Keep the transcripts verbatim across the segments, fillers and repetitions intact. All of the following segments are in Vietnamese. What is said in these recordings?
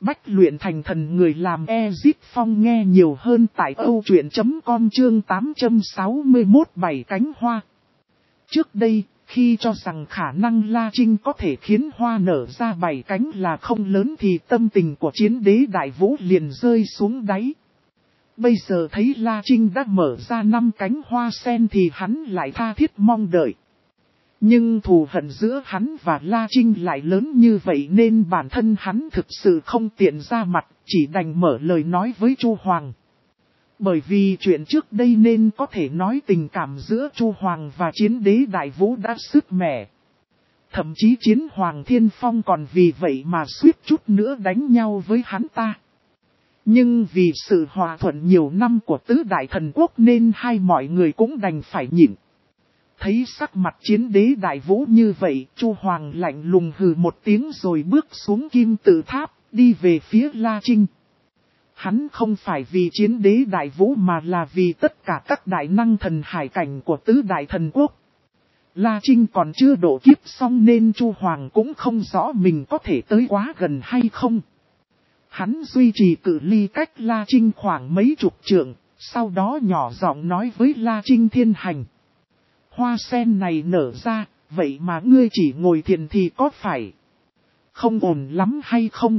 Bách luyện thành thần người làm Ezip Phong nghe nhiều hơn tại Âu Chuyện chấm com chương tám trăm sáu mươi mốt bảy cánh hoa. Trước đây, khi cho rằng khả năng La Trinh có thể khiến hoa nở ra bảy cánh là không lớn thì tâm tình của chiến đế Đại Vũ liền rơi xuống đáy. Bây giờ thấy La Trinh đã mở ra năm cánh hoa sen thì hắn lại tha thiết mong đợi. Nhưng thù hận giữa hắn và La Trinh lại lớn như vậy nên bản thân hắn thực sự không tiện ra mặt, chỉ đành mở lời nói với Chu Hoàng. Bởi vì chuyện trước đây nên có thể nói tình cảm giữa Chu Hoàng và chiến đế Đại Vũ đã sứt mẻ. Thậm chí chiến Hoàng Thiên Phong còn vì vậy mà suýt chút nữa đánh nhau với hắn ta. Nhưng vì sự hòa thuận nhiều năm của tứ đại thần quốc nên hai mọi người cũng đành phải nhịn. Thấy sắc mặt chiến đế Đại Vũ như vậy, Chu Hoàng lạnh lùng hừ một tiếng rồi bước xuống kim tự tháp, đi về phía La Trinh. Hắn không phải vì chiến đế Đại Vũ mà là vì tất cả các đại năng thần hải cảnh của tứ đại thần quốc. La Trinh còn chưa độ kiếp xong nên Chu Hoàng cũng không rõ mình có thể tới quá gần hay không. Hắn duy trì cự ly cách La Trinh khoảng mấy chục trượng, sau đó nhỏ giọng nói với La Trinh Thiên Hành. Hoa sen này nở ra, vậy mà ngươi chỉ ngồi thiền thì có phải không ổn lắm hay không?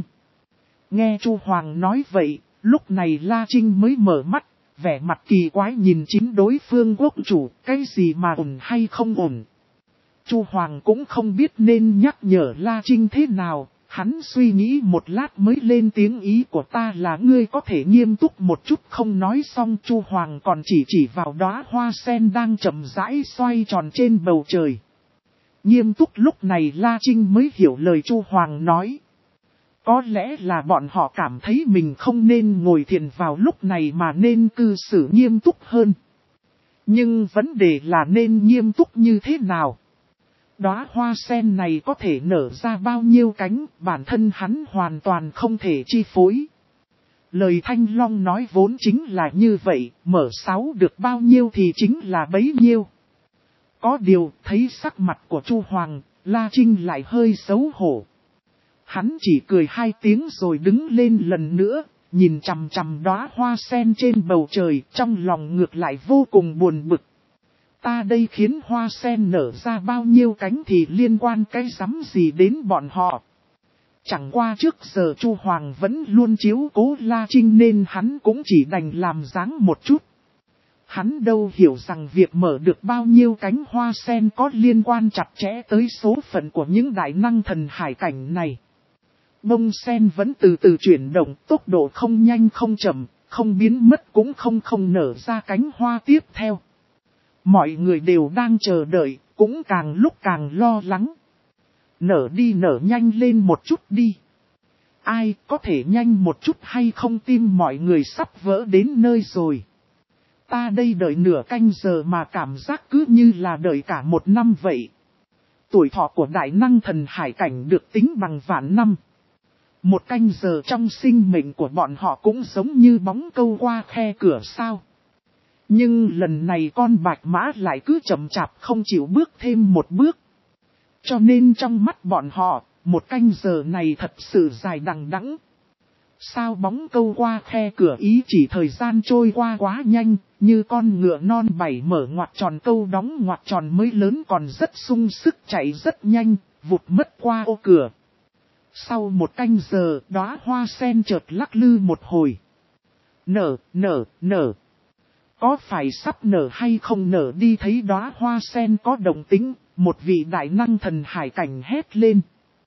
Nghe Chu Hoàng nói vậy, lúc này La Trinh mới mở mắt, vẻ mặt kỳ quái nhìn chính đối phương quốc chủ, cái gì mà ổn hay không ổn. Chu Hoàng cũng không biết nên nhắc nhở La Trinh thế nào, hắn suy nghĩ một lát mới lên tiếng ý của ta là ngươi có thể nghiêm túc một chút. Không nói xong Chu Hoàng còn chỉ chỉ vào đóa hoa sen đang chậm rãi xoay tròn trên bầu trời. Nghiêm túc lúc này La Trinh mới hiểu lời Chu Hoàng nói. Có lẽ là bọn họ cảm thấy mình không nên ngồi thiền vào lúc này mà nên cư xử nghiêm túc hơn. Nhưng vấn đề là nên nghiêm túc như thế nào? Đóa hoa sen này có thể nở ra bao nhiêu cánh, bản thân hắn hoàn toàn không thể chi phối. Lời Thanh Long nói vốn chính là như vậy, mở sáu được bao nhiêu thì chính là bấy nhiêu. Có điều, thấy sắc mặt của Chu Hoàng, La Trinh lại hơi xấu hổ. Hắn chỉ cười hai tiếng rồi đứng lên lần nữa, nhìn chằm chằm đóa hoa sen trên bầu trời, trong lòng ngược lại vô cùng buồn bực. Ta đây khiến hoa sen nở ra bao nhiêu cánh thì liên quan cái rắm gì đến bọn họ. Chẳng qua trước giờ Chu Hoàng vẫn luôn chiếu cố La Trinh nên hắn cũng chỉ đành làm dáng một chút. Hắn đâu hiểu rằng việc mở được bao nhiêu cánh hoa sen có liên quan chặt chẽ tới số phận của những đại năng thần hải cảnh này. Bông sen vẫn từ từ chuyển động, tốc độ không nhanh không chậm, không biến mất cũng không không nở ra cánh hoa tiếp theo. Mọi người đều đang chờ đợi, cũng càng lúc càng lo lắng. Nở đi nở nhanh lên một chút đi. Ai có thể nhanh một chút hay không, tim mọi người sắp vỡ đến nơi rồi. Ta đây đợi nửa canh giờ mà cảm giác cứ như là đợi cả một năm vậy. Tuổi thọ của đại năng thần hải cảnh được tính bằng vạn năm. Một canh giờ trong sinh mệnh của bọn họ cũng giống như bóng câu qua khe cửa sao. Nhưng lần này con bạch mã lại cứ chậm chạp không chịu bước thêm một bước. Cho nên trong mắt bọn họ, một canh giờ này thật sự dài đằng đẵng. Sao bóng câu qua khe cửa ý chỉ thời gian trôi qua quá nhanh, như con ngựa non bảy mở ngoặt tròn câu đóng ngoặt tròn mới lớn còn rất sung sức chạy rất nhanh, vụt mất qua ô cửa. Sau một canh giờ, đóa hoa sen chợt lắc lư một hồi. Nở, nở, nở. Có phải sắp nở hay không nở đi, thấy đóa hoa sen có động tĩnh, một vị đại năng thần hải cảnh hét lên.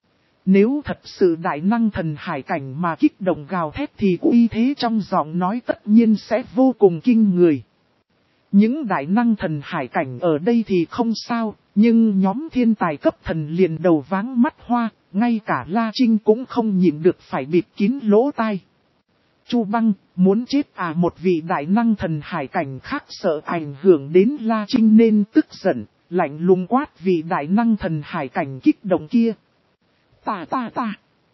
Nếu thật sự đại năng thần hải cảnh mà kích động gào thét thì uy thế trong giọng nói tất nhiên sẽ vô cùng kinh người. Những đại năng thần hải cảnh ở đây thì không sao, nhưng nhóm thiên tài cấp thần liền đầu váng mắt hoa, ngay cả La Trinh cũng không nhịn được phải bịt kín lỗ tai. Chu Băng, muốn chết à? Một vị đại năng thần hải cảnh khác sợ ảnh hưởng đến La Trinh nên tức giận, lạnh lùng quát vị đại năng thần hải cảnh kích động kia. Ta ta ta.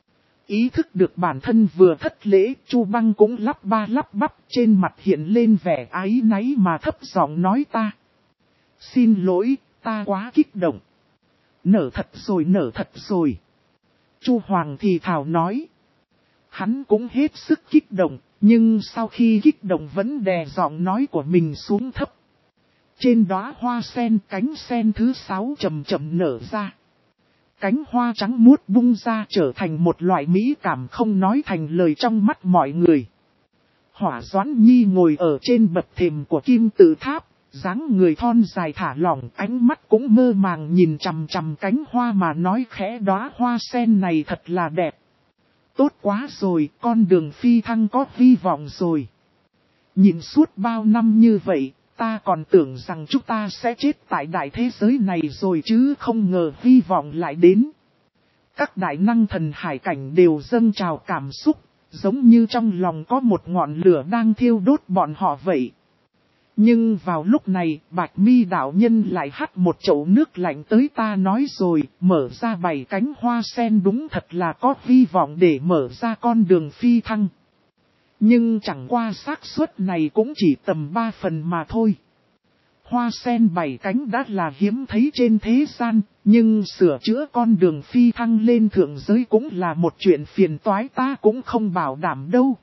Ý thức được bản thân vừa thất lễ, Chu Băng cũng lắp ba lắp bắp, trên mặt hiện lên vẻ áy náy mà thấp giọng nói ta. Xin lỗi, ta quá kích động. Nở thật rồi, nở thật rồi. Chu Hoàng thì thào nói. Hắn cũng hết sức kích động, nhưng sau khi kích động vẫn đè giọng nói của mình xuống thấp. Trên đóa hoa sen, cánh sen thứ sáu chậm chậm nở ra. Cánh hoa trắng muốt bung ra trở thành một loại mỹ cảm không nói thành lời trong mắt mọi người. Hỏa Doãn Nhi ngồi ở trên bậc thềm của kim tự tháp, dáng người thon dài thả lỏng, ánh mắt cũng mơ màng nhìn chằm chằm cánh hoa mà nói khẽ, đóa hoa sen này thật là đẹp. Tốt quá rồi, con đường phi thăng có hy vọng rồi. Nhìn suốt bao năm như vậy, ta còn tưởng rằng chúng ta sẽ chết tại đại thế giới này rồi chứ không ngờ hy vọng lại đến. Các đại năng thần hải cảnh đều dâng trào cảm xúc, giống như trong lòng có một ngọn lửa đang thiêu đốt bọn họ vậy. Nhưng vào lúc này, Bạch Mi đạo nhân lại hắt một chậu nước lạnh tới, ta nói rồi, mở ra bảy cánh hoa sen đúng thật là có hy vọng để mở ra con đường phi thăng. Nhưng chẳng qua xác suất này cũng chỉ tầm ba phần mà thôi. Hoa sen bảy cánh đã là hiếm thấy trên thế gian, nhưng sửa chữa con đường phi thăng lên thượng giới cũng là một chuyện phiền toái, ta cũng không bảo đảm đâu.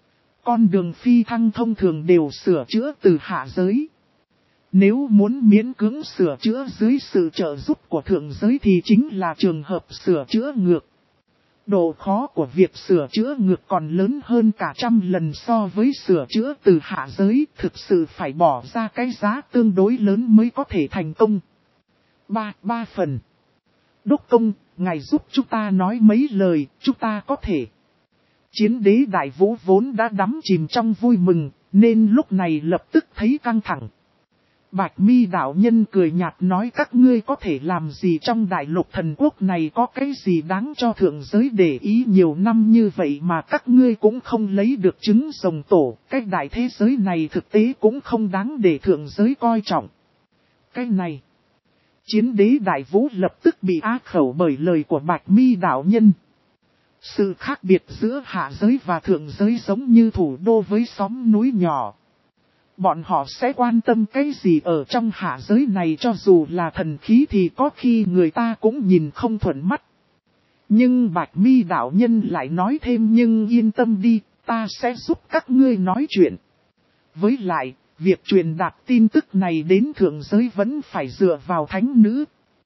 Con đường phi thăng thông thường đều sửa chữa từ hạ giới. Nếu muốn miễn cưỡng sửa chữa dưới sự trợ giúp của thượng giới thì chính là trường hợp sửa chữa ngược. Độ khó của việc sửa chữa ngược còn lớn hơn cả trăm lần so với sửa chữa từ hạ giới, thực sự phải bỏ ra cái giá tương đối lớn mới có thể thành công. Ba, ba phần. Đốc công, ngài giúp chúng ta nói mấy lời, chúng ta có thể. Chiến đế đại vũ vốn đã đắm chìm trong vui mừng, nên lúc này lập tức thấy căng thẳng. Bạch Mi đạo nhân cười nhạt nói, các ngươi có thể làm gì trong đại lục thần quốc này, có cái gì đáng cho thượng giới để ý, nhiều năm như vậy mà các ngươi cũng không lấy được trứng rồng tổ, cái đại thế giới này thực tế cũng không đáng để thượng giới coi trọng. Cái này, chiến đế đại vũ lập tức bị á khẩu bởi lời của Bạch Mi đạo nhân. Sự khác biệt giữa hạ giới và thượng giới giống như thủ đô với xóm núi nhỏ. Bọn họ sẽ quan tâm cái gì ở trong hạ giới này, cho dù là thần khí thì có khi người ta cũng nhìn không thuận mắt. Nhưng Bạch Mi đạo nhân lại nói thêm, nhưng yên tâm đi, ta sẽ giúp các ngươi nói chuyện. Với lại, việc truyền đạt tin tức này đến thượng giới vẫn phải dựa vào thánh nữ.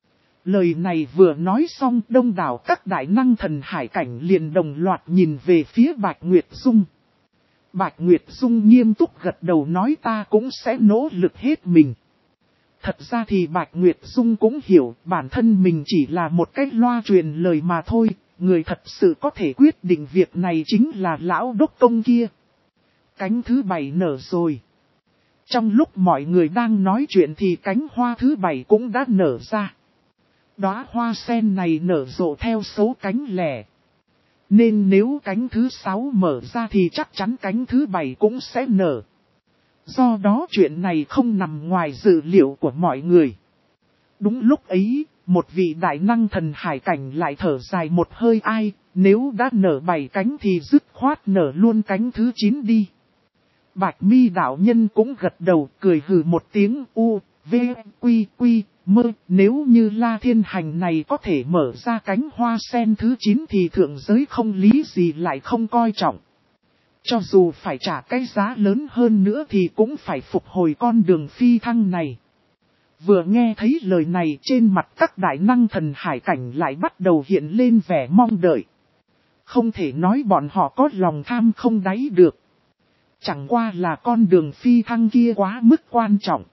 Lời này vừa nói xong, đông đảo các đại năng thần hải cảnh liền đồng loạt nhìn về phía Bạch Nguyệt Dung. Bạch Nguyệt Dung nghiêm túc gật đầu nói, ta cũng sẽ nỗ lực hết mình. Thật ra thì Bạch Nguyệt Dung cũng hiểu bản thân mình chỉ là một cái loa truyền lời mà thôi, người thật sự có thể quyết định việc này chính là lão đốc công kia. Cánh thứ bảy nở rồi. Trong lúc mọi người đang nói chuyện thì cánh hoa thứ bảy cũng đã nở ra. Đóa hoa sen này nở rộ theo số cánh lẻ. Nên nếu cánh thứ sáu mở ra thì chắc chắn cánh thứ bảy cũng sẽ nở. Do đó chuyện này không nằm ngoài dự liệu của mọi người. Đúng lúc ấy, một vị đại năng thần hải cảnh lại thở dài một hơi, ai, nếu đã nở bảy cánh thì dứt khoát nở luôn cánh thứ chín đi. Bạch Mi đạo nhân cũng gật đầu, cười hừ một tiếng, u, v, quy, quy, mơ, nếu như La Thiên Hành này có thể mở ra cánh hoa sen thứ chín thì thượng giới không lý gì lại không coi trọng. Cho dù phải trả cái giá lớn hơn nữa thì cũng phải phục hồi con đường phi thăng này. Vừa nghe thấy lời này, trên mặt các đại năng thần hải cảnh lại bắt đầu hiện lên vẻ mong đợi. Không thể nói bọn họ có lòng tham không đáy được. Chẳng qua là con đường phi thăng kia quá mức quan trọng.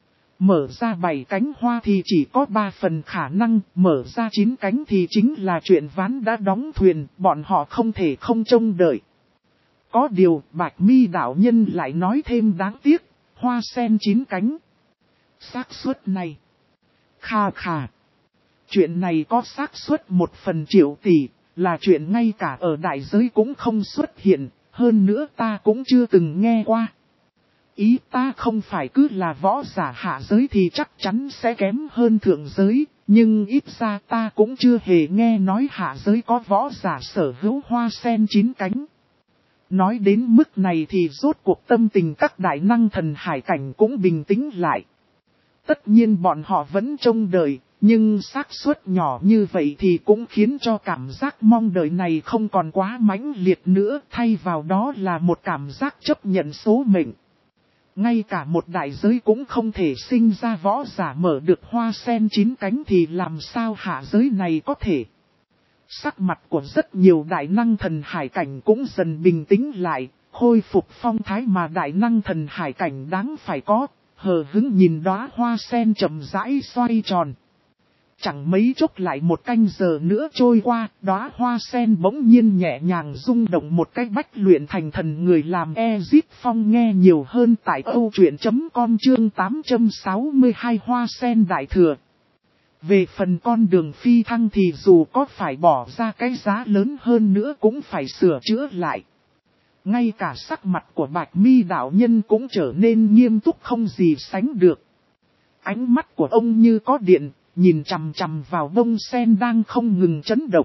Mở ra bảy cánh hoa thì chỉ có ba phần khả năng, mở ra chín cánh thì chính là chuyện ván đã đóng thuyền, bọn họ không thể không trông đợi. Có điều, Bạch Mi đạo nhân lại nói thêm, đáng tiếc, hoa sen chín cánh. Xác suất này. Khà khà. Chuyện này có xác suất một phần triệu tỷ, là chuyện ngay cả ở đại giới cũng không xuất hiện, hơn nữa ta cũng chưa từng nghe qua. Ý ta không phải cứ là võ giả hạ giới thì chắc chắn sẽ kém hơn thượng giới, nhưng ít ra ta cũng chưa hề nghe nói hạ giới có võ giả sở hữu hoa sen chín cánh. Nói đến mức này thì rốt cuộc tâm tình các đại năng thần hải cảnh cũng bình tĩnh lại. Tất nhiên bọn họ vẫn trông đợi, Nhưng xác suất nhỏ như vậy thì cũng khiến cho cảm giác mong đợi này không còn quá mãnh liệt nữa, thay vào đó là một cảm giác chấp nhận số mệnh. Ngay cả một đại giới cũng không thể sinh ra võ giả mở được hoa sen chín cánh thì làm sao hạ giới này có thể. Sắc mặt của rất nhiều đại năng thần hải cảnh cũng dần bình tĩnh lại, khôi phục phong thái mà đại năng thần hải cảnh đáng phải có, hờ hững nhìn đóa hoa sen chậm rãi xoay tròn. Chẳng mấy chốc lại một canh giờ nữa trôi qua, đóa hoa sen bỗng nhiên nhẹ nhàng rung động một cách bách luyện thành thần người làm Ezip Phong nghe nhiều hơn tại âu truyện chấm com chương tám trăm sáu mươi hai hoa sen đại thừa. Về phần con đường phi thăng thì dù có phải bỏ ra cái giá lớn hơn nữa cũng phải sửa chữa lại. Ngay cả sắc mặt của Bạch Mi đạo nhân cũng trở nên nghiêm túc không gì sánh được. Ánh mắt của ông như có điện, nhìn chằm chằm vào bông sen đang không ngừng chấn động.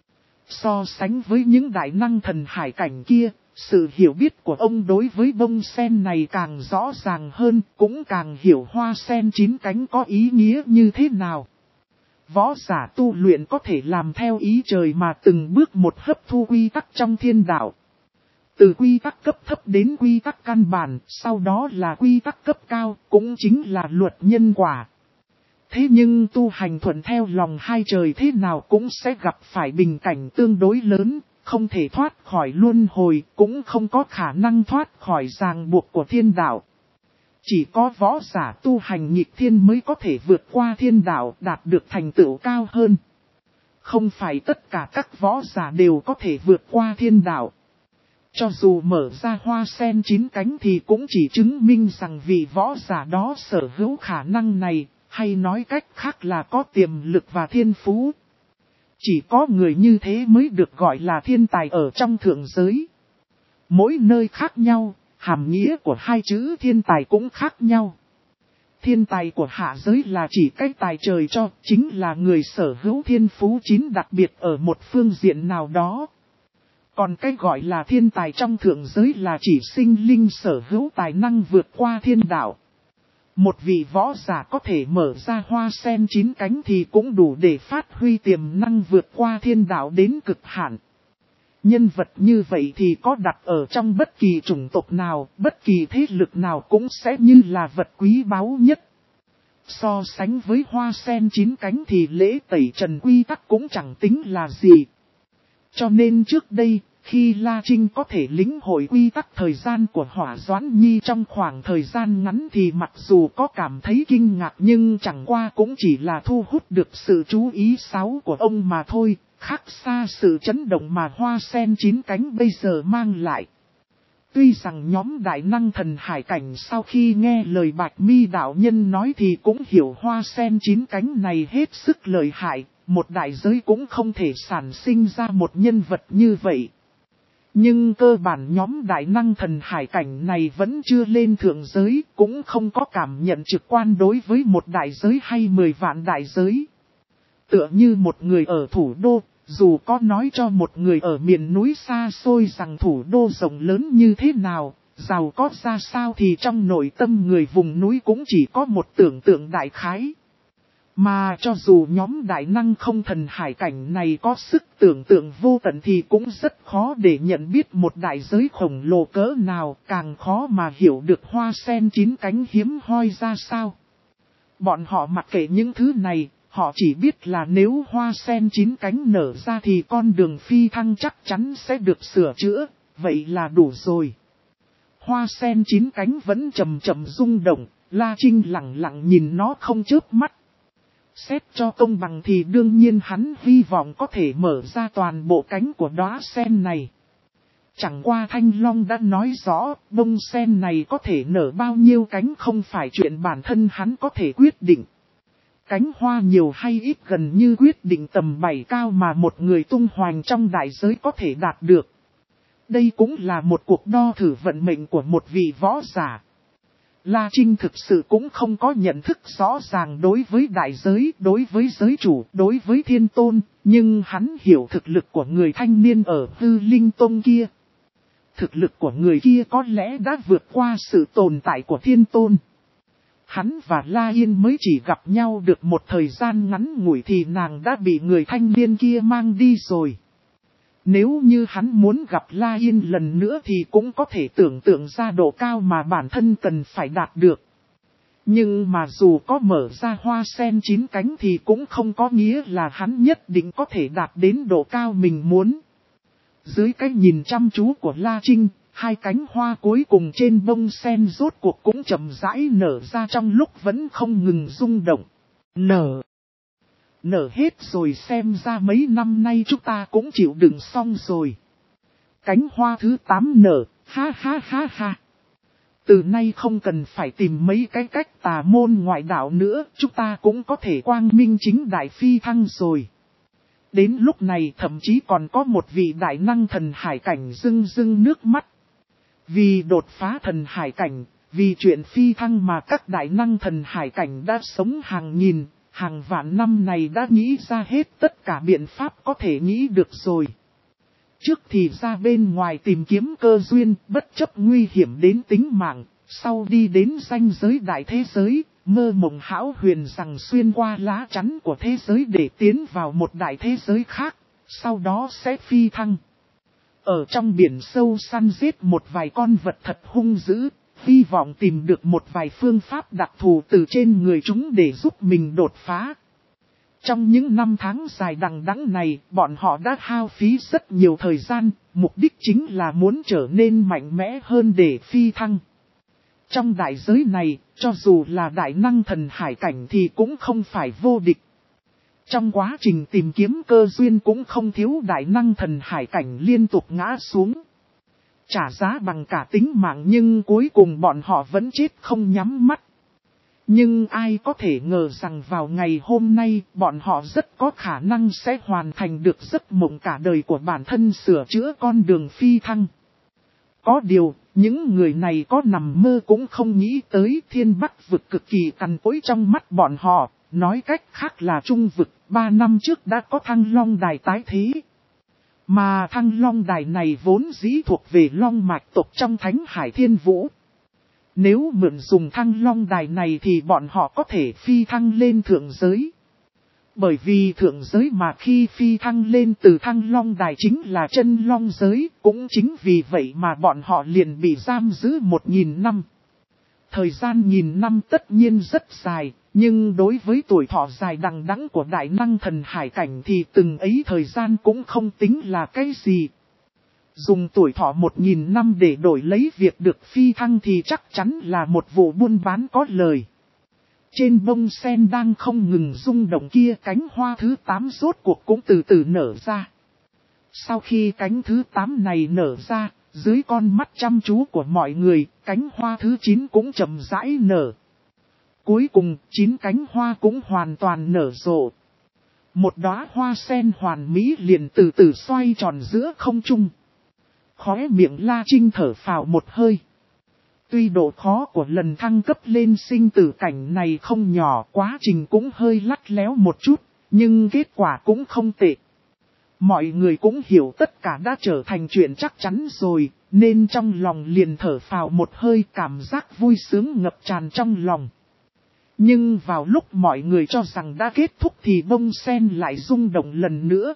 So sánh với những đại năng thần hải cảnh kia, sự hiểu biết của ông đối với bông sen này càng rõ ràng hơn, cũng càng hiểu hoa sen chín cánh có ý nghĩa như thế nào. Võ giả tu luyện có thể làm theo ý trời mà từng bước một hấp thu quy tắc trong thiên đạo. Từ quy tắc cấp thấp đến quy tắc căn bản, sau đó là quy tắc cấp cao, cũng chính là luật nhân quả. Thế nhưng tu hành thuận theo lòng hai trời thế nào cũng sẽ gặp phải bình cảnh tương đối lớn, không thể thoát khỏi luân hồi, cũng không có khả năng thoát khỏi ràng buộc của thiên đạo. Chỉ có võ giả tu hành nghịch thiên mới có thể vượt qua thiên đạo, đạt được thành tựu cao hơn. Không phải tất cả các võ giả đều có thể vượt qua thiên đạo. Cho dù mở ra hoa sen chín cánh thì cũng chỉ chứng minh rằng vị võ giả đó sở hữu khả năng này, hay nói cách khác là có tiềm lực và thiên phú. Chỉ có người như thế mới được gọi là thiên tài ở trong thượng giới. Mỗi nơi khác nhau, hàm nghĩa của hai chữ thiên tài cũng khác nhau. Thiên tài của hạ giới là chỉ cái tài trời cho, chính là người sở hữu thiên phú chín đặc biệt ở một phương diện nào đó. Còn cái gọi là thiên tài trong thượng giới là chỉ sinh linh sở hữu tài năng vượt qua thiên đạo. Một vị võ giả có thể mở ra hoa sen chín cánh thì cũng đủ để phát huy tiềm năng vượt qua thiên đạo đến cực hạn. Nhân vật như vậy thì có đặt ở trong bất kỳ chủng tộc nào, bất kỳ thế lực nào cũng sẽ như là vật quý báu nhất. So sánh với hoa sen chín cánh thì lễ tẩy trần quy tắc cũng chẳng tính là gì. Cho nên trước đây, khi La Trinh có thể lĩnh hội quy tắc thời gian của Hỏa Doãn Nhi trong khoảng thời gian ngắn thì mặc dù có cảm thấy kinh ngạc nhưng chẳng qua cũng chỉ là thu hút được sự chú ý sáu của ông mà thôi, khác xa sự chấn động mà hoa sen chín cánh bây giờ mang lại. Tuy rằng nhóm đại năng thần hải cảnh sau khi nghe lời Bạch Mi đạo nhân nói thì cũng hiểu hoa sen chín cánh này hết sức lợi hại, một đại giới cũng không thể sản sinh ra một nhân vật như vậy. Nhưng cơ bản nhóm đại năng thần hải cảnh này vẫn chưa lên thượng giới, cũng không có cảm nhận trực quan đối với một đại giới hay mười vạn đại giới. Tựa như một người ở thủ đô, dù có nói cho một người ở miền núi xa xôi rằng thủ đô rộng lớn như thế nào, giàu có ra sao thì trong nội tâm người vùng núi cũng chỉ có một tưởng tượng đại khái. Mà cho dù nhóm đại năng không thần hải cảnh này có sức tưởng tượng vô tận thì cũng rất khó để nhận biết một đại giới khổng lồ cỡ nào, càng khó mà hiểu được hoa sen chín cánh hiếm hoi ra sao. Bọn họ mặc kệ những thứ này, họ chỉ biết là nếu hoa sen chín cánh nở ra thì con đường phi thăng chắc chắn sẽ được sửa chữa, vậy là đủ rồi. Hoa sen chín cánh vẫn chậm chậm rung động, La Trinh lặng lặng nhìn nó không chớp mắt. Xét cho công bằng thì đương nhiên hắn hy vọng có thể mở ra toàn bộ cánh của đóa sen này. Chẳng qua Thanh Long đã nói rõ, bông sen này có thể nở bao nhiêu cánh không phải chuyện bản thân hắn có thể quyết định. Cánh hoa nhiều hay ít gần như quyết định tầm bảy cao mà một người tung hoành trong đại giới có thể đạt được. Đây cũng là một cuộc đo thử vận mệnh của một vị võ giả. La Trinh thực sự cũng không có nhận thức rõ ràng đối với đại giới, đối với giới chủ, đối với thiên tôn, nhưng hắn hiểu thực lực của người thanh niên ở Hư Linh Tông kia. Thực lực của người kia có lẽ đã vượt qua sự tồn tại của thiên tôn. Hắn và La Yên mới chỉ gặp nhau được một thời gian ngắn ngủi thì nàng đã bị người thanh niên kia mang đi rồi. Nếu như hắn muốn gặp La Yên lần nữa thì cũng có thể tưởng tượng ra độ cao mà bản thân cần phải đạt được. Nhưng mà dù có mở ra hoa sen chín cánh thì cũng không có nghĩa là hắn nhất định có thể đạt đến độ cao mình muốn. Dưới cái nhìn chăm chú của La Trinh, hai cánh hoa cuối cùng trên bông sen rốt cuộc cũng chậm rãi nở ra trong lúc vẫn không ngừng rung động. Nở. Nở hết rồi, xem ra mấy năm nay chúng ta cũng chịu đựng xong rồi. Cánh hoa thứ tám nở, ha ha ha ha. Từ nay không cần phải tìm mấy cái cách tà môn ngoại đạo nữa, chúng ta cũng có thể quang minh chính đại phi thăng rồi. Đến lúc này thậm chí còn có một vị đại năng thần hải cảnh rưng rưng nước mắt. Vì đột phá thần hải cảnh, vì chuyện phi thăng mà các đại năng thần hải cảnh đã sống hàng nghìn, hàng vạn năm này đã nghĩ ra hết tất cả biện pháp có thể nghĩ được rồi. Trước thì ra bên ngoài tìm kiếm cơ duyên, bất chấp nguy hiểm đến tính mạng, sau đi đến ranh giới đại thế giới, mơ mộng hão huyền rằng xuyên qua lá chắn của thế giới để tiến vào một đại thế giới khác, sau đó sẽ phi thăng. Ở trong biển sâu săn giết một vài con vật thật hung dữ, hy vọng tìm được một vài phương pháp đặc thù từ trên người chúng để giúp mình đột phá. Trong những năm tháng dài đằng đẵng này, bọn họ đã hao phí rất nhiều thời gian, mục đích chính là muốn trở nên mạnh mẽ hơn để phi thăng. Trong đại giới này, cho dù là đại năng thần hải cảnh thì cũng không phải vô địch. Trong quá trình tìm kiếm cơ duyên cũng không thiếu đại năng thần hải cảnh liên tục ngã xuống. Trả giá bằng cả tính mạng nhưng cuối cùng bọn họ vẫn chết không nhắm mắt. Nhưng ai có thể ngờ rằng vào ngày hôm nay bọn họ rất có khả năng sẽ hoàn thành được giấc mộng cả đời của bản thân, sửa chữa con đường phi thăng. Có điều, những người này có nằm mơ cũng không nghĩ tới thiên bắc vực cực kỳ cằn cỗi trong mắt bọn họ, nói cách khác là trung vực, ba năm trước đã có Thăng Long Đài tái thế. Mà Thăng Long Đài này vốn dĩ thuộc về Long mạch tộc trong Thánh Hải Thiên Vũ. Nếu mượn dùng Thăng Long Đài này thì bọn họ có thể phi thăng lên thượng giới. Bởi vì thượng giới mà khi phi thăng lên từ Thăng Long Đài chính là chân long giới, cũng chính vì vậy mà bọn họ liền bị giam giữ một nghìn năm. Thời gian nghìn năm tất nhiên rất dài, nhưng đối với tuổi thọ dài đằng đẵng của đại năng thần hải cảnh thì từng ấy thời gian cũng không tính là cái gì. Dùng tuổi thọ một nghìn năm để đổi lấy việc được phi thăng thì chắc chắn là một vụ buôn bán có lời. Trên bông sen đang không ngừng rung động kia, cánh hoa thứ tám rốt cuộc cũng từ từ nở ra. Sau khi cánh thứ tám này nở ra, dưới con mắt chăm chú của mọi người, cánh hoa thứ chín cũng chậm rãi nở. Cuối cùng, chín cánh hoa cũng hoàn toàn nở rộ. Một đóa hoa sen hoàn mỹ liền từ từ xoay tròn giữa không trung. Khóe miệng La Trinh thở phào một hơi. Tuy độ khó của lần thăng cấp lên sinh tử cảnh này không nhỏ, quá trình cũng hơi lắt léo một chút, nhưng kết quả cũng không tệ. Mọi người cũng hiểu tất cả đã trở thành chuyện chắc chắn rồi, nên trong lòng liền thở phào một hơi, cảm giác vui sướng ngập tràn trong lòng. Nhưng vào lúc mọi người cho rằng đã kết thúc thì bông sen lại rung động lần nữa.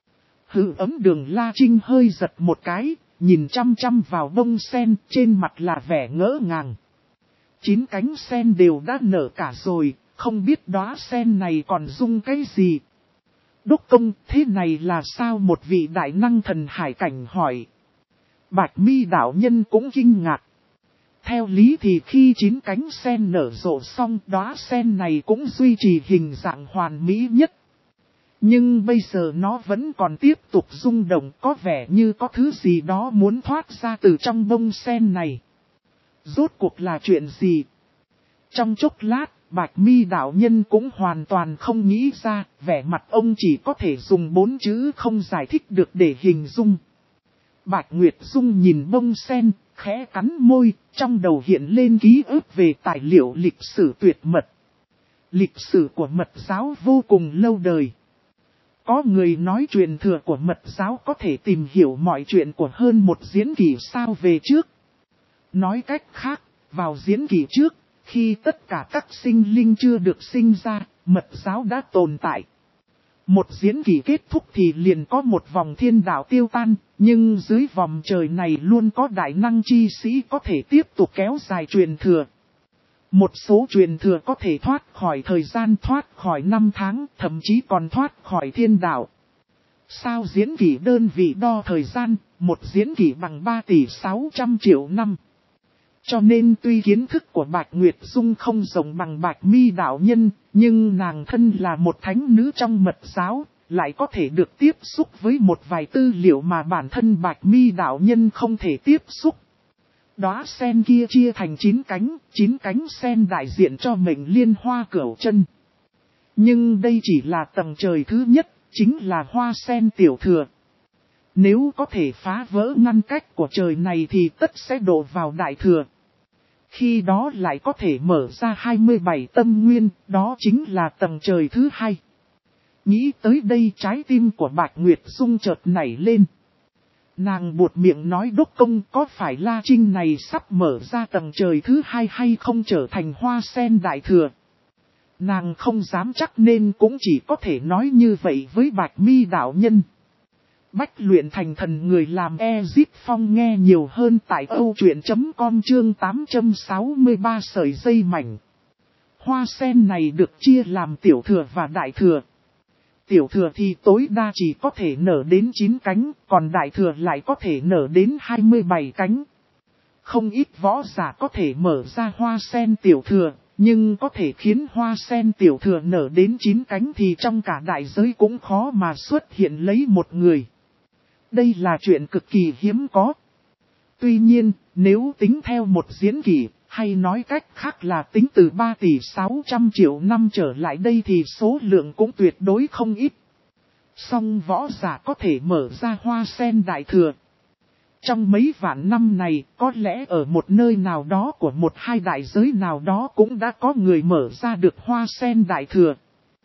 Hự ấm Đường La Trinh hơi giật một cái, nhìn chăm chăm vào bông sen, trên mặt là vẻ ngỡ ngàng. Chín cánh sen đều đã nở cả rồi, không biết đóa sen này còn rung cái gì. Đốc công, thế này là sao? Một vị đại năng thần hải cảnh hỏi. Bạch Mi đạo nhân cũng kinh ngạc. Theo lý thì khi chín cánh sen nở rộ xong, đóa sen này cũng duy trì hình dạng hoàn mỹ nhất. Nhưng bây giờ nó vẫn còn tiếp tục rung động, có vẻ như có thứ gì đó muốn thoát ra từ trong bông sen này. Rốt cuộc là chuyện gì? Trong chốc lát, Bạch Mi đạo nhân cũng hoàn toàn không nghĩ ra, vẻ mặt ông chỉ có thể dùng bốn chữ không giải thích được để hình dung. Bạch Nguyệt Dung nhìn bông sen, khẽ cắn môi, trong đầu hiện lên ký ức về tài liệu lịch sử tuyệt mật. Lịch sử của mật giáo vô cùng lâu đời. Có người nói truyền thừa của mật giáo có thể tìm hiểu mọi chuyện của hơn một diễn kỷ sao về trước. Nói cách khác, vào diễn kỷ trước, Khi tất cả các sinh linh chưa được sinh ra, mật giáo đã tồn tại. Một diễn kỳ kết thúc thì liền có một vòng thiên đạo tiêu tan, nhưng dưới vòng trời này luôn có đại năng chi sĩ có thể tiếp tục kéo dài truyền thừa. Một số truyền thừa có thể thoát khỏi thời gian, thoát khỏi năm tháng, thậm chí còn thoát khỏi thiên đạo. Sao diễn kỷ đơn vị đo thời gian, một diễn kỷ bằng ba tỷ sáu trăm triệu năm. Cho nên tuy kiến thức của Bạch Nguyệt Dung không rộng bằng Bạch Mi đạo nhân, nhưng nàng thân là một thánh nữ trong mật giáo, lại có thể được tiếp xúc với một vài tư liệu mà bản thân Bạch Mi đạo nhân không thể tiếp xúc. Đóa sen kia chia thành chín cánh, chín cánh sen đại diện cho mệnh liên hoa cửu chân. Nhưng đây chỉ là tầng trời thứ nhất, chính là hoa sen tiểu thừa. Nếu có thể phá vỡ ngăn cách của trời này thì tất sẽ đổ vào đại thừa. Khi đó lại có thể mở ra hai mươi bảy tâm nguyên, đó chính là tầng trời thứ hai. Nghĩ tới đây trái tim của Bạch Nguyệt Dung chợt nảy lên. Nàng buột miệng nói đốc công có phải La Trinh này sắp mở ra tầng trời thứ hai hay không trở thành hoa sen đại thừa. Nàng không dám chắc nên cũng chỉ có thể nói như vậy với Bạch Mi đạo nhân. Bách luyện thành thần người làm Ezip Phong nghe nhiều hơn tại âu truyện chấm com chương tám trăm sáu mươi ba sợi dây mảnh. Hoa sen này được chia làm tiểu thừa và đại thừa. Tiểu thừa thì tối đa chỉ có thể nở đến chín cánh, còn đại thừa lại có thể nở đến hai mươi bảy cánh. Không ít võ giả có thể mở ra hoa sen tiểu thừa, nhưng có thể khiến hoa sen tiểu thừa nở đến chín cánh thì trong cả đại giới cũng khó mà xuất hiện lấy một người. Đây là chuyện cực kỳ hiếm có. Tuy nhiên, nếu tính theo một diễn kỷ, hay nói cách khác là tính từ ba tỷ sáu trăm triệu năm trở lại đây thì số lượng cũng tuyệt đối không ít. Song võ giả có thể mở ra hoa sen đại thừa. Trong mấy vạn năm này, có lẽ ở một nơi nào đó của một hai đại giới nào đó cũng đã có người mở ra được hoa sen đại thừa.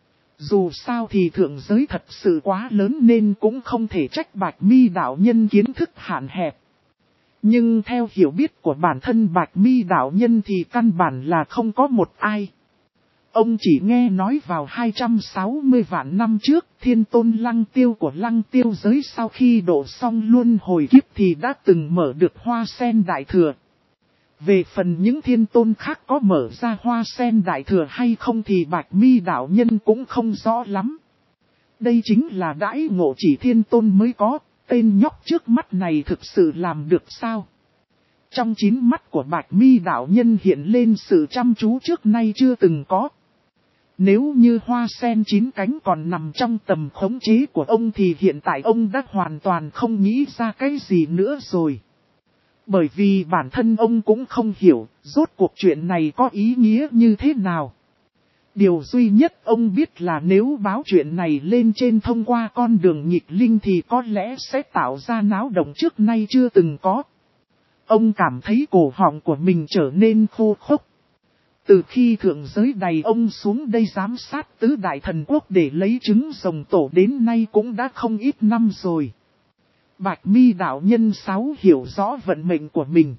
Dù sao thì thượng giới thật sự quá lớn nên cũng không thể trách Bạch Mi đạo nhân kiến thức hạn hẹp. Nhưng theo hiểu biết của bản thân Bạch Mi đạo nhân thì căn bản là không có một ai. Ông chỉ nghe nói vào hai trăm sáu mươi vạn năm trước, thiên tôn Lăng Tiêu của Lăng Tiêu giới sau khi độ xong luân hồi kiếp thì đã từng mở được hoa sen đại thừa. Về phần những thiên tôn khác có mở ra hoa sen đại thừa hay không thì Bạch Mi đạo nhân cũng không rõ lắm. Đây chính là đãi ngộ chỉ thiên tôn mới có, tên nhóc trước mắt này thực sự làm được sao? Trong chín mắt của Bạch Mi đạo nhân hiện lên sự chăm chú trước nay chưa từng có. Nếu như hoa sen chín cánh còn nằm trong tầm khống chế của ông thì hiện tại ông đã hoàn toàn không nghĩ ra cái gì nữa rồi. Bởi vì bản thân ông cũng không hiểu, rốt cuộc chuyện này có ý nghĩa như thế nào. Điều duy nhất ông biết là nếu báo chuyện này lên trên thông qua con đường nghịch linh thì có lẽ sẽ tạo ra náo động trước nay chưa từng có. Ông cảm thấy cổ họng của mình trở nên khô khốc. Từ khi thượng giới đầy ông xuống đây giám sát tứ đại thần quốc để lấy trứng rồng tổ đến nay cũng đã không ít năm rồi. Bạch Mi đạo nhân sáu hiểu rõ vận mệnh của mình.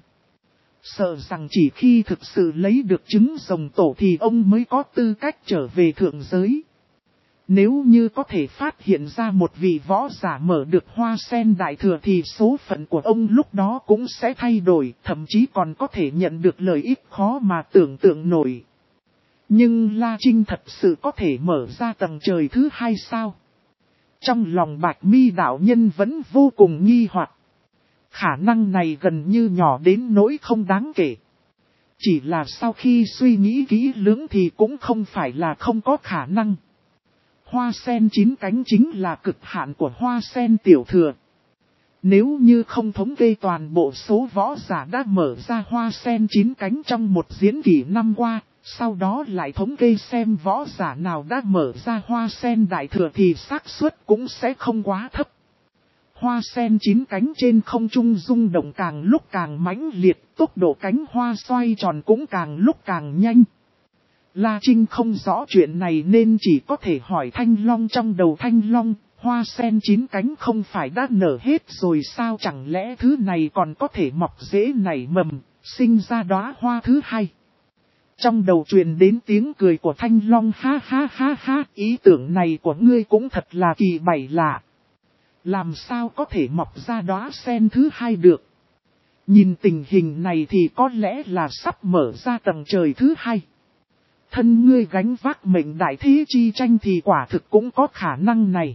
Sợ rằng chỉ khi thực sự lấy được trứng rồng tổ thì ông mới có tư cách trở về thượng giới. Nếu như có thể phát hiện ra một vị võ giả mở được hoa sen đại thừa thì số phận của ông lúc đó cũng sẽ thay đổi, thậm chí còn có thể nhận được lợi ích khó mà tưởng tượng nổi. Nhưng La Trinh thật sự có thể mở ra tầng trời thứ hai sao? Trong lòng Bạch Mi đạo nhân vẫn vô cùng nghi hoặc. Khả năng này gần như nhỏ đến nỗi không đáng kể. Chỉ là sau khi suy nghĩ kỹ lưỡng thì cũng không phải là không có khả năng. Hoa sen chín cánh chính là cực hạn của hoa sen tiểu thừa. Nếu như không thống kê toàn bộ số võ giả đã mở ra hoa sen chín cánh trong một diễn kỷ năm qua, sau đó lại thống kê xem võ giả nào đã mở ra hoa sen đại thừa thì xác suất cũng sẽ không quá thấp. Hoa sen chín cánh trên không trung rung động càng lúc càng mãnh liệt, tốc độ cánh hoa xoay tròn cũng càng lúc càng nhanh. La Trinh không rõ chuyện này nên chỉ có thể hỏi Thanh Long trong đầu Thanh Long, hoa sen chín cánh không phải đã nở hết rồi sao, chẳng lẽ thứ này còn có thể mọc rễ nảy mầm, sinh ra đóa hoa thứ hai. Trong đầu truyền đến tiếng cười của Thanh Long, ha ha ha ha, ý tưởng này của ngươi cũng thật là kỳ bảy lạ. Làm sao có thể mọc ra đóa sen thứ hai được? Nhìn tình hình này thì có lẽ là sắp mở ra tầng trời thứ hai. Thân ngươi gánh vác mệnh đại thế chi tranh thì quả thực cũng có khả năng này.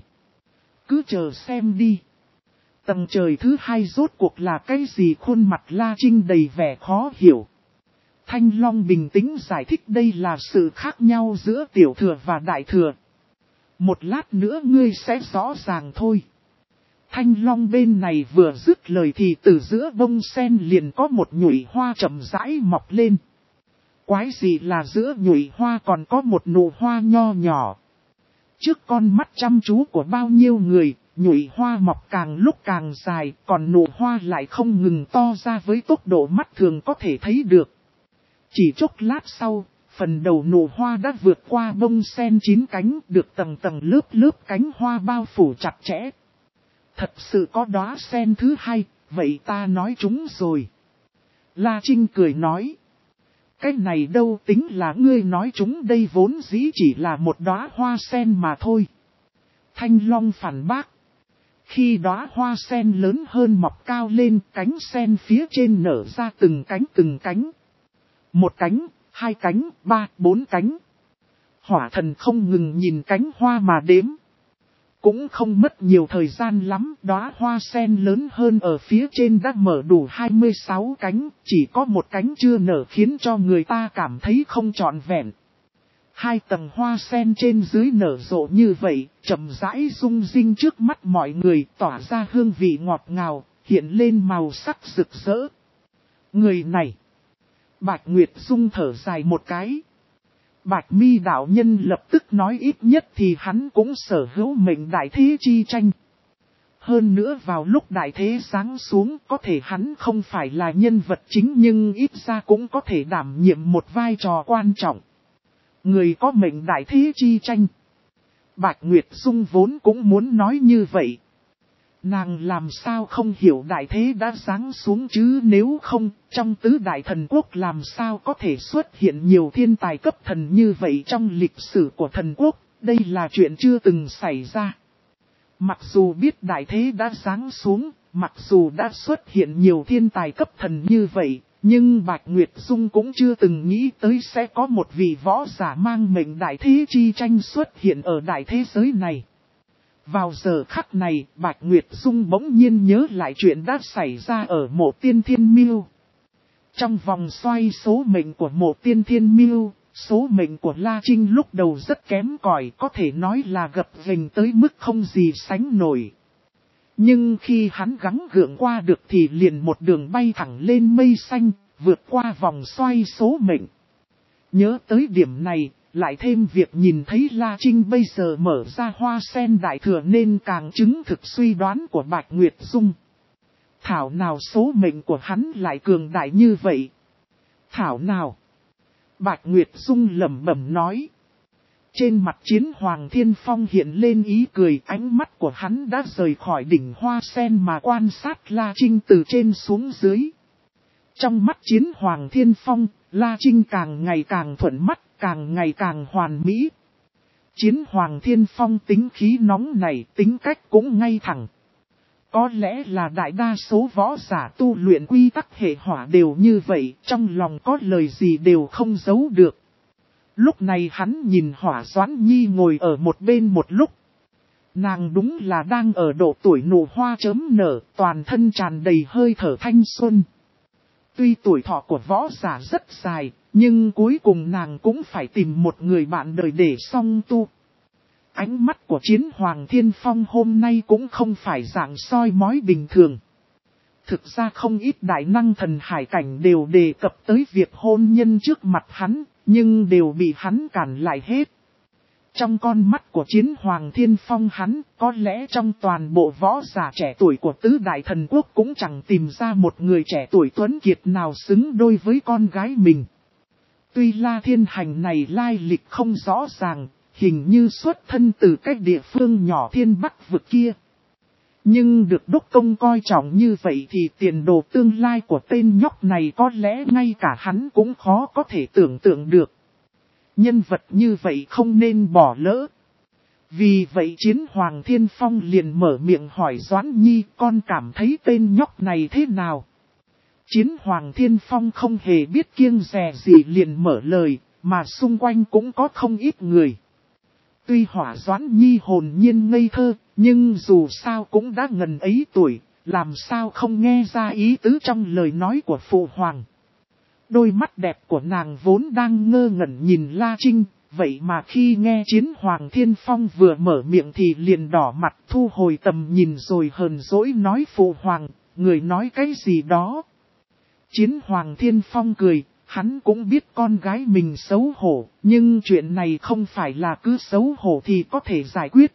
Cứ chờ xem đi. Tầng trời thứ hai rốt cuộc là cái gì? Khuôn mặt La Trinh đầy vẻ khó hiểu. Thanh Long bình tĩnh giải thích đây là sự khác nhau giữa tiểu thừa và đại thừa. Một lát nữa ngươi sẽ rõ ràng thôi. Thanh Long bên này vừa dứt lời thì từ giữa bông sen liền có một nhụy hoa chậm rãi mọc lên. Quái gì là giữa nhụy hoa còn có một nụ hoa nho nhỏ. Trước con mắt chăm chú của bao nhiêu người, nhụy hoa mọc càng lúc càng dài, còn nụ hoa lại không ngừng to ra với tốc độ mắt thường có thể thấy được. Chỉ chốc lát sau, phần đầu nụ hoa đã vượt qua bông sen chín cánh, được tầng tầng lớp lớp cánh hoa bao phủ chặt chẽ. Thật sự có đóa sen thứ hai, vậy ta nói chúng rồi. La Trinh cười nói. Cái này đâu tính là ngươi nói chúng, đây vốn dĩ chỉ là một đóa hoa sen mà thôi. Thanh Long phản bác. Khi đóa hoa sen lớn hơn mọc cao lên, cánh sen phía trên nở ra từng cánh từng cánh. Một cánh, hai cánh, ba, bốn cánh. Hỏa thần không ngừng nhìn cánh hoa mà đếm. Cũng không mất nhiều thời gian lắm, đóa hoa sen lớn hơn ở phía trên đã mở đủ hai mươi sáu cánh, chỉ có một cánh chưa nở khiến cho người ta cảm thấy không trọn vẹn. Hai tầng hoa sen trên dưới nở rộ như vậy, chậm rãi rung rinh trước mắt mọi người, tỏa ra hương vị ngọt ngào, hiện lên màu sắc rực rỡ. Người này, Bạch Nguyệt Dung thở dài một cái. Bạch Mi đạo nhân lập tức nói ít nhất thì hắn cũng sở hữu mệnh đại thế chi tranh. Hơn nữa vào lúc đại thế giáng xuống có thể hắn không phải là nhân vật chính nhưng ít ra cũng có thể đảm nhiệm một vai trò quan trọng. Người có mệnh đại thế chi tranh. Bạch Nguyệt Dung vốn cũng muốn nói như vậy. Nàng làm sao không hiểu đại thế đã giáng xuống chứ, nếu không, trong tứ đại thần quốc làm sao có thể xuất hiện nhiều thiên tài cấp thần như vậy trong lịch sử của thần quốc, đây là chuyện chưa từng xảy ra. Mặc dù biết đại thế đã giáng xuống, mặc dù đã xuất hiện nhiều thiên tài cấp thần như vậy, nhưng Bạch Nguyệt Dung cũng chưa từng nghĩ tới sẽ có một vị võ giả mang mệnh đại thế chi tranh xuất hiện ở đại thế giới này. Vào giờ khắc này, Bạch Nguyệt Dung bỗng nhiên nhớ lại chuyện đã xảy ra ở Mộ Tiên Thiên Miêu. Trong vòng xoay số mệnh của Mộ Tiên Thiên Miêu, số mệnh của La Trinh lúc đầu rất kém cỏi, có thể nói là gập ghềnh tới mức không gì sánh nổi. Nhưng khi hắn gắng gượng qua được thì liền một đường bay thẳng lên mây xanh, vượt qua vòng xoay số mệnh. Nhớ tới điểm này, lại thêm việc nhìn thấy La Trinh bây giờ mở ra hoa sen đại thừa nên càng chứng thực suy đoán của Bạch Nguyệt Dung. Thảo nào số mệnh của hắn lại cường đại như vậy? Thảo nào? Bạch Nguyệt Dung lẩm bẩm nói. Trên mặt Chiến Hoàng Thiên Phong hiện lên ý cười, ánh mắt của hắn đã rời khỏi đỉnh hoa sen mà quan sát La Trinh từ trên xuống dưới. Trong mắt Chiến Hoàng Thiên Phong, La Trinh càng ngày càng thuận mắt, càng ngày càng hoàn mỹ. Chiến Hoàng Thiên Phong tính khí nóng này, tính cách cũng ngay thẳng. Có lẽ là đại đa số võ giả tu luyện quy tắc hệ hỏa đều như vậy, trong lòng có lời gì đều không giấu được. Lúc này hắn nhìn Hỏa Doãn Nhi ngồi ở một bên một lúc. Nàng đúng là đang ở độ tuổi nụ hoa chớm nở, toàn thân tràn đầy hơi thở thanh xuân. Tuy tuổi thọ của võ giả rất dài, nhưng cuối cùng nàng cũng phải tìm một người bạn đời để song tu. Ánh mắt của Chiến Hoàng Thiên Phong hôm nay cũng không phải dạng soi mói bình thường. Thực ra không ít đại năng thần hải cảnh đều đề cập tới việc hôn nhân trước mặt hắn, nhưng đều bị hắn cản lại hết. Trong con mắt của Chiến Hoàng Thiên Phong hắn, có lẽ trong toàn bộ võ giả trẻ tuổi của tứ đại thần quốc cũng chẳng tìm ra một người trẻ tuổi tuấn kiệt nào xứng đôi với con gái mình. Tuy La Thiên Hành này lai lịch không rõ ràng, hình như xuất thân từ cách địa phương nhỏ Thiên Bắc vực kia. Nhưng được đốc công coi trọng như vậy thì tiền đồ tương lai của tên nhóc này có lẽ ngay cả hắn cũng khó có thể tưởng tượng được. Nhân vật như vậy không nên bỏ lỡ. Vì vậy Chiến Hoàng Thiên Phong liền mở miệng hỏi Doãn Nhi, con cảm thấy tên nhóc này thế nào? Chiến Hoàng Thiên Phong không hề biết kiêng dè gì liền mở lời, mà xung quanh cũng có không ít người. Tuy Hỏa Doãn Nhi hồn nhiên ngây thơ, nhưng dù sao cũng đã ngần ấy tuổi, làm sao không nghe ra ý tứ trong lời nói của Phụ Hoàng. Đôi mắt đẹp của nàng vốn đang ngơ ngẩn nhìn La Trinh, vậy mà khi nghe Chiến Hoàng Thiên Phong vừa mở miệng thì liền đỏ mặt thu hồi tầm nhìn rồi hờn dỗi nói Phụ Hoàng, người nói cái gì đó. Chiến Hoàng Thiên Phong cười, hắn cũng biết con gái mình xấu hổ, nhưng chuyện này không phải là cứ xấu hổ thì có thể giải quyết.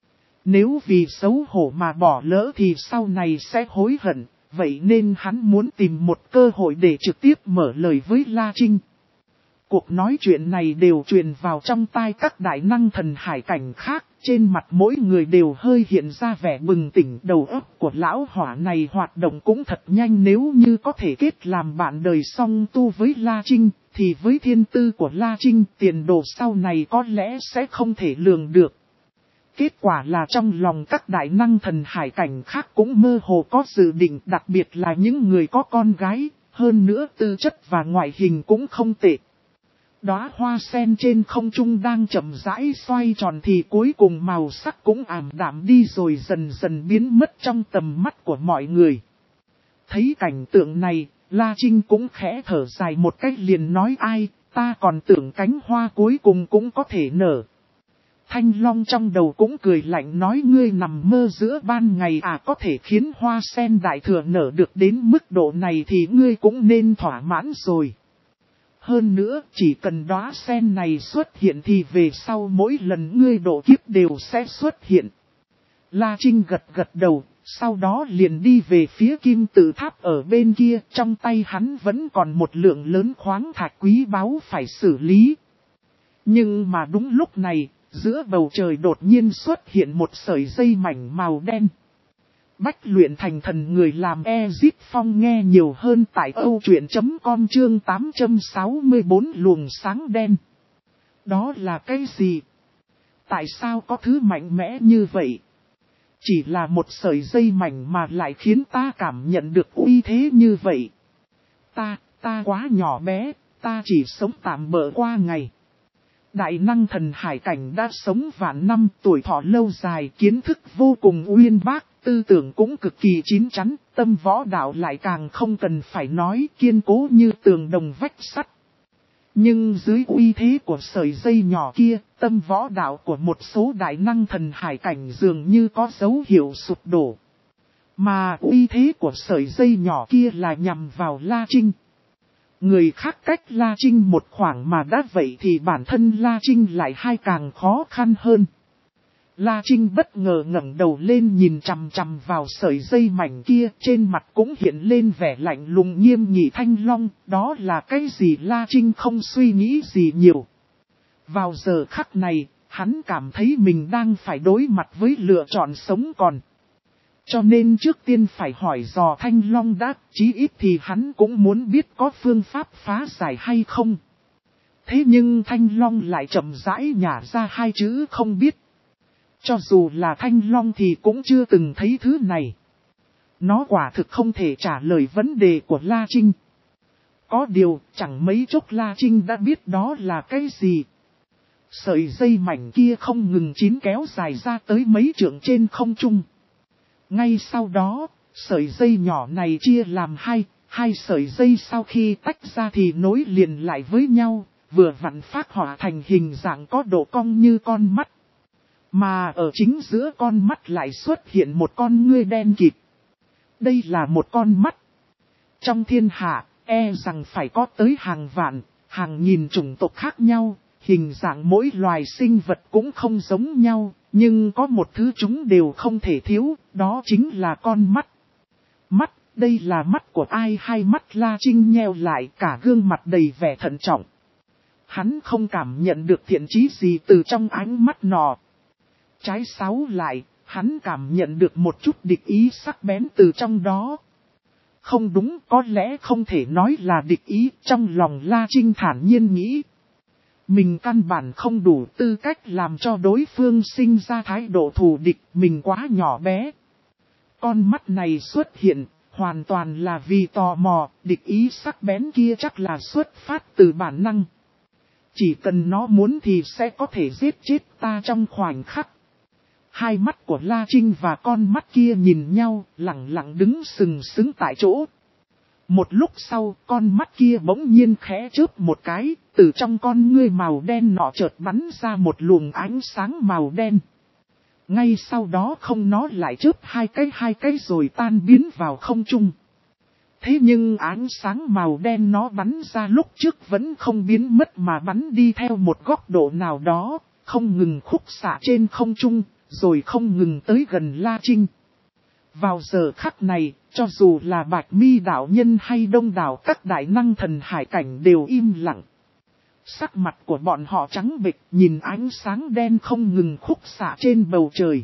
Nếu vì xấu hổ mà bỏ lỡ thì sau này sẽ hối hận, vậy nên hắn muốn tìm một cơ hội để trực tiếp mở lời với La Trinh. Cuộc nói chuyện này đều truyền vào trong tai các đại năng thần hải cảnh khác, trên mặt mỗi người đều hơi hiện ra vẻ bừng tỉnh. Đầu óc của lão hỏa này hoạt động cũng thật nhanh, nếu như có thể kết làm bạn đời song tu với La Trinh, thì với thiên tư của La Trinh tiền đồ sau này có lẽ sẽ không thể lường được. Kết quả là trong lòng các đại năng thần hải cảnh khác cũng mơ hồ có dự định, đặc biệt là những người có con gái, hơn nữa tư chất và ngoại hình cũng không tệ. Đóa hoa sen trên không trung đang chậm rãi xoay tròn thì cuối cùng màu sắc cũng ảm đạm đi rồi dần dần biến mất trong tầm mắt của mọi người. Thấy cảnh tượng này, La Trinh cũng khẽ thở dài một cách liền nói ai, ta còn tưởng cánh hoa cuối cùng cũng có thể nở. Thanh Long trong đầu cũng cười lạnh nói ngươi nằm mơ giữa ban ngày à, có thể khiến hoa sen đại thừa nở được đến mức độ này thì ngươi cũng nên thỏa mãn rồi. Hơn nữa, chỉ cần đóa sen này xuất hiện thì về sau mỗi lần ngươi độ kiếp đều sẽ xuất hiện. La Trinh gật gật đầu, sau đó liền đi về phía kim tự tháp ở bên kia, trong tay hắn vẫn còn một lượng lớn khoáng thạch quý báu phải xử lý. Nhưng mà đúng lúc này, giữa bầu trời đột nhiên xuất hiện một sợi dây mảnh màu đen. Bách luyện thành thần người làm Ezip Phong nghe nhiều hơn tại âu truyện chấm com chương tám trăm sáu mươi bốn luồng sáng đen. Đó là cái gì? Tại sao có thứ mạnh mẽ như vậy? Chỉ là một sợi dây mảnh mà lại khiến ta cảm nhận được uy thế như vậy. Ta, ta quá nhỏ bé, ta chỉ sống tạm bợ qua ngày. Đại năng thần hải cảnh đã sống vạn năm, tuổi thọ lâu dài, kiến thức vô cùng uyên bác, tư tưởng cũng cực kỳ chín chắn, tâm võ đạo lại càng không cần phải nói, kiên cố như tường đồng vách sắt. Nhưng dưới uy thế của sợi dây nhỏ kia, tâm võ đạo của một số đại năng thần hải cảnh dường như có dấu hiệu sụp đổ. Mà uy thế của sợi dây nhỏ kia là nhằm vào La Trinh. Người khác cách La Trinh một khoảng mà đã vậy thì bản thân La Trinh lại hai càng khó khăn hơn. La Trinh bất ngờ ngẩng đầu lên nhìn chằm chằm vào sợi dây mảnh kia, trên mặt cũng hiện lên vẻ lạnh lùng nghiêm nghị. Thanh Long, đó là cái gì? La Trinh không suy nghĩ gì nhiều. Vào giờ khắc này, hắn cảm thấy mình đang phải đối mặt với lựa chọn sống còn. Cho nên trước tiên phải hỏi dò Thanh Long đã, chí ít thì hắn cũng muốn biết có phương pháp phá giải hay không. Thế nhưng Thanh Long lại chậm rãi nhả ra hai chữ không biết. Cho dù là Thanh Long thì cũng chưa từng thấy thứ này. Nó quả thực không thể trả lời vấn đề của La Trinh. Có điều, chẳng mấy chốc La Trinh đã biết đó là cái gì. Sợi dây mảnh kia không ngừng chín kéo dài ra tới mấy trượng trên không trung. Ngay sau đó, sợi dây nhỏ này chia làm hai, hai sợi dây sau khi tách ra thì nối liền lại với nhau, vừa vặn phát họa thành hình dạng có độ cong như con mắt. Mà ở chính giữa con mắt lại xuất hiện một con ngươi đen kịt. Đây là một con mắt. Trong thiên hạ, e rằng phải có tới hàng vạn, hàng nghìn chủng tộc khác nhau, hình dạng mỗi loài sinh vật cũng không giống nhau, nhưng có một thứ chúng đều không thể thiếu, đó chính là con mắt. Mắt, đây là mắt của ai? Hai mắt La Trinh nheo lại, cả gương mặt đầy vẻ thận trọng. Hắn không cảm nhận được thiện chí gì từ trong ánh mắt nọ. Trái sáu lại, Hắn cảm nhận được một chút địch ý sắc bén từ trong đó. Không đúng, có lẽ không thể nói là địch ý, trong lòng La Trinh thản nhiên nghĩ. Mình căn bản không đủ tư cách làm cho đối phương sinh ra thái độ thù địch, mình quá nhỏ bé. Con mắt này xuất hiện, hoàn toàn là vì tò mò, địch ý sắc bén kia chắc là xuất phát từ bản năng. Chỉ cần nó muốn thì sẽ có thể giết chết ta trong khoảnh khắc. Hai mắt của La Trinh và con mắt kia nhìn nhau, lặng lặng đứng sừng sững tại chỗ. Một lúc sau, con mắt kia bỗng nhiên khẽ chớp một cái, từ trong con ngươi màu đen nọ chợt bắn ra một luồng ánh sáng màu đen. Ngay sau đó không nó lại chớp hai cái hai cái rồi tan biến vào không trung. Thế nhưng ánh sáng màu đen nó bắn ra lúc trước vẫn không biến mất mà bắn đi theo một góc độ nào đó, không ngừng khúc xạ trên không trung, rồi không ngừng tới gần La Trinh. Vào giờ khắc này, cho dù là Bạch Mi đạo nhân hay đông đảo các đại năng thần hải cảnh đều im lặng. Sắc mặt của bọn họ trắng bệch nhìn ánh sáng đen không ngừng khúc xạ trên bầu trời.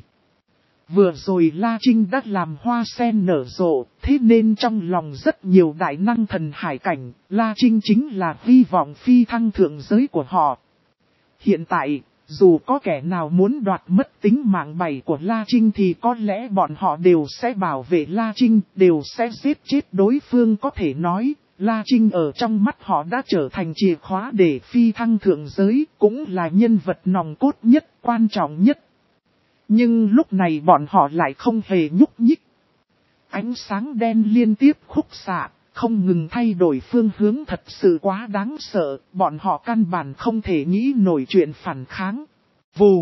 Vừa rồi La Trinh đã làm hoa sen nở rộ, thế nên trong lòng rất nhiều đại năng thần hải cảnh, La Trinh chính là hy vọng phi thăng thượng giới của họ. Hiện tại, dù có kẻ nào muốn đoạt mất tính mạng bảy của La Trinh thì có lẽ bọn họ đều sẽ bảo vệ La Trinh, đều sẽ giết chết đối phương. Có thể nói, La Trinh ở trong mắt họ đã trở thành chìa khóa để phi thăng thượng giới, cũng là nhân vật nòng cốt nhất, quan trọng nhất. Nhưng lúc này bọn họ lại không hề nhúc nhích. Ánh sáng đen liên tiếp khúc xạ, không ngừng thay đổi phương hướng thật sự quá đáng sợ, bọn họ căn bản không thể nghĩ nổi chuyện phản kháng. Vù!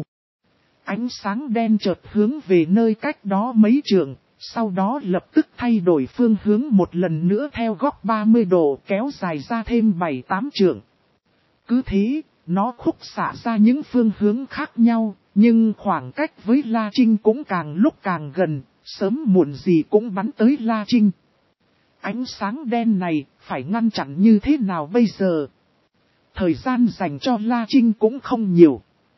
Ánh sáng đen chợt hướng về nơi cách đó mấy trượng, sau đó lập tức thay đổi phương hướng một lần nữa theo góc ba mươi độ kéo dài ra thêm bảy tám trượng. Cứ thế, nó khúc xạ ra những phương hướng khác nhau, nhưng khoảng cách với La Trinh cũng càng lúc càng gần, sớm muộn gì cũng bắn tới La Trinh. Ánh sáng đen này, phải ngăn chặn như thế nào bây giờ? Thời gian dành cho La Trinh cũng không nhiều.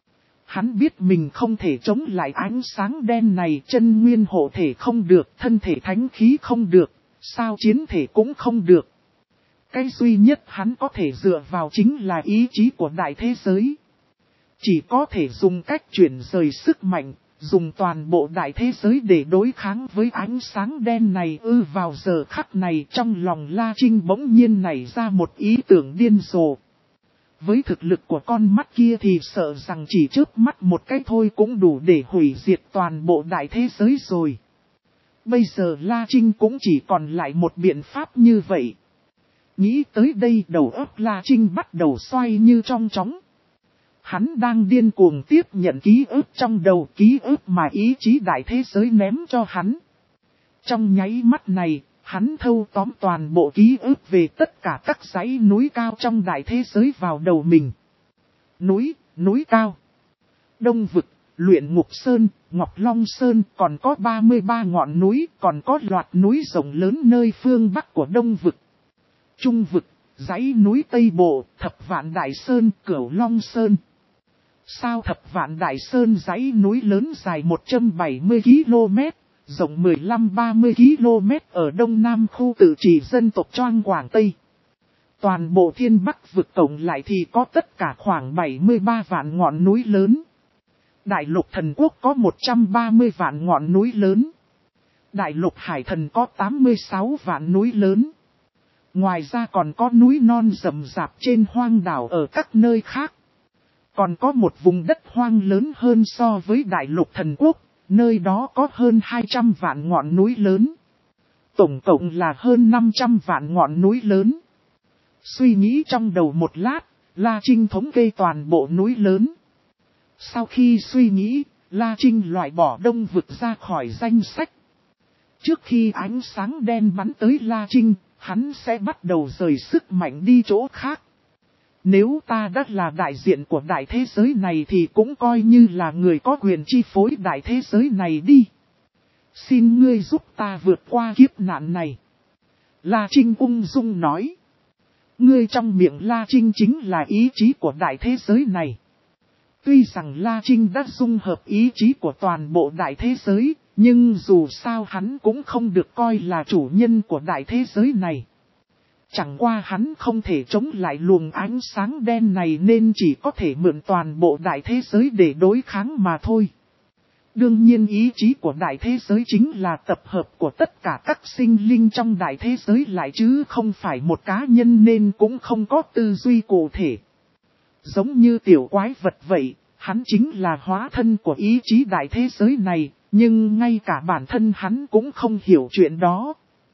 Hắn biết mình không thể chống lại ánh sáng đen này, chân nguyên hộ thể không được, thân thể thánh khí không được, sao chiến thể cũng không được. Cái duy nhất hắn có thể dựa vào chính là ý chí của đại thế giới. Chỉ có thể dùng cách chuyển rời sức mạnh, dùng toàn bộ đại thế giới để đối kháng với ánh sáng đen này. Ư vào giờ khắc này trong lòng La Trinh bỗng nhiên nảy ra một ý tưởng điên rồ. Với thực lực của con mắt kia thì sợ rằng chỉ chớp mắt một cái thôi cũng đủ để hủy diệt toàn bộ đại thế giới rồi. Bây giờ La Trinh cũng chỉ còn lại một biện pháp như vậy. Nghĩ tới đây đầu óc La Trinh bắt đầu xoay như trong chóng. Hắn đang điên cuồng tiếp nhận ký ức trong đầu, ký ức mà ý chí đại thế giới ném cho hắn. Trong nháy mắt này, hắn thâu tóm toàn bộ ký ức về tất cả các dãy núi cao trong đại thế giới vào đầu mình. Núi, núi cao. Đông vực, Luyện Ngục Sơn, Ngọc Long Sơn, còn có ba mươi ba ngọn núi, còn có loạt núi rộng lớn nơi phương Bắc của Đông vực. Trung vực, dãy núi Tây Bộ, Thập Vạn Đại Sơn, Cửu Long Sơn. Sao Thập Vạn Đại Sơn dãy núi lớn dài một trăm bảy mươi ki lô mét, rộng mười lăm ba mươi ki lô mét ở đông nam khu tự trị dân tộc Choang Quảng Tây. Toàn bộ Thiên Bắc vực tổng lại thì có tất cả khoảng bảy mươi ba vạn ngọn núi lớn. Đại lục Thần Quốc có một trăm ba mươi vạn ngọn núi lớn. Đại lục Hải Thần có tám mươi sáu vạn núi lớn. Ngoài ra còn có núi non rậm rạp trên hoang đảo ở các nơi khác. Còn có một vùng đất hoang lớn hơn so với Đại lục Thần Quốc, nơi đó có hơn hai trăm vạn ngọn núi lớn. Tổng cộng là hơn năm trăm vạn ngọn núi lớn. Suy nghĩ trong đầu một lát, La Trinh thống kê toàn bộ núi lớn. Sau khi suy nghĩ, La Trinh loại bỏ Đông vực ra khỏi danh sách. Trước khi ánh sáng đen bắn tới La Trinh, hắn sẽ bắt đầu rời sức mạnh đi chỗ khác. Nếu ta đã là đại diện của đại thế giới này thì cũng coi như là người có quyền chi phối đại thế giới này đi. Xin ngươi giúp ta vượt qua kiếp nạn này. La Trinh ung dung nói. Ngươi trong miệng La Trinh chính là ý chí của đại thế giới này. Tuy rằng La Trinh đã dung hợp ý chí của toàn bộ đại thế giới, nhưng dù sao hắn cũng không được coi là chủ nhân của đại thế giới này. Chẳng qua hắn không thể chống lại luồng ánh sáng đen này nên chỉ có thể mượn toàn bộ đại thế giới để đối kháng mà thôi. Đương nhiên ý chí của đại thế giới chính là tập hợp của tất cả các sinh linh trong đại thế giới lại chứ không phải một cá nhân nên cũng không có tư duy cụ thể. Giống như tiểu quái vật vậy, hắn chính là hóa thân của ý chí đại thế giới này, nhưng ngay cả bản thân hắn cũng không hiểu chuyện đó.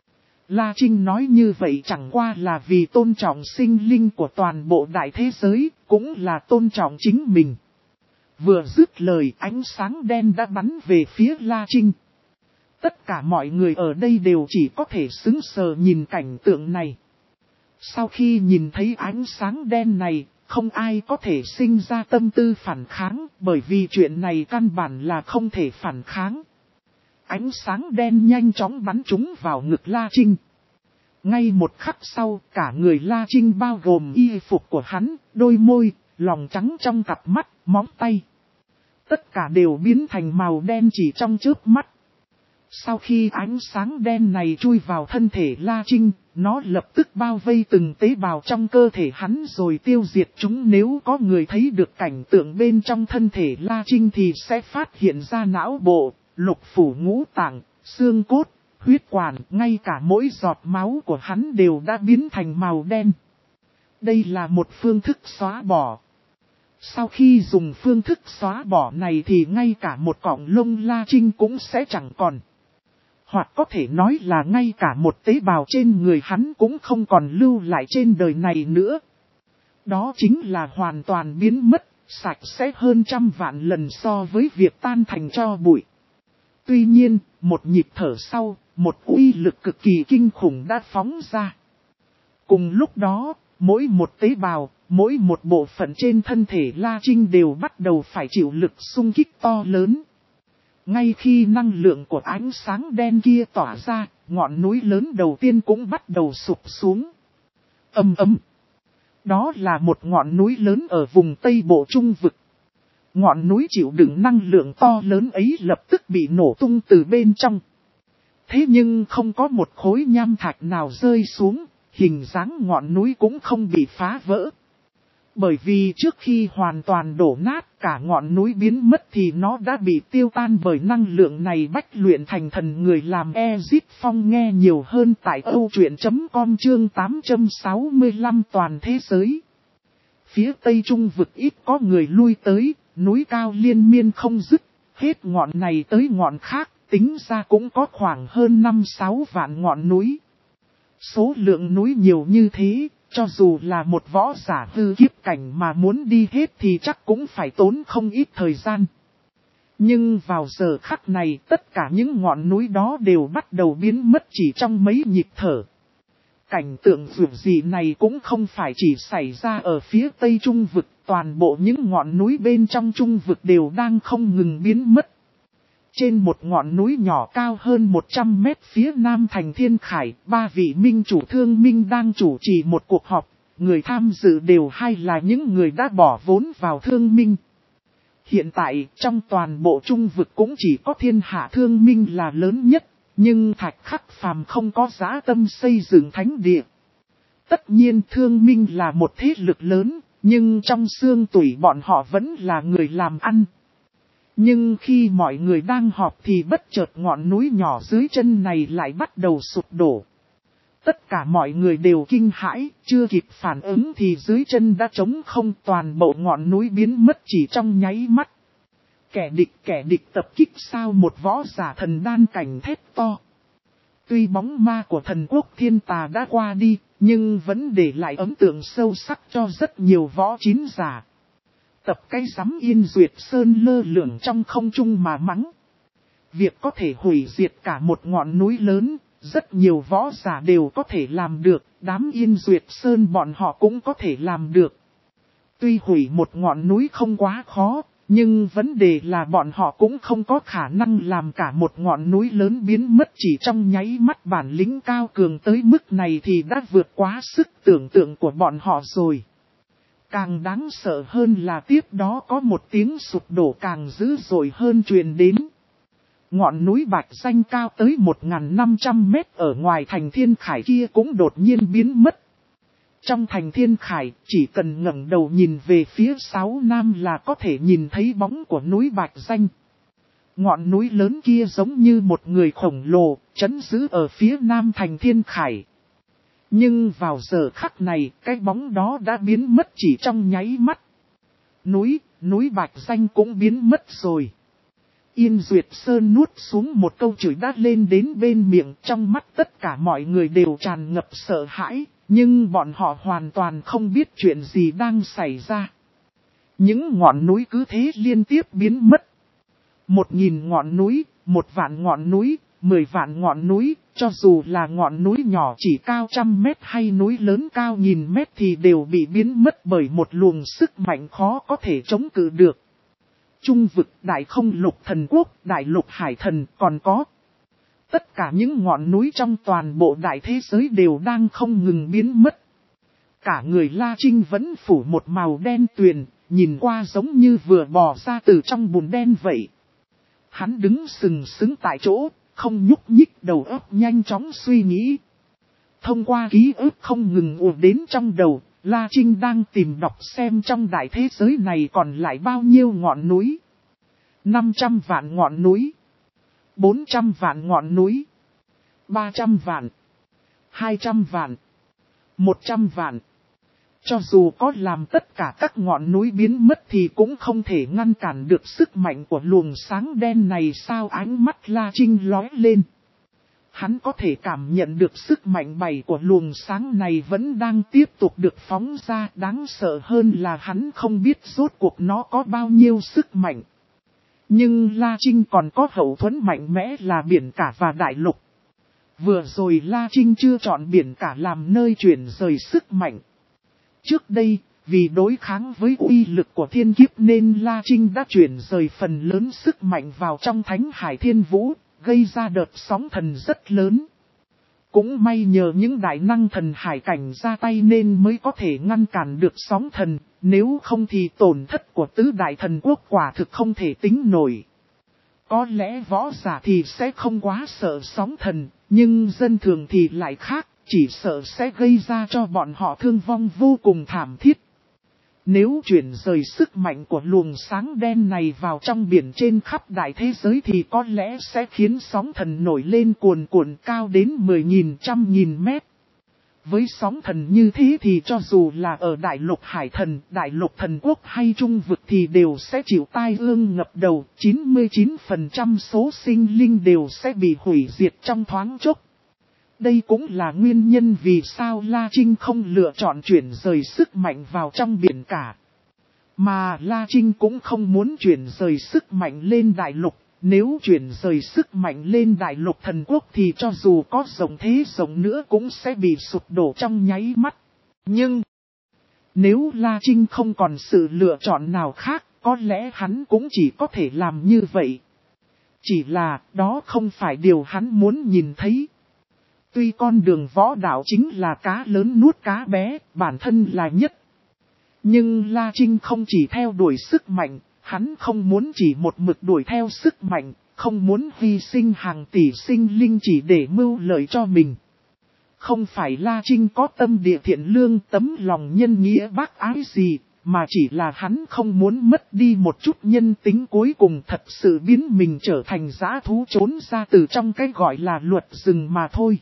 La Trinh nói như vậy chẳng qua là vì tôn trọng sinh linh của toàn bộ đại thế giới, cũng là tôn trọng chính mình. Vừa dứt lời ánh sáng đen đã bắn về phía La Trinh. Tất cả mọi người ở đây đều chỉ có thể sững sờ nhìn cảnh tượng này. Sau khi nhìn thấy ánh sáng đen này, không ai có thể sinh ra tâm tư phản kháng, bởi vì chuyện này căn bản là không thể phản kháng. Ánh sáng đen nhanh chóng bắn trúng vào ngực La Trinh. Ngay một khắc sau, cả người La Trinh bao gồm y phục của hắn, đôi môi, lòng trắng trong cặp mắt, móng tay. Tất cả đều biến thành màu đen chỉ trong chớp mắt. Sau khi ánh sáng đen này chui vào thân thể La Trinh, nó lập tức bao vây từng tế bào trong cơ thể hắn rồi tiêu diệt chúng. Nếu có người thấy được cảnh tượng bên trong thân thể La Trinh thì sẽ phát hiện ra não bộ, lục phủ ngũ tạng, xương cốt, huyết quản, ngay cả mỗi giọt máu của hắn đều đã biến thành màu đen. Đây là một phương thức xóa bỏ. Sau khi dùng phương thức xóa bỏ này thì ngay cả một cọng lông La Trinh cũng sẽ chẳng còn. Hoặc có thể nói là ngay cả một tế bào trên người hắn cũng không còn lưu lại trên đời này nữa. Đó chính là hoàn toàn biến mất, sạch sẽ hơn trăm vạn lần so với việc tan thành tro bụi. Tuy nhiên, một nhịp thở sau, một uy lực cực kỳ kinh khủng đã phóng ra. Cùng lúc đó, mỗi một tế bào, mỗi một bộ phận trên thân thể La Trinh đều bắt đầu phải chịu lực xung kích to lớn. Ngay khi năng lượng của ánh sáng đen kia tỏa ra, ngọn núi lớn đầu tiên cũng bắt đầu sụp xuống. Ầm ầm. Đó là một ngọn núi lớn ở vùng Tây Bộ Trung Vực. Ngọn núi chịu đựng năng lượng to lớn ấy lập tức bị nổ tung từ bên trong. Thế nhưng không có một khối nham thạch nào rơi xuống, hình dáng ngọn núi cũng không bị phá vỡ. Bởi vì trước khi hoàn toàn đổ nát cả ngọn núi biến mất thì nó đã bị tiêu tan bởi năng lượng này. Bách luyện thành thần người làm Ezip Phong nghe nhiều hơn tại âu truyện chấm com chương tám trăm sáu mươi lăm toàn thế giới. Phía Tây Trung vực ít có người lui tới, núi cao liên miên không dứt, hết ngọn này tới ngọn khác, tính ra cũng có khoảng hơn năm sáu vạn ngọn núi. Số lượng núi nhiều như thế, cho dù là một võ giả hư kiếp cảnh mà muốn đi hết thì chắc cũng phải tốn không ít thời gian. Nhưng vào giờ khắc này tất cả những ngọn núi đó đều bắt đầu biến mất chỉ trong mấy nhịp thở. Cảnh tượng vượt dị này cũng không phải chỉ xảy ra ở phía Tây Trung vực, toàn bộ những ngọn núi bên trong Trung vực đều đang không ngừng biến mất. Trên một ngọn núi nhỏ cao hơn một trăm mét phía nam thành Thiên Khải, ba vị minh chủ Thương Minh đang chủ trì một cuộc họp, người tham dự đều hay là những người đã bỏ vốn vào Thương Minh. Hiện tại, trong toàn bộ Trung vực cũng chỉ có Thiên Hạ Thương Minh là lớn nhất, nhưng Thạch Khắc Phàm không có dã tâm xây dựng thánh địa. Tất nhiên Thương Minh là một thế lực lớn, nhưng trong xương tủy bọn họ vẫn là người làm ăn. Nhưng khi mọi người đang họp thì bất chợt ngọn núi nhỏ dưới chân này lại bắt đầu sụp đổ. Tất cả mọi người đều kinh hãi, chưa kịp phản ứng thì dưới chân đã trống không, toàn bộ ngọn núi biến mất chỉ trong nháy mắt. Kẻ địch kẻ địch tập kích sao, một võ giả thần đan cảnh thét to. Tuy bóng ma của thần quốc thiên tà đã qua đi, nhưng vẫn để lại ấn tượng sâu sắc cho rất nhiều võ chín giả. Tập cái rắm Yên Duyệt Sơn lơ lửng trong không trung mà mắng. Việc có thể hủy diệt cả một ngọn núi lớn, rất nhiều võ giả đều có thể làm được, đám Yên Duyệt Sơn bọn họ cũng có thể làm được. Tuy hủy một ngọn núi không quá khó, nhưng vấn đề là bọn họ cũng không có khả năng làm cả một ngọn núi lớn biến mất chỉ trong nháy mắt. Bản lĩnh cao cường tới mức này thì đã vượt quá sức tưởng tượng của bọn họ rồi. Càng đáng sợ hơn là tiếp đó có một tiếng sụp đổ càng dữ dội hơn truyền đến. Ngọn núi Bạch Danh cao tới một nghìn năm trăm mét ở ngoài thành Thiên Khải kia cũng đột nhiên biến mất. Trong thành Thiên Khải, chỉ cần ngẩng đầu nhìn về phía sáu nam là có thể nhìn thấy bóng của núi Bạch Danh. Ngọn núi lớn kia giống như một người khổng lồ, trấn giữ ở phía nam thành Thiên Khải. Nhưng vào giờ khắc này, cái bóng đó đã biến mất chỉ trong nháy mắt. Núi, núi Bạch Danh cũng biến mất rồi. Yên Duyệt Sơn nuốt xuống một câu chửi đã lên đến bên miệng, trong mắt tất cả mọi người đều tràn ngập sợ hãi, nhưng bọn họ hoàn toàn không biết chuyện gì đang xảy ra. Những ngọn núi cứ thế liên tiếp biến mất. Một nghìn ngọn núi, một vạn ngọn núi, mười vạn ngọn núi, cho dù là ngọn núi nhỏ chỉ cao trăm mét hay núi lớn cao nghìn mét thì đều bị biến mất bởi một luồng sức mạnh khó có thể chống cự được. Trung vực, đại không lục thần quốc, đại lục hải thần còn có. Tất cả những ngọn núi trong toàn bộ đại thế giới đều đang không ngừng biến mất. Cả người La Trinh vẫn phủ một màu đen tuyền, nhìn qua giống như vừa bò ra từ trong bùn đen vậy. Hắn đứng sừng sững tại chỗ, không nhúc nhích, đầu óc nhanh chóng suy nghĩ. Thông qua ký ức không ngừng ùa đến trong đầu, La Trinh đang tìm đọc xem trong đại thế giới này còn lại bao nhiêu ngọn núi. năm trăm vạn ngọn núi, bốn trăm vạn ngọn núi, ba trăm vạn, hai trăm vạn, một trăm vạn. Cho dù có làm tất cả các ngọn núi biến mất thì cũng không thể ngăn cản được sức mạnh của luồng sáng đen này sao. Ánh mắt La Trinh lóe lên. Hắn có thể cảm nhận được sức mạnh bày của luồng sáng này vẫn đang tiếp tục được phóng ra. Đáng sợ hơn là hắn không biết rốt cuộc nó có bao nhiêu sức mạnh. Nhưng La Trinh còn có hậu thuẫn mạnh mẽ là biển cả và đại lục. Vừa rồi La Trinh chưa chọn biển cả làm nơi chuyển rời sức mạnh. Trước đây, vì đối kháng với uy lực của thiên kiếp nên La Trinh đã chuyển rời phần lớn sức mạnh vào trong Thánh Hải Thiên Vũ, gây ra đợt sóng thần rất lớn. Cũng may nhờ những đại năng thần hải cảnh ra tay nên mới có thể ngăn cản được sóng thần, nếu không thì tổn thất của tứ đại thần quốc quả thực không thể tính nổi. Có lẽ võ giả thì sẽ không quá sợ sóng thần, nhưng dân thường thì lại khác. Chỉ sợ sẽ gây ra cho bọn họ thương vong vô cùng thảm thiết. Nếu chuyển rời sức mạnh của luồng sáng đen này vào trong biển trên khắp đại thế giới thì có lẽ sẽ khiến sóng thần nổi lên cuồn cuộn cao đến mười nghìn trăm nghìn mét. Với sóng thần như thế thì cho dù là ở đại lục hải thần, đại lục thần quốc hay trung vực thì đều sẽ chịu tai ương ngập đầu. chín mươi chín phần trăm số sinh linh đều sẽ bị hủy diệt trong thoáng chốc. Đây cũng là nguyên nhân vì sao La Trinh không lựa chọn chuyển rời sức mạnh vào trong biển cả. Mà La Trinh cũng không muốn chuyển rời sức mạnh lên đại lục. Nếu chuyển rời sức mạnh lên đại lục thần quốc thì cho dù có rộng thế rộng nữa cũng sẽ bị sụp đổ trong nháy mắt. Nhưng, nếu La Trinh không còn sự lựa chọn nào khác, có lẽ hắn cũng chỉ có thể làm như vậy. Chỉ là, đó không phải điều hắn muốn nhìn thấy. Tuy con đường võ đạo chính là cá lớn nuốt cá bé, bản thân là nhất. Nhưng La Trinh không chỉ theo đuổi sức mạnh, hắn không muốn chỉ một mực đuổi theo sức mạnh, không muốn hy sinh hàng tỷ sinh linh chỉ để mưu lợi cho mình. Không phải La Trinh có tâm địa thiện lương tấm lòng nhân nghĩa bác ái gì, mà chỉ là hắn không muốn mất đi một chút nhân tính cuối cùng thật sự biến mình trở thành dã thú trốn ra từ trong cái gọi là luật rừng mà thôi.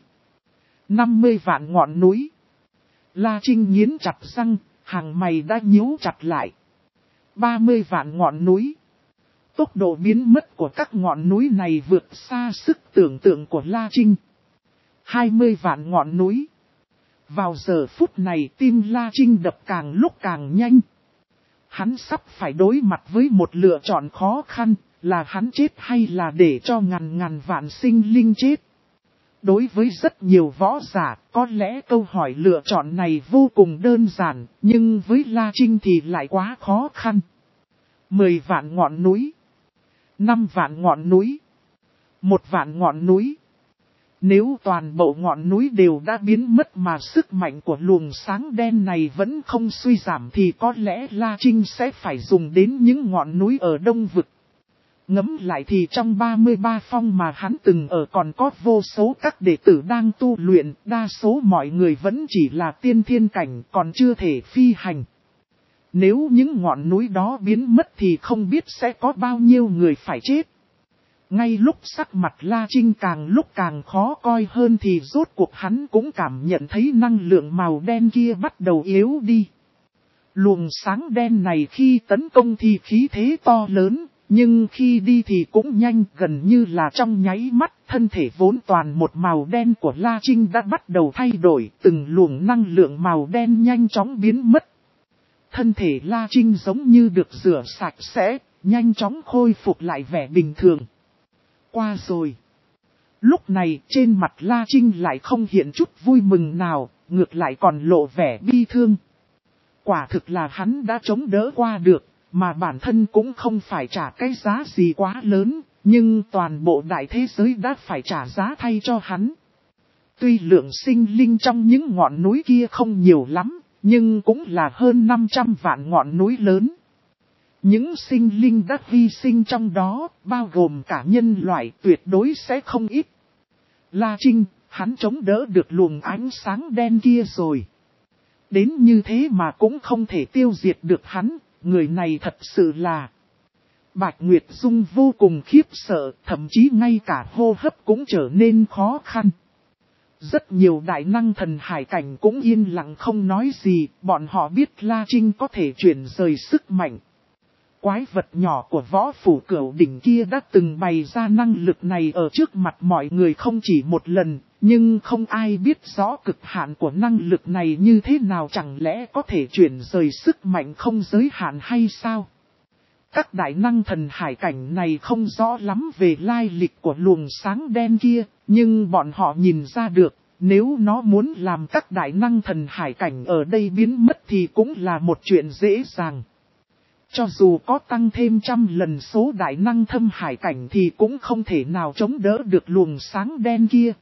năm mươi vạn ngọn núi. La Trinh nghiến chặt răng, hàng mày đã nhíu chặt lại. ba mươi vạn ngọn núi. Tốc độ biến mất của các ngọn núi này vượt xa sức tưởng tượng của La Trinh. hai mươi vạn ngọn núi. Vào giờ phút này tim La Trinh đập càng lúc càng nhanh. Hắn sắp phải đối mặt với một lựa chọn khó khăn, là hắn chết hay là để cho ngàn ngàn vạn sinh linh chết. Đối với rất nhiều võ giả, có lẽ câu hỏi lựa chọn này vô cùng đơn giản, nhưng với La Trinh thì lại quá khó khăn. Mười vạn ngọn núi, năm vạn ngọn núi, một vạn ngọn núi, Nếu toàn bộ ngọn núi đều đã biến mất mà sức mạnh của luồng sáng đen này vẫn không suy giảm thì có lẽ La Trinh sẽ phải dùng đến những ngọn núi ở Đông Vực. Ngẫm lại thì trong ba mươi ba phong mà hắn từng ở còn có vô số các đệ tử đang tu luyện, đa số mọi người vẫn chỉ là tiên thiên cảnh còn chưa thể phi hành. Nếu những ngọn núi đó biến mất thì không biết sẽ có bao nhiêu người phải chết. Ngay lúc sắc mặt La Trinh càng lúc càng khó coi hơn thì rốt cuộc hắn cũng cảm nhận thấy năng lượng màu đen kia bắt đầu yếu đi. Luồng sáng đen này khi tấn công thì khí thế to lớn, nhưng khi đi thì cũng nhanh, gần như là trong nháy mắt. Thân thể vốn toàn một màu đen của La Trinh đã bắt đầu thay đổi, từng luồng năng lượng màu đen nhanh chóng biến mất. Thân thể La Trinh giống như được rửa sạch sẽ, nhanh chóng khôi phục lại vẻ bình thường. Qua rồi. Lúc này trên mặt La Trinh lại không hiện chút vui mừng nào, ngược lại còn lộ vẻ bi thương. Quả thực là hắn đã chống đỡ qua được, mà bản thân cũng không phải trả cái giá gì quá lớn, nhưng toàn bộ đại thế giới đã phải trả giá thay cho hắn. Tuy lượng sinh linh trong những ngọn núi kia không nhiều lắm, nhưng cũng là hơn năm trăm vạn ngọn núi lớn. Những sinh linh đã hy sinh trong đó, bao gồm cả nhân loại, tuyệt đối sẽ không ít. La Trinh, hắn chống đỡ được luồng ánh sáng đen kia rồi. Đến như thế mà cũng không thể tiêu diệt được hắn, người này thật sự là... Bạch Nguyệt Dung vô cùng khiếp sợ, thậm chí ngay cả hô hấp cũng trở nên khó khăn. Rất nhiều đại năng thần hải cảnh cũng yên lặng không nói gì, bọn họ biết La Trinh có thể chuyển rời sức mạnh. Quái vật nhỏ của võ phủ cửu đỉnh kia đã từng bày ra năng lực này ở trước mặt mọi người không chỉ một lần, nhưng không ai biết rõ cực hạn của năng lực này như thế nào, chẳng lẽ có thể chuyển rời sức mạnh không giới hạn hay sao? Các đại năng thần hải cảnh này không rõ lắm về lai lịch của luồng sáng đen kia, nhưng bọn họ nhìn ra được, nếu nó muốn làm các đại năng thần hải cảnh ở đây biến mất thì cũng là một chuyện dễ dàng. Cho dù có tăng thêm trăm lần số đại năng thâm hải cảnh thì cũng không thể nào chống đỡ được luồng sáng đen kia.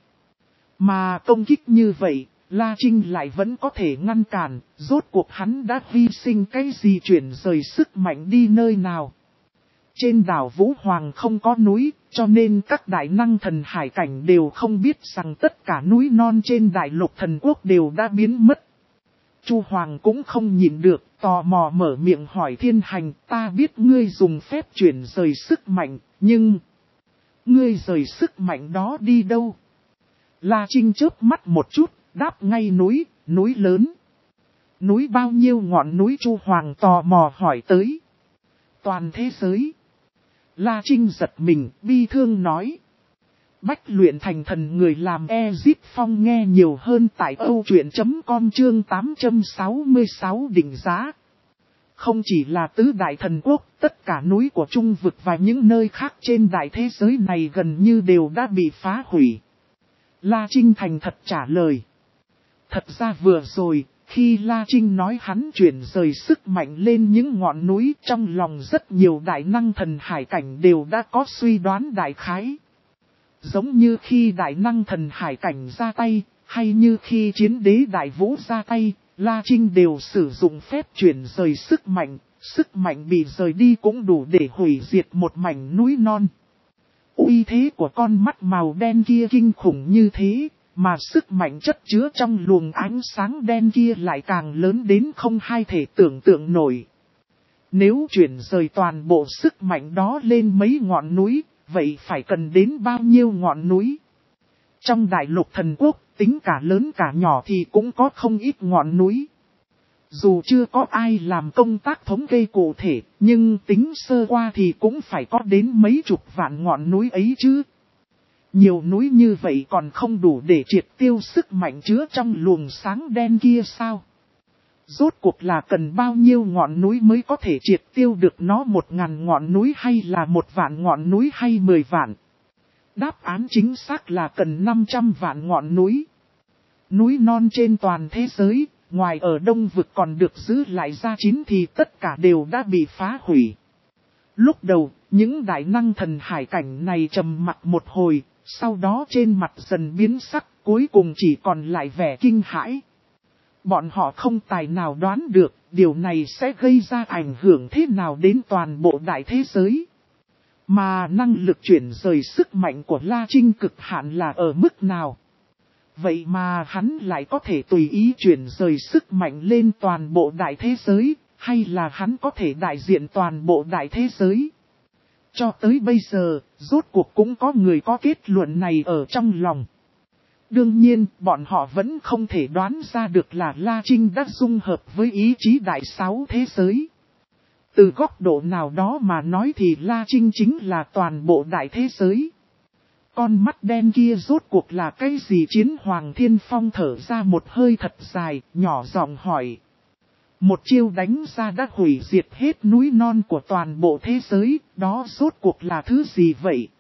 Mà công kích như vậy, La Trinh lại vẫn có thể ngăn cản, rốt cuộc hắn đã hy sinh cái gì chuyển rời sức mạnh đi nơi nào. Trên đảo Vũ Hoàng không có núi, cho nên các đại năng thần hải cảnh đều không biết rằng tất cả núi non trên đại lục thần quốc đều đã biến mất. Chu Hoàng cũng không nhịn được, tò mò mở miệng hỏi Thiên Hành, ta biết ngươi dùng phép chuyển rời sức mạnh, nhưng... ngươi rời sức mạnh đó đi đâu? La Trinh chớp mắt một chút, đáp ngay núi, núi lớn. Núi bao nhiêu ngọn núi? Chu Hoàng tò mò hỏi tới. Toàn thế giới. La Trinh giật mình, bi thương nói. Bách luyện thành thần người làm Ezip Phong nghe nhiều hơn tại âu truyện chấm com chương tám trăm sáu mươi sáu đỉnh giá. Không chỉ là tứ đại thần quốc, tất cả núi của Trung Vực và những nơi khác trên đại thế giới này gần như đều đã bị phá hủy. La Trinh thành thật trả lời. Thật ra vừa rồi, khi La Trinh nói hắn chuyển rời sức mạnh lên những ngọn núi, trong lòng rất nhiều đại năng thần hải cảnh đều đã có suy đoán đại khái. Giống như khi đại năng thần hải cảnh ra tay, hay như khi chiến đế đại vũ ra tay, La Trinh đều sử dụng phép chuyển rời sức mạnh, sức mạnh bị rời đi cũng đủ để hủy diệt một mảnh núi non. Uy thế của con mắt màu đen kia kinh khủng như thế, mà sức mạnh chất chứa trong luồng ánh sáng đen kia lại càng lớn đến không hai thể tưởng tượng nổi. Nếu chuyển rời toàn bộ sức mạnh đó lên mấy ngọn núi, vậy phải cần đến bao nhiêu ngọn núi? Trong đại lục thần quốc, tính cả lớn cả nhỏ thì cũng có không ít ngọn núi. Dù chưa có ai làm công tác thống kê cụ thể, nhưng tính sơ qua thì cũng phải có đến mấy chục vạn ngọn núi ấy chứ. Nhiều núi như vậy còn không đủ để triệt tiêu sức mạnh chứa trong luồng sáng đen kia sao? Rốt cuộc là cần bao nhiêu ngọn núi mới có thể triệt tiêu được nó, một ngàn ngọn núi hay là một vạn ngọn núi hay mười vạn? Đáp án chính xác là cần năm trăm vạn ngọn núi. Núi non trên toàn thế giới, ngoài ở Đông Vực còn được giữ lại ra chín thì tất cả đều đã bị phá hủy. Lúc đầu, những đại năng thần hải cảnh này trầm mặc một hồi, sau đó trên mặt dần biến sắc, cuối cùng chỉ còn lại vẻ kinh hãi. Bọn họ không tài nào đoán được, điều này sẽ gây ra ảnh hưởng thế nào đến toàn bộ đại thế giới. Mà năng lực chuyển rời sức mạnh của La Trinh cực hạn là ở mức nào? Vậy mà hắn lại có thể tùy ý chuyển rời sức mạnh lên toàn bộ đại thế giới, hay là hắn có thể đại diện toàn bộ đại thế giới? Cho tới bây giờ, rốt cuộc cũng có người có kết luận này ở trong lòng. Đương nhiên, bọn họ vẫn không thể đoán ra được là La Trinh đã dung hợp với ý chí đại sáu thế giới. Từ góc độ nào đó mà nói thì La Trinh chính là toàn bộ đại thế giới. Con mắt đen kia rốt cuộc là cái gì? Chiến Hoàng Thiên Phong thở ra một hơi thật dài, nhỏ giọng hỏi. Một chiêu đánh ra đã hủy diệt hết núi non của toàn bộ thế giới, đó rốt cuộc là thứ gì vậy?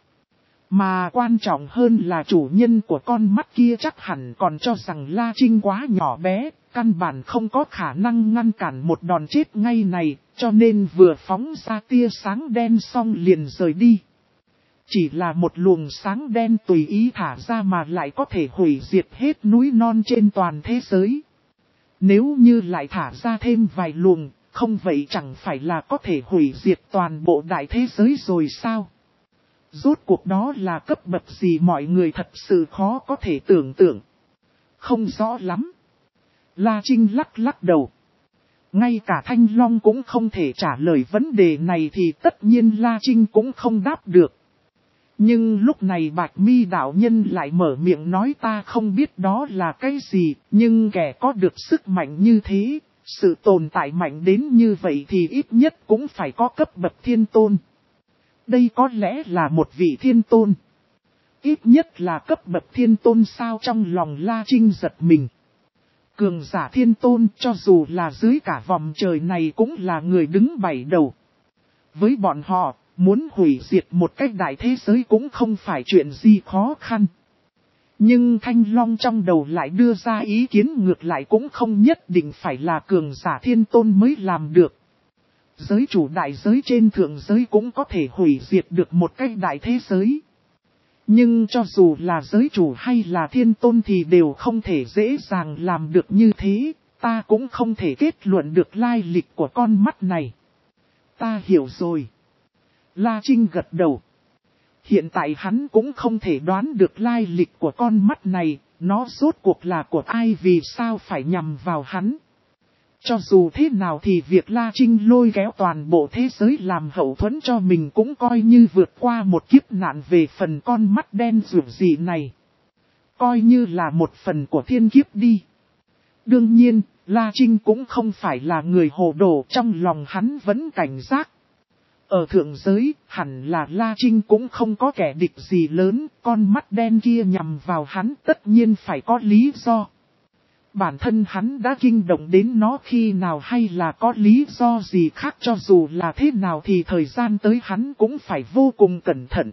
Mà quan trọng hơn là chủ nhân của con mắt kia chắc hẳn còn cho rằng La Trinh quá nhỏ bé, căn bản không có khả năng ngăn cản một đòn chết ngay này, cho nên vừa phóng ra tia sáng đen xong liền rời đi. Chỉ là một luồng sáng đen tùy ý thả ra mà lại có thể hủy diệt hết núi non trên toàn thế giới. Nếu như lại thả ra thêm vài luồng, không vậy chẳng phải là có thể hủy diệt toàn bộ đại thế giới rồi sao? Rốt cuộc đó là cấp bậc gì mọi người thật sự khó có thể tưởng tượng. Không rõ lắm. La Trinh lắc lắc đầu. Ngay cả Thanh Long cũng không thể trả lời vấn đề này thì tất nhiên La Trinh cũng không đáp được. Nhưng lúc này Bạch Mi đạo nhân lại mở miệng nói ta không biết đó là cái gì, nhưng kẻ có được sức mạnh như thế, sự tồn tại mạnh đến như vậy thì ít nhất cũng phải có cấp bậc thiên tôn. Đây có lẽ là một vị thiên tôn. Ít nhất là cấp bậc thiên tôn sao? Trong lòng La Trinh giật mình. Cường giả thiên tôn cho dù là dưới cả vòng trời này cũng là người đứng bảy đầu. Với bọn họ, muốn hủy diệt một cách đại thế giới cũng không phải chuyện gì khó khăn. Nhưng Thanh Long trong đầu lại đưa ra ý kiến ngược lại, cũng không nhất định phải là cường giả thiên tôn mới làm được. Giới chủ đại giới trên thượng giới cũng có thể hủy diệt được một cách đại thế giới. Nhưng cho dù là giới chủ hay là thiên tôn thì đều không thể dễ dàng làm được như thế, ta cũng không thể kết luận được lai lịch của con mắt này. Ta hiểu rồi. La Trinh gật đầu. Hiện tại hắn cũng không thể đoán được lai lịch của con mắt này, nó rốt cuộc là của ai, vì sao phải nhằm vào hắn. Cho dù thế nào thì việc La Trinh lôi kéo toàn bộ thế giới làm hậu thuẫn cho mình cũng coi như vượt qua một kiếp nạn về phần con mắt đen rủi dị này. Coi như là một phần của thiên kiếp đi. Đương nhiên, La Trinh cũng không phải là người hồ đồ, trong lòng hắn vẫn cảnh giác. Ở thượng giới, hẳn là La Trinh cũng không có kẻ địch gì lớn, con mắt đen kia nhằm vào hắn tất nhiên phải có lý do. Bản thân hắn đã kinh động đến nó khi nào hay là có lý do gì khác, cho dù là thế nào thì thời gian tới hắn cũng phải vô cùng cẩn thận.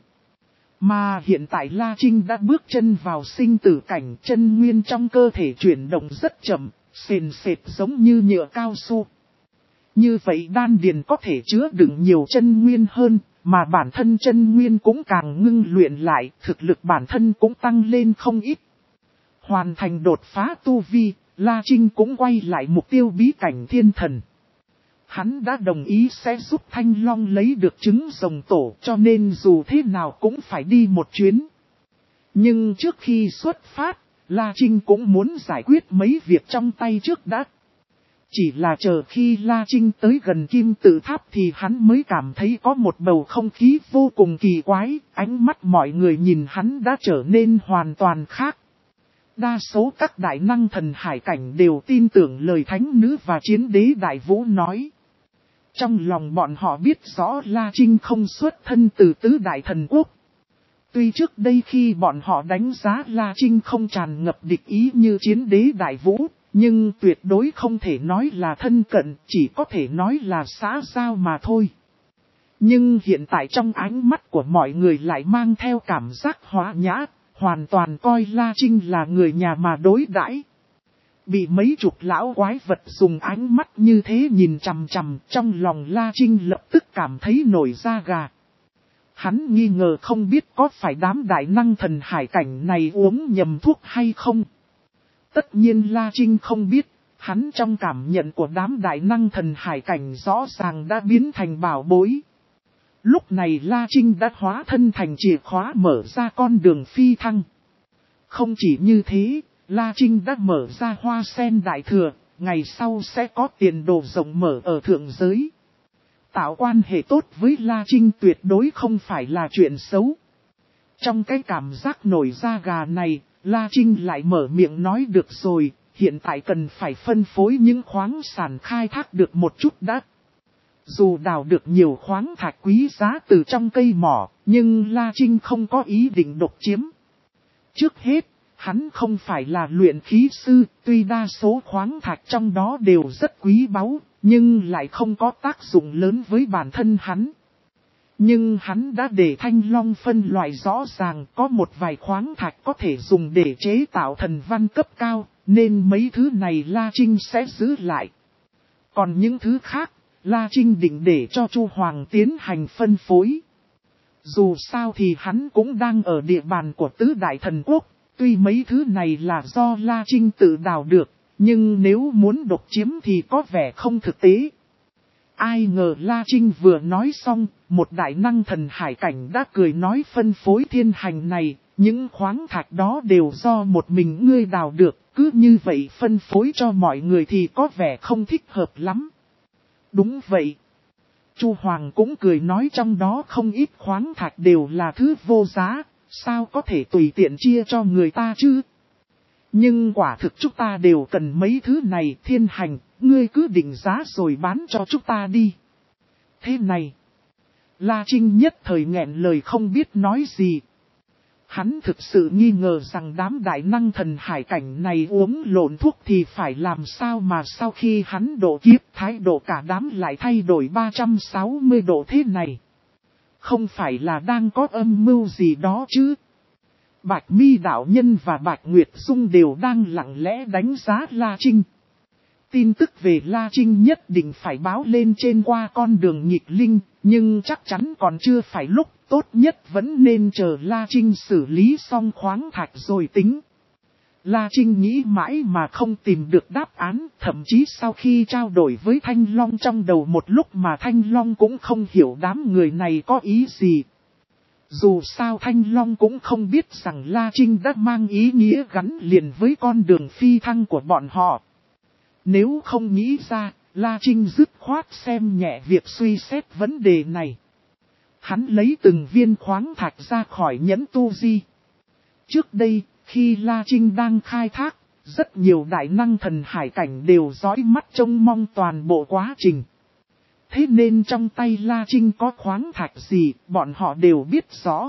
Mà hiện tại La Trinh đã bước chân vào sinh tử cảnh, chân nguyên trong cơ thể chuyển động rất chậm, sền sệt giống như nhựa cao su. Như vậy đan điền có thể chứa đựng nhiều chân nguyên hơn, mà bản thân chân nguyên cũng càng ngưng luyện lại, thực lực bản thân cũng tăng lên không ít. Hoàn thành đột phá tu vi, La Trinh cũng quay lại mục tiêu bí cảnh thiên thần. Hắn đã đồng ý sẽ giúp Thanh Long lấy được trứng rồng tổ, cho nên dù thế nào cũng phải đi một chuyến. Nhưng trước khi xuất phát, La Trinh cũng muốn giải quyết mấy việc trong tay trước đã. Chỉ là chờ khi La Trinh tới gần kim tự tháp thì hắn mới cảm thấy có một bầu không khí vô cùng kỳ quái, ánh mắt mọi người nhìn hắn đã trở nên hoàn toàn khác. Đa số các đại năng thần hải cảnh đều tin tưởng lời thánh nữ và chiến đế đại vũ nói. Trong lòng bọn họ biết rõ La Trinh không xuất thân từ tứ đại thần quốc. Tuy trước đây khi bọn họ đánh giá La Trinh không tràn ngập địch ý như chiến đế đại vũ, nhưng tuyệt đối không thể nói là thân cận, chỉ có thể nói là xã giao mà thôi. Nhưng hiện tại trong ánh mắt của mọi người lại mang theo cảm giác hóa nhã, hoàn toàn coi La Trinh là người nhà mà đối đãi. Bị mấy chục lão quái vật dùng ánh mắt như thế nhìn chằm chằm, trong lòng La Trinh lập tức cảm thấy nổi da gà. Hắn nghi ngờ không biết có phải đám đại năng thần hải cảnh này uống nhầm thuốc hay không. Tất nhiên La Trinh không biết, hắn trong cảm nhận của đám đại năng thần hải cảnh rõ ràng đã biến thành bảo bối. Lúc này La Trinh đã hóa thân thành chìa khóa mở ra con đường phi thăng. Không chỉ như thế, La Trinh đã mở ra hoa sen đại thừa, ngày sau sẽ có tiền đồ rộng mở ở thượng giới. Tạo quan hệ tốt với La Trinh tuyệt đối không phải là chuyện xấu. Trong cái cảm giác nổi da gà này, La Trinh lại mở miệng nói được rồi, hiện tại cần phải phân phối những khoáng sản khai thác được một chút đã. Dù đào được nhiều khoáng thạch quý giá từ trong cây mỏ, nhưng La Trinh không có ý định độc chiếm. Trước hết, hắn không phải là luyện khí sư, tuy đa số khoáng thạch trong đó đều rất quý báu, nhưng lại không có tác dụng lớn với bản thân hắn. Nhưng hắn đã để Thanh Long phân loại rõ ràng có một vài khoáng thạch có thể dùng để chế tạo thần văn cấp cao, nên mấy thứ này La Trinh sẽ giữ lại. Còn những thứ khác, La Trinh định để cho Chu Hoàng tiến hành phân phối. Dù sao thì hắn cũng đang ở địa bàn của tứ đại thần quốc, tuy mấy thứ này là do La Trinh tự đào được, nhưng nếu muốn độc chiếm thì có vẻ không thực tế. Ai ngờ La Trinh vừa nói xong, một đại năng thần hải cảnh đã cười nói phân phối thiên hành này, những khoáng thạch đó đều do một mình ngươi đào được, cứ như vậy phân phối cho mọi người thì có vẻ không thích hợp lắm. Đúng vậy. Chu Hoàng cũng cười nói trong đó không ít khoáng thạch đều là thứ vô giá, sao có thể tùy tiện chia cho người ta chứ? Nhưng quả thực chúng ta đều cần mấy thứ này, thiên hành, ngươi cứ định giá rồi bán cho chúng ta đi. Thế này, La Trinh nhất thời nghẹn lời không biết nói gì. Hắn thực sự nghi ngờ rằng đám đại năng thần hải cảnh này uống lộn thuốc thì phải làm sao mà sau khi hắn độ kiếp thái độ cả đám lại thay đổi ba trăm sáu mươi độ thế này. Không phải là đang có âm mưu gì đó chứ. Bạch Mi đạo nhân và Bạch Nguyệt Dung đều đang lặng lẽ đánh giá La Trinh. Tin tức về La Trinh nhất định phải báo lên trên qua con đường nghịch linh, nhưng chắc chắn còn chưa phải lúc, tốt nhất vẫn nên chờ La Trinh xử lý xong khoáng thạch rồi tính. La Trinh nghĩ mãi mà không tìm được đáp án, thậm chí sau khi trao đổi với Thanh Long trong đầu một lúc mà Thanh Long cũng không hiểu đám người này có ý gì. Dù sao Thanh Long cũng không biết rằng La Trinh đã mang ý nghĩa gắn liền với con đường phi thăng của bọn họ. Nếu không nghĩ ra, La Trinh dứt khoát xem nhẹ việc suy xét vấn đề này. Hắn lấy từng viên khoáng thạch ra khỏi nhẫn tu di. Trước đây, khi La Trinh đang khai thác, rất nhiều đại năng thần hải cảnh đều dõi mắt trông mong toàn bộ quá trình. Thế nên trong tay La Trinh có khoáng thạch gì, bọn họ đều biết rõ.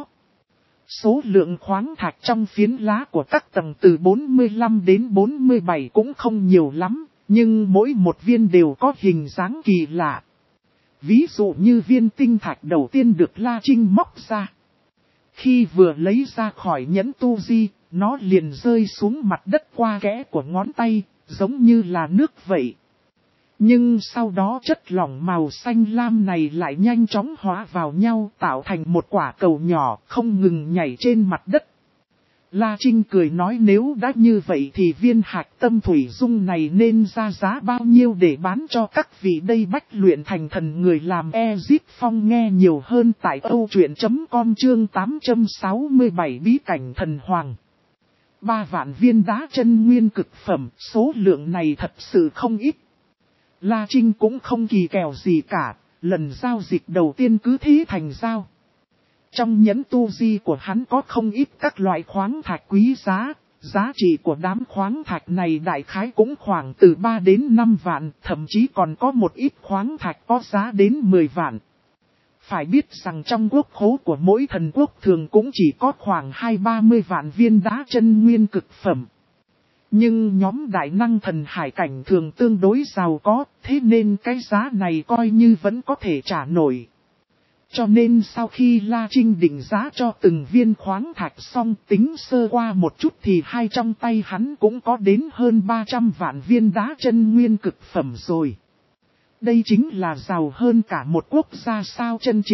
Số lượng khoáng thạch trong phiến lá của các tầng từ bốn mươi lăm đến bốn mươi bảy cũng không nhiều lắm, nhưng mỗi một viên đều có hình dáng kỳ lạ. Ví dụ như viên tinh thạch đầu tiên được La Trinh móc ra. Khi vừa lấy ra khỏi nhẫn tu di, nó liền rơi xuống mặt đất qua kẽ của ngón tay, giống như là nước vậy. Nhưng sau đó chất lỏng màu xanh lam này lại nhanh chóng hóa vào nhau tạo thành một quả cầu nhỏ không ngừng nhảy trên mặt đất. La Trinh cười nói nếu đã như vậy thì viên hạt tâm thủy dung này nên ra giá bao nhiêu để bán cho các vị đây bách luyện thành thần người làm Ezip Phong nghe nhiều hơn tại âu truyện chấm com chương tám trăm sáu mươi bảy bí cảnh thần hoàng. Ba vạn viên đá chân nguyên cực phẩm, số lượng này thật sự không ít. La Trinh cũng không kỳ kèo gì cả, lần giao dịch đầu tiên cứ thế thành giao. Trong nhẫn tu di của hắn có không ít các loại khoáng thạch quý giá, giá trị của đám khoáng thạch này đại khái cũng khoảng từ ba đến năm vạn, thậm chí còn có một ít khoáng thạch có giá đến mười vạn. Phải biết rằng trong quốc khố của mỗi thần quốc thường cũng chỉ có khoảng hai ba mươi vạn viên đá chân nguyên cực phẩm. Nhưng nhóm đại năng thần hải cảnh thường tương đối giàu có, thế nên cái giá này coi như vẫn có thể trả nổi. Cho nên sau khi La Trinh định giá cho từng viên khoáng thạch xong tính sơ qua một chút thì hai trong tay hắn cũng có đến hơn ba trăm vạn viên đá chân nguyên cực phẩm rồi. Đây chính là giàu hơn cả một quốc gia sao chân chính,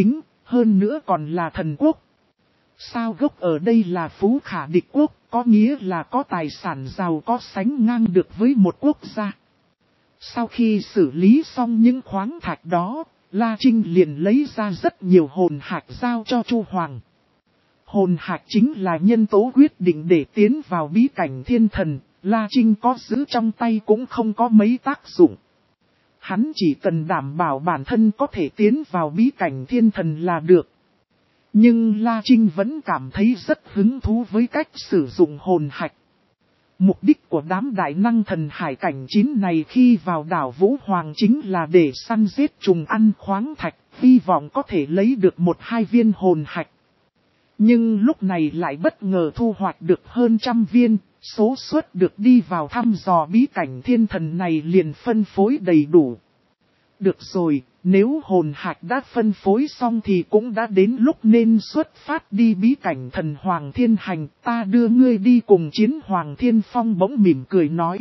hơn nữa còn là thần quốc. Sao gốc ở đây là phú khả địch quốc, có nghĩa là có tài sản giàu có sánh ngang được với một quốc gia. Sau khi xử lý xong những khoáng thạch đó, La Trinh liền lấy ra rất nhiều hồn hạch giao cho Chu Hoàng. Hồn hạch chính là nhân tố quyết định để tiến vào bí cảnh thiên thần, La Trinh có giữ trong tay cũng không có mấy tác dụng. Hắn chỉ cần đảm bảo bản thân có thể tiến vào bí cảnh thiên thần là được. Nhưng La Trinh vẫn cảm thấy rất hứng thú với cách sử dụng hồn hạch. Mục đích của đám đại năng thần hải cảnh chín này khi vào đảo Vũ Hoàng chính là để săn giết trùng ăn khoáng thạch, hy vọng có thể lấy được một hai viên hồn hạch. Nhưng lúc này lại bất ngờ thu hoạch được hơn trăm viên, số suất được đi vào thăm dò bí cảnh thiên thần này liền phân phối đầy đủ. Được rồi, nếu hồn hạch đã phân phối xong thì cũng đã đến lúc nên xuất phát đi bí cảnh thần Hoàng Thiên Hành, ta đưa ngươi đi cùng chiến Hoàng Thiên Phong bỗng mỉm cười nói.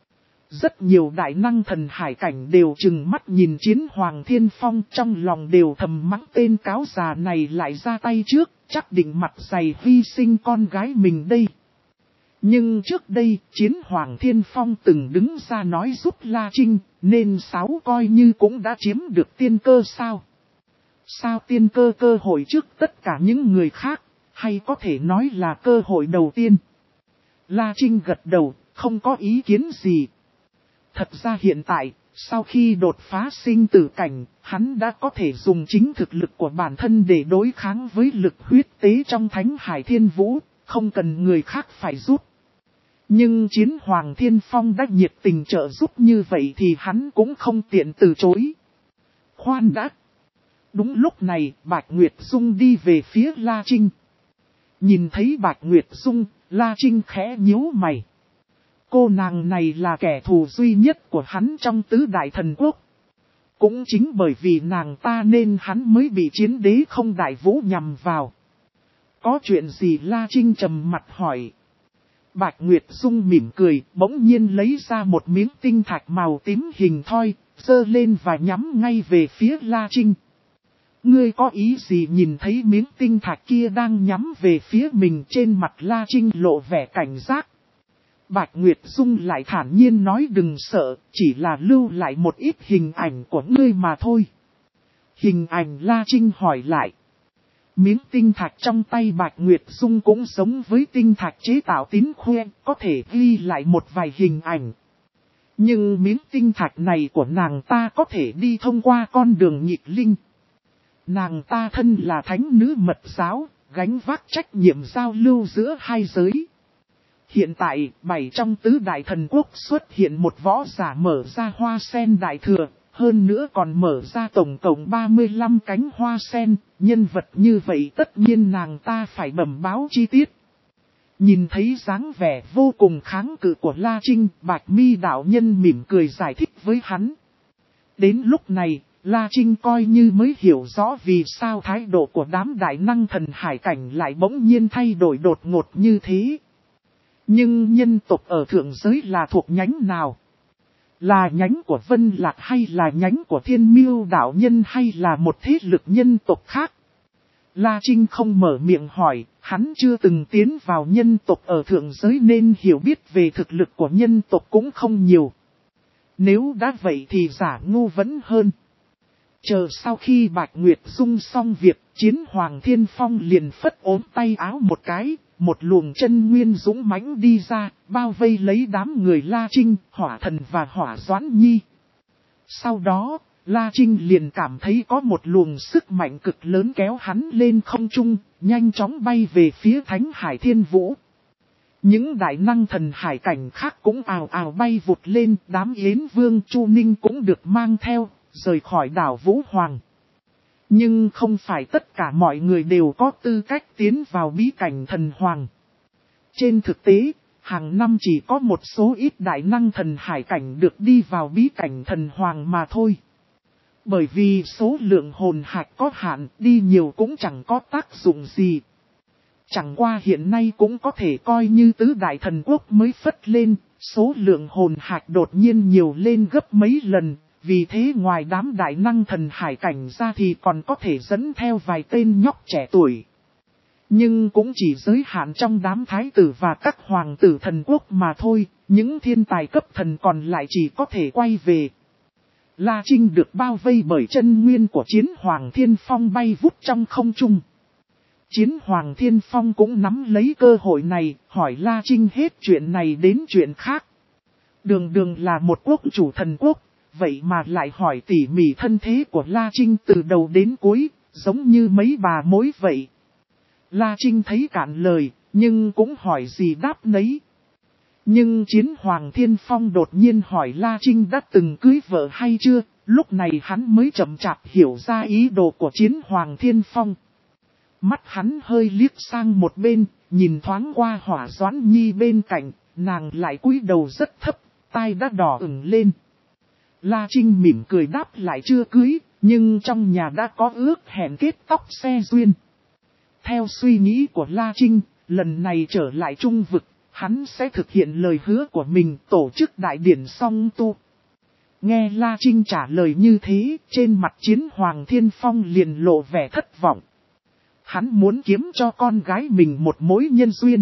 Rất nhiều đại năng thần hải cảnh đều chừng mắt nhìn chiến Hoàng Thiên Phong trong lòng đều thầm mắng tên cáo già này lại ra tay trước, chắc định mặt dày hy sinh con gái mình đây. Nhưng trước đây, chiến Hoàng Thiên Phong từng đứng ra nói giúp La Trinh, nên sáu coi như cũng đã chiếm được tiên cơ sao. Sao tiên cơ cơ hội trước tất cả những người khác, hay có thể nói là cơ hội đầu tiên. La Trinh gật đầu, không có ý kiến gì. Thật ra hiện tại, sau khi đột phá sinh tử cảnh, hắn đã có thể dùng chính thực lực của bản thân để đối kháng với lực huyết tế trong Thánh Hải Thiên Vũ, không cần người khác phải giúp. Nhưng chiến Hoàng Thiên Phong đã nhiệt tình trợ giúp như vậy thì hắn cũng không tiện từ chối. Khoan đã! Đúng lúc này, Bạch Nguyệt Dung đi về phía La Trinh. Nhìn thấy Bạch Nguyệt Dung, La Trinh khẽ nhíu mày. Cô nàng này là kẻ thù duy nhất của hắn trong tứ đại thần quốc. Cũng chính bởi vì nàng ta nên hắn mới bị chiến đế không đại vũ nhằm vào. Có chuyện gì La Trinh trầm mặt hỏi. Bạch Nguyệt Dung mỉm cười, bỗng nhiên lấy ra một miếng tinh thạch màu tím hình thoi, giơ lên và nhắm ngay về phía La Trinh. Ngươi có ý gì? Nhìn thấy miếng tinh thạch kia đang nhắm về phía mình, trên mặt La Trinh lộ vẻ cảnh giác. Bạch Nguyệt Dung lại thản nhiên nói đừng sợ, chỉ là lưu lại một ít hình ảnh của ngươi mà thôi. Hình ảnh? La Trinh hỏi lại. Miếng tinh thạch trong tay Bạch Nguyệt Dung cũng giống với tinh thạch chế tạo tín khoe, có thể ghi lại một vài hình ảnh. Nhưng miếng tinh thạch này của nàng ta có thể đi thông qua con đường nghịch linh. Nàng ta thân là thánh nữ mật giáo, gánh vác trách nhiệm giao lưu giữa hai giới. Hiện tại, bảy trong tứ đại thần quốc xuất hiện một võ giả mở ra hoa sen đại thừa, hơn nữa còn mở ra tổng cộng ba mươi lăm cánh hoa sen, nhân vật như vậy tất nhiên nàng ta phải bẩm báo chi tiết. Nhìn thấy dáng vẻ vô cùng kháng cự của La Trinh, Bạch Mi đạo nhân mỉm cười giải thích với hắn. Đến lúc này, La Trinh coi như mới hiểu rõ vì sao thái độ của đám đại năng thần hải cảnh lại bỗng nhiên thay đổi đột ngột như thế. Nhưng nhân tộc ở thượng giới là thuộc nhánh nào? Là nhánh của Vân Lạc hay là nhánh của Thiên Miêu đạo nhân hay là một thế lực nhân tộc khác? La Trinh không mở miệng hỏi, hắn chưa từng tiến vào nhân tộc ở thượng giới nên hiểu biết về thực lực của nhân tộc cũng không nhiều. Nếu đã vậy thì giả ngu vẫn hơn. Chờ sau khi Bạch Nguyệt Dung xong việc, chiến Hoàng Thiên Phong liền phất ốm tay áo một cái, một luồng chân nguyên dũng mãnh đi ra, bao vây lấy đám người La Trinh, Hỏa Thần và Hỏa Doãn Nhi. Sau đó, La Trinh liền cảm thấy có một luồng sức mạnh cực lớn kéo hắn lên không trung, nhanh chóng bay về phía Thánh Hải Thiên Vũ. Những đại năng thần hải cảnh khác cũng ào ào bay vụt lên, đám Yến Vương Chu Ninh cũng được mang theo, rời khỏi đảo Vũ Hoàng. Nhưng không phải tất cả mọi người đều có tư cách tiến vào bí cảnh thần hoàng. Trên thực tế, hàng năm chỉ có một số ít đại năng thần hải cảnh được đi vào bí cảnh thần hoàng mà thôi. Bởi vì số lượng hồn hạch có hạn, đi nhiều cũng chẳng có tác dụng gì. Chẳng qua hiện nay cũng có thể coi như tứ đại thần quốc mới phất lên, số lượng hồn hạch đột nhiên nhiều lên gấp mấy lần, vì thế ngoài đám đại năng thần hải cảnh ra thì còn có thể dẫn theo vài tên nhóc trẻ tuổi. Nhưng cũng chỉ giới hạn trong đám thái tử và các hoàng tử thần quốc mà thôi, những thiên tài cấp thần còn lại chỉ có thể quay về. La Trinh được bao vây bởi chân nguyên của Chiến Hoàng Thiên Phong bay vút trong không trung. Chiến Hoàng Thiên Phong cũng nắm lấy cơ hội này, hỏi La Trinh hết chuyện này đến chuyện khác. Đường đường là một quốc chủ thần quốc, vậy mà lại hỏi tỉ mỉ thân thế của La Trinh từ đầu đến cuối, giống như mấy bà mối vậy. La Trinh thấy cạn lời, nhưng cũng hỏi gì đáp nấy. Nhưng Chiến Hoàng Thiên Phong đột nhiên hỏi La Trinh đã từng cưới vợ hay chưa, lúc này hắn mới chậm chạp hiểu ra ý đồ của Chiến Hoàng Thiên Phong. Mắt hắn hơi liếc sang một bên, nhìn thoáng qua Hỏa Doãn Nhi bên cạnh, nàng lại cúi đầu rất thấp, tai đã đỏ ửng lên. La Trinh mỉm cười đáp lại chưa cưới, nhưng trong nhà đã có ước hẹn kết tóc xe duyên. Theo suy nghĩ của La Trinh, lần này trở lại Trung Vực, hắn sẽ thực hiện lời hứa của mình tổ chức đại điển song tu. Nghe La Trinh trả lời như thế, trên mặt Chiến Hoàng Thiên Phong liền lộ vẻ thất vọng. Hắn muốn kiếm cho con gái mình một mối nhân duyên.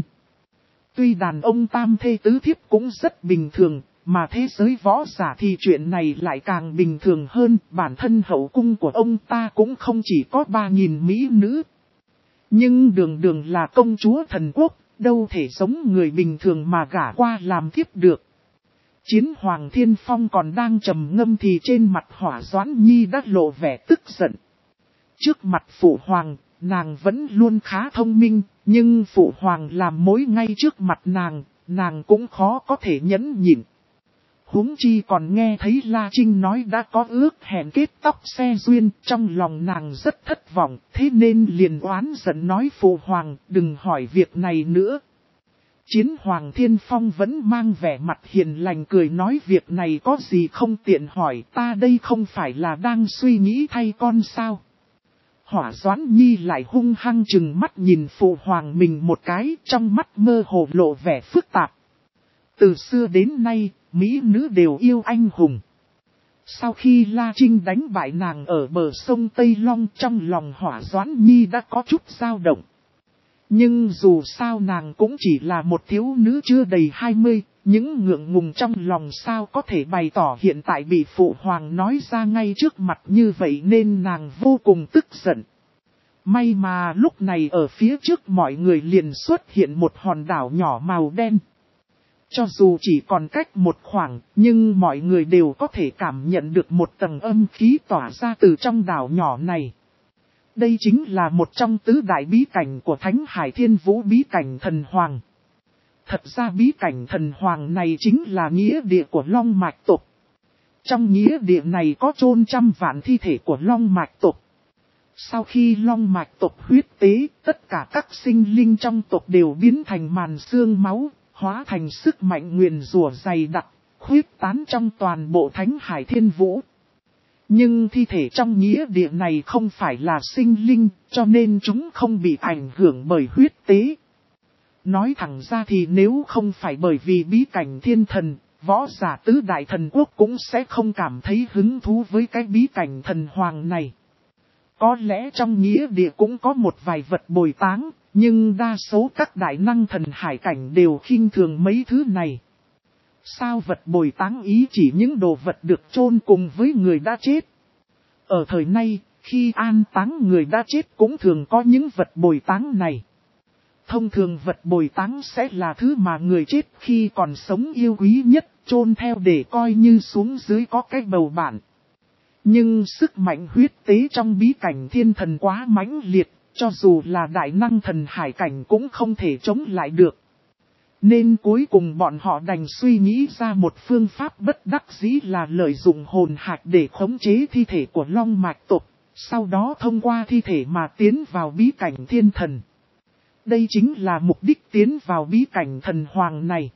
Tuy đàn ông tam thê tứ thiếp cũng rất bình thường, mà thế giới võ giả thì chuyện này lại càng bình thường hơn. Bản thân hậu cung của ông ta cũng không chỉ có ba nghìn mỹ nữ. Nhưng đường đường là công chúa thần quốc, đâu thể giống người bình thường mà gả qua làm thiếp được. Chiến Hoàng Thiên Phong còn đang trầm ngâm thì trên mặt Hỏa Doãn Nhi đã lộ vẻ tức giận. Trước mặt Phụ Hoàng, nàng vẫn luôn khá thông minh, nhưng Phụ Hoàng làm mối ngay trước mặt nàng, nàng cũng khó có thể nhẫn nhịn. Huống chi còn nghe thấy La Trinh nói đã có ước hẹn kết tóc xe duyên, trong lòng nàng rất thất vọng, thế nên liền oán giận nói Phụ Hoàng đừng hỏi việc này nữa. Chiến Hoàng Thiên Phong vẫn mang vẻ mặt hiền lành cười nói việc này có gì không tiện hỏi, ta đây không phải là đang suy nghĩ thay con sao. Hỏa Doãn Nhi lại hung hăng chừng mắt nhìn Phụ Hoàng mình một cái, trong mắt mơ hồ lộ vẻ phức tạp. Từ xưa đến nay, mỹ nữ đều yêu anh hùng. Sau khi La Trinh đánh bại nàng ở bờ sông Tây Long, trong lòng Hỏa Doãn Nhi đã có chút dao động. Nhưng dù sao nàng cũng chỉ là một thiếu nữ chưa đầy hai mươi, những ngượng ngùng trong lòng sao có thể bày tỏ hiện tại bị Phụ Hoàng nói ra ngay trước mặt như vậy nên nàng vô cùng tức giận. May mà lúc này ở phía trước mọi người liền xuất hiện một hòn đảo nhỏ màu đen. Cho dù chỉ còn cách một khoảng, nhưng mọi người đều có thể cảm nhận được một tầng âm khí tỏa ra từ trong đảo nhỏ này. Đây chính là một trong tứ đại bí cảnh của Thánh Hải Thiên Vũ bí cảnh thần hoàng. Thật ra bí cảnh thần hoàng này chính là nghĩa địa của Long Mạch tộc. Trong nghĩa địa này có chôn trăm vạn thi thể của Long Mạch tộc. Sau khi Long Mạch tộc huyết tế, tất cả các sinh linh trong tộc đều biến thành màn xương máu, hóa thành sức mạnh nguyền rủa dày đặc, khuyết tán trong toàn bộ Thánh Hải Thiên Vũ. Nhưng thi thể trong nghĩa địa này không phải là sinh linh, cho nên chúng không bị ảnh hưởng bởi huyết tế. Nói thẳng ra thì nếu không phải bởi vì bí cảnh thiên thần, võ giả tứ đại thần quốc cũng sẽ không cảm thấy hứng thú với cái bí cảnh thần hoàng này. Có lẽ trong nghĩa địa cũng có một vài vật bồi táng, nhưng đa số các đại năng thần hải cảnh đều khinh thường mấy thứ này. Sao vật bồi táng ý chỉ những đồ vật được chôn cùng với người đã chết. Ở thời nay, khi an táng người đã chết cũng thường có những vật bồi táng này. Thông thường vật bồi táng sẽ là thứ mà người chết khi còn sống yêu quý nhất, chôn theo để coi như xuống dưới có cái bầu bạn. Nhưng sức mạnh huyết tế trong bí cảnh thiên thần quá mãnh liệt, cho dù là đại năng thần hải cảnh cũng không thể chống lại được. Nên cuối cùng bọn họ đành suy nghĩ ra một phương pháp bất đắc dĩ là lợi dụng hồn hạch để khống chế thi thể của Long Mạch tộc, sau đó thông qua thi thể mà tiến vào bí cảnh thiên thần. Đây chính là mục đích tiến vào bí cảnh thần hoàng này.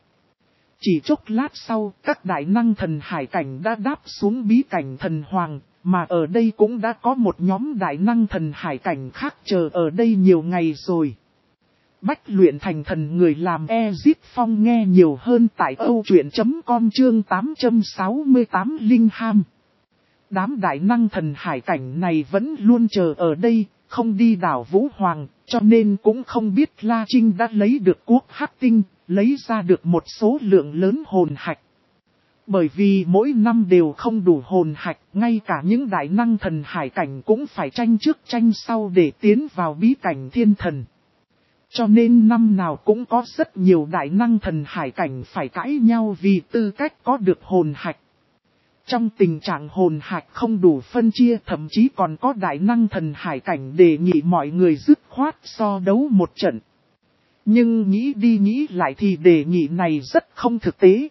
Chỉ chốc lát sau, các đại năng thần hải cảnh đã đáp xuống bí cảnh thần hoàng, mà ở đây cũng đã có một nhóm đại năng thần hải cảnh khác chờ ở đây nhiều ngày rồi. Bách luyện thành thần người làm Ezip Phong nghe nhiều hơn tại âu truyện chấm com chương tám trăm sáu mươi tám Linh Ham. Đám đại năng thần hải cảnh này vẫn luôn chờ ở đây, không đi đảo Vũ Hoàng, cho nên cũng không biết La Trinh đã lấy được quốc hắc tinh, lấy ra được một số lượng lớn hồn hạch. Bởi vì mỗi năm đều không đủ hồn hạch, ngay cả những đại năng thần hải cảnh cũng phải tranh trước tranh sau để tiến vào bí cảnh thiên thần. Cho nên năm nào cũng có rất nhiều đại năng thần hải cảnh phải cãi nhau vì tư cách có được hồn hạch. Trong tình trạng hồn hạch không đủ phân chia, thậm chí còn có đại năng thần hải cảnh đề nghị mọi người dứt khoát so đấu một trận. Nhưng nghĩ đi nghĩ lại thì đề nghị này rất không thực tế.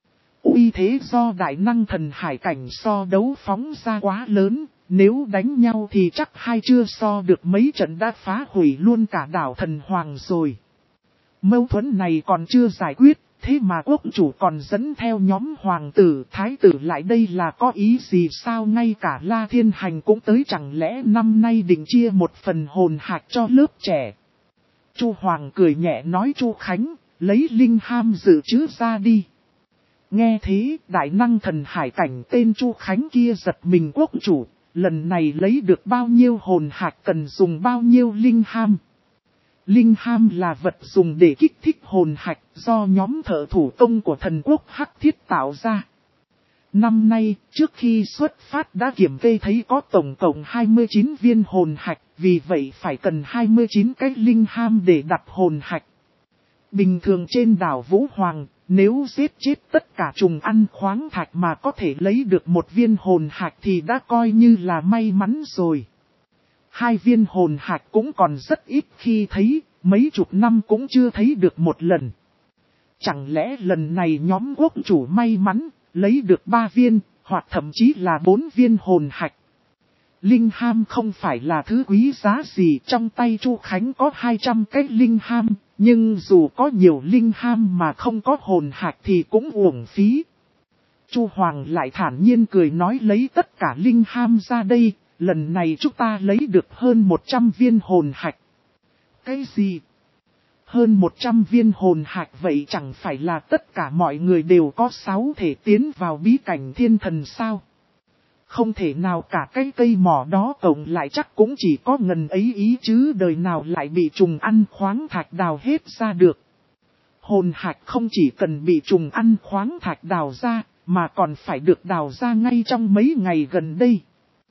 Uy thế do đại năng thần hải cảnh so đấu phóng ra quá lớn, nếu đánh nhau thì chắc hai chưa so được mấy trận đã phá hủy luôn cả đảo thần hoàng rồi. Mâu thuẫn này còn chưa giải quyết, thế mà quốc chủ còn dẫn theo nhóm hoàng tử thái tử lại, đây là có ý gì sao? Ngay cả La Thiên Hành cũng tới, chẳng lẽ năm nay định chia một phần hồn hạch cho lớp trẻ? Chu Hoàng cười nhẹ nói, Chu Khánh, lấy linh ham dự trữ ra đi. Nghe thế, đại năng thần hải cảnh tên Chu Khánh kia giật mình, quốc chủ, lần này lấy được bao nhiêu hồn hạch, cần dùng bao nhiêu linh ham? Linh ham là vật dùng để kích thích hồn hạch do nhóm thợ thủ công của thần quốc Hắc Thiết tạo ra. Năm nay, trước khi xuất phát đã kiểm kê thấy có tổng cộng hai mươi chín viên hồn hạch, vì vậy phải cần hai mươi chín cái linh ham để đặt hồn hạch. Bình thường trên đảo Vũ Hoàng, nếu giết chết tất cả trùng ăn khoáng thạch mà có thể lấy được một viên hồn hạch thì đã coi như là may mắn rồi. Hai viên hồn hạch cũng còn rất ít khi thấy, mấy chục năm cũng chưa thấy được một lần. Chẳng lẽ lần này nhóm quốc chủ may mắn, lấy được ba viên, hoặc thậm chí là bốn viên hồn hạch. Linh ham không phải là thứ quý giá gì, trong tay Chu Khánh có hai trăm cái linh ham, nhưng dù có nhiều linh ham mà không có hồn hạch thì cũng uổng phí. Chu Hoàng lại thản nhiên cười nói, lấy tất cả linh ham ra đây, lần này chúng ta lấy được hơn một trăm viên hồn hạch. Cái gì? Hơn một trăm viên hồn hạch, vậy chẳng phải là tất cả mọi người đều có sáu thể tiến vào bí cảnh thiên thần sao? Không thể nào, cả cái cây mỏ đó cộng lại chắc cũng chỉ có ngần ấy ý chứ, đời nào lại bị trùng ăn khoáng thạch đào hết ra được. Hồn hạch không chỉ cần bị trùng ăn khoáng thạch đào ra, mà còn phải được đào ra ngay trong mấy ngày gần đây.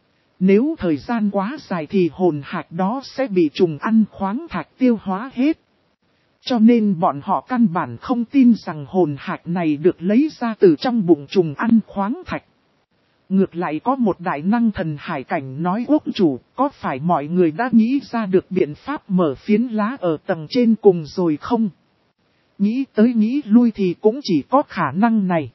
Nếu thời gian quá dài thì hồn hạch đó sẽ bị trùng ăn khoáng thạch tiêu hóa hết. Cho nên bọn họ căn bản không tin rằng hồn hạch này được lấy ra từ trong bụng trùng ăn khoáng thạch. Ngược lại có một đại năng thần hải cảnh nói, quốc chủ, có phải mọi người đã nghĩ ra được biện pháp mở phiến lá ở tầng trên cùng rồi không? Nghĩ tới nghĩ lui thì cũng chỉ có khả năng này.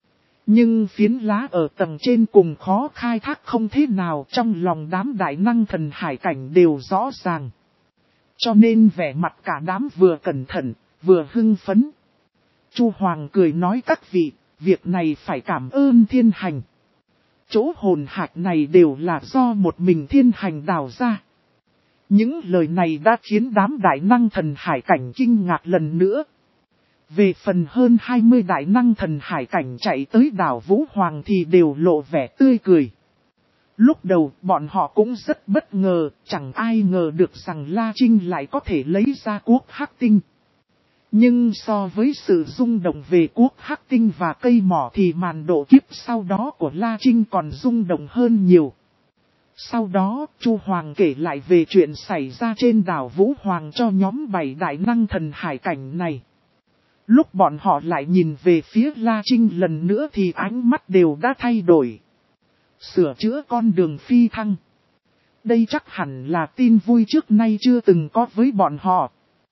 Nhưng phiến lá ở tầng trên cùng khó khai thác không thế nào, trong lòng đám đại năng thần hải cảnh đều rõ ràng. Cho nên vẻ mặt cả đám vừa cẩn thận, vừa hưng phấn. Chu Hoàng cười nói, các vị, việc này phải cảm ơn Thiên Hành. Chỗ hồn hạch này đều là do một mình Thiên Hành đào ra. Những lời này đã khiến đám đại năng thần hải cảnh kinh ngạc lần nữa. Về phần hơn hai mươi đại năng thần hải cảnh chạy tới đảo Vũ Hoàng thì đều lộ vẻ tươi cười. Lúc đầu bọn họ cũng rất bất ngờ, chẳng ai ngờ được rằng La Trinh lại có thể lấy ra quốc hắc tinh. Nhưng so với sự rung động về quốc hắc tinh và cây mỏ thì màn độ kiếp sau đó của La Trinh còn rung động hơn nhiều. Sau đó, Chu Hoàng kể lại về chuyện xảy ra trên đảo Vũ Hoàng cho nhóm bảy đại năng thần hải cảnh này. Lúc bọn họ lại nhìn về phía La Trinh lần nữa thì ánh mắt đều đã thay đổi. Sửa chữa con đường phi thăng. Đây chắc hẳn là tin vui trước nay chưa từng có với bọn họ.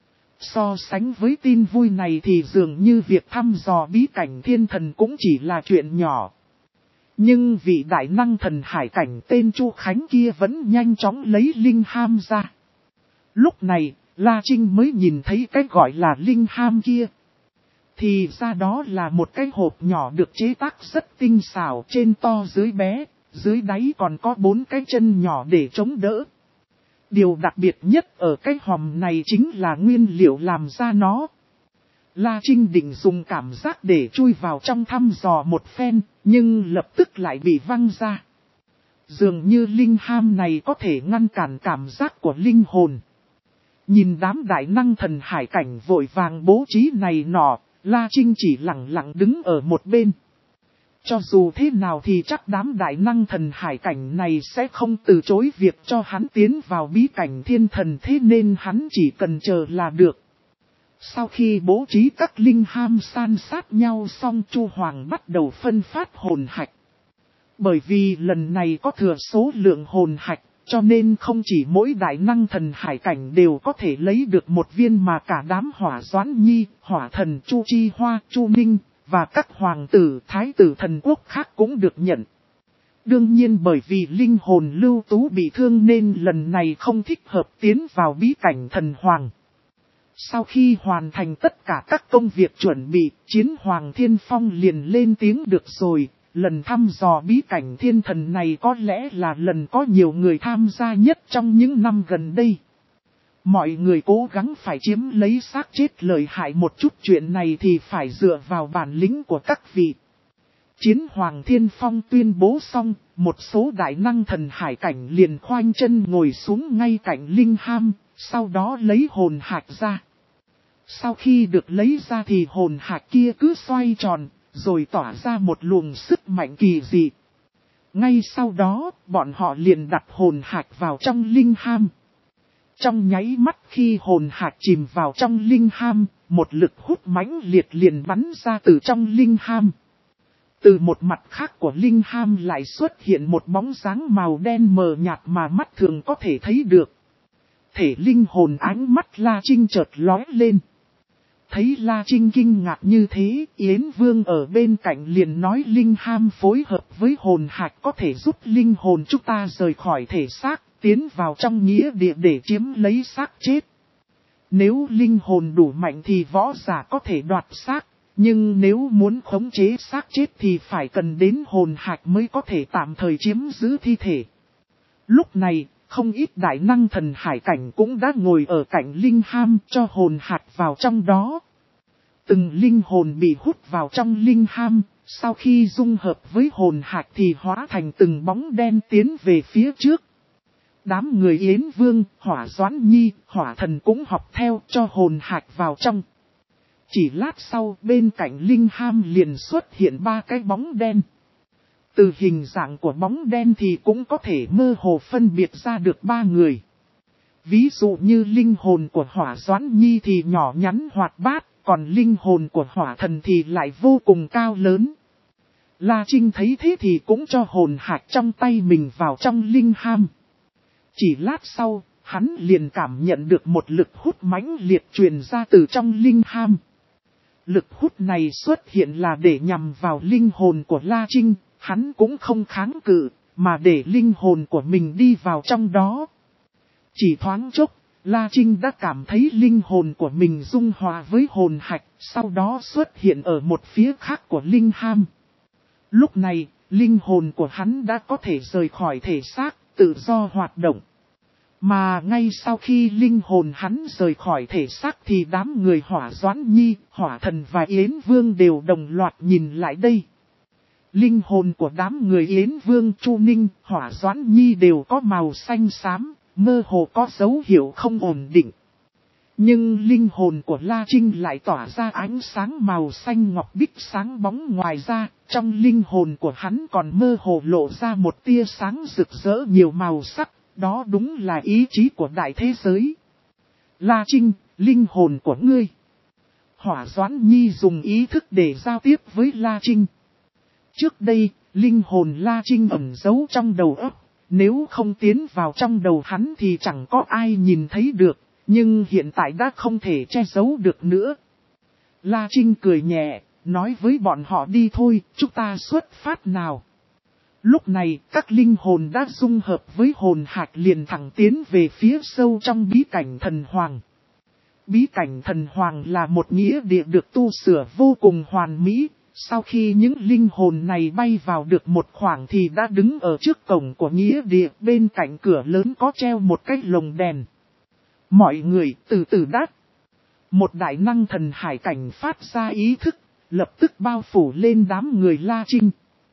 So sánh với tin vui này thì dường như việc thăm dò bí cảnh thiên thần cũng chỉ là chuyện nhỏ. Nhưng vị đại năng thần hải cảnh tên Chu Khánh kia vẫn nhanh chóng lấy linh ham ra. Lúc này, La Trinh mới nhìn thấy cái gọi là linh ham kia. Thì ra đó là một cái hộp nhỏ được chế tác rất tinh xảo, trên to dưới bé, dưới đáy còn có bốn cái chân nhỏ để chống đỡ. Điều đặc biệt nhất ở cái hòm này chính là nguyên liệu làm ra nó. La Trinh định dùng cảm giác để chui vào trong thăm dò một phen, nhưng lập tức lại bị văng ra. Dường như linh ham này có thể ngăn cản cảm giác của linh hồn. Nhìn đám đại năng thần hải cảnh vội vàng bố trí này nọ, La Trinh chỉ lặng lặng đứng ở một bên. Cho dù thế nào thì chắc đám đại năng thần hải cảnh này sẽ không từ chối việc cho hắn tiến vào bí cảnh thiên thần, thế nên hắn chỉ cần chờ là được. Sau khi bố trí các linh ham san sát nhau xong, Chu Hoàng bắt đầu phân phát hồn hạch. Bởi vì lần này có thừa số lượng hồn hạch, cho nên không chỉ mỗi đại năng thần hải cảnh đều có thể lấy được một viên mà cả đám Hỏa Doãn Nhi, Hỏa Thần Chu Chi Hoa, Chu Ninh và các hoàng tử, thái tử thần quốc khác cũng được nhận. Đương nhiên bởi vì linh hồn Lưu Tú bị thương nên lần này không thích hợp tiến vào bí cảnh thần hoàng. Sau khi hoàn thành tất cả các công việc chuẩn bị, Chiến Hoàng Thiên Phong liền lên tiếng được rồi. Lần thăm dò bí cảnh thiên thần này có lẽ là lần có nhiều người tham gia nhất trong những năm gần đây. Mọi người cố gắng phải chiếm lấy xác chết lợi hại một chút, chuyện này thì phải dựa vào bản lĩnh của các vị. Chiến Hoàng Thiên Phong tuyên bố xong, một số đại năng thần hải cảnh liền khoanh chân ngồi xuống ngay cạnh linh ham, sau đó lấy hồn hạch ra. Sau khi được lấy ra thì hồn hạch kia cứ xoay tròn, rồi tỏa ra một luồng sức mạnh kỳ dị. Ngay sau đó, bọn họ liền đặt hồn hạch vào trong linh ham. Trong nháy mắt khi hồn hạch chìm vào trong linh ham, một lực hút mãnh liệt liền bắn ra từ trong linh ham. Từ một mặt khác của linh ham lại xuất hiện một bóng dáng màu đen mờ nhạt mà mắt thường có thể thấy được. Thể linh hồn ánh mắt La Trinh chợt lóe lên. Thấy La Trinh kinh ngạc như thế, Yến Vương ở bên cạnh liền nói linh ham phối hợp với hồn hạch có thể giúp linh hồn chúng ta rời khỏi thể xác, tiến vào trong nghĩa địa để chiếm lấy xác chết. Nếu linh hồn đủ mạnh thì võ giả có thể đoạt xác, nhưng nếu muốn khống chế xác chết thì phải cần đến hồn hạch mới có thể tạm thời chiếm giữ thi thể. Lúc này, không ít đại năng thần hải cảnh cũng đã ngồi ở cạnh linh ham cho hồn hạch vào trong đó. Từng linh hồn bị hút vào trong linh ham, sau khi dung hợp với hồn hạch thì hóa thành từng bóng đen tiến về phía trước. Đám người Yến Vương, Hỏa Doãn Nhi, Hỏa Thần cũng học theo cho hồn hạch vào trong. Chỉ lát sau bên cạnh linh ham liền xuất hiện ba cái bóng đen. Từ hình dạng của bóng đen thì cũng có thể mơ hồ phân biệt ra được ba người. Ví dụ như linh hồn của Hỏa Doãn Nhi thì nhỏ nhắn hoạt bát, còn linh hồn của Hỏa Thần thì lại vô cùng cao lớn. La Trinh thấy thế thì cũng cho hồn hạch trong tay mình vào trong linh ham. Chỉ lát sau, hắn liền cảm nhận được một lực hút mãnh liệt truyền ra từ trong linh ham. Lực hút này xuất hiện là để nhằm vào linh hồn của La Trinh, hắn cũng không kháng cự, mà để linh hồn của mình đi vào trong đó. Chỉ thoáng chốc, La Trinh đã cảm thấy linh hồn của mình dung hòa với hồn hạch, sau đó xuất hiện ở một phía khác của linh ham. Lúc này, linh hồn của hắn đã có thể rời khỏi thể xác, tự do hoạt động. Mà ngay sau khi linh hồn hắn rời khỏi thể xác thì đám người Hỏa Doãn Nhi, Hỏa Thần và Yến Vương đều đồng loạt nhìn lại đây. Linh hồn của đám người Yến Vương, Chu Ninh, Hỏa Doãn Nhi đều có màu xanh xám, mơ hồ có dấu hiệu không ổn định. Nhưng linh hồn của La Trinh lại tỏa ra ánh sáng màu xanh ngọc bích sáng bóng, ngoài ra, trong linh hồn của hắn còn mơ hồ lộ ra một tia sáng rực rỡ nhiều màu sắc, đó đúng là ý chí của đại thế giới. La Trinh, linh hồn của ngươi. Hỏa Doãn Nhi dùng ý thức để giao tiếp với La Trinh. Trước đây, linh hồn La Trinh ẩn giấu trong đầu óc, nếu không tiến vào trong đầu hắn thì chẳng có ai nhìn thấy được, nhưng hiện tại đã không thể che giấu được nữa. La Trinh cười nhẹ, nói với bọn họ đi thôi, chúng ta xuất phát nào. Lúc này, các linh hồn đã dung hợp với hồn hạch liền thẳng tiến về phía sâu trong bí cảnh thần hoàng. Bí cảnh thần hoàng là một nghĩa địa được tu sửa vô cùng hoàn mỹ. Sau khi những linh hồn này bay vào được một khoảng thì đã đứng ở trước cổng của nghĩa địa, bên cạnh cửa lớn có treo một cái lồng đèn. Mọi người từ từ đáp. Một đại năng thần hải cảnh phát ra ý thức, lập tức bao phủ lên đám người La Trinh.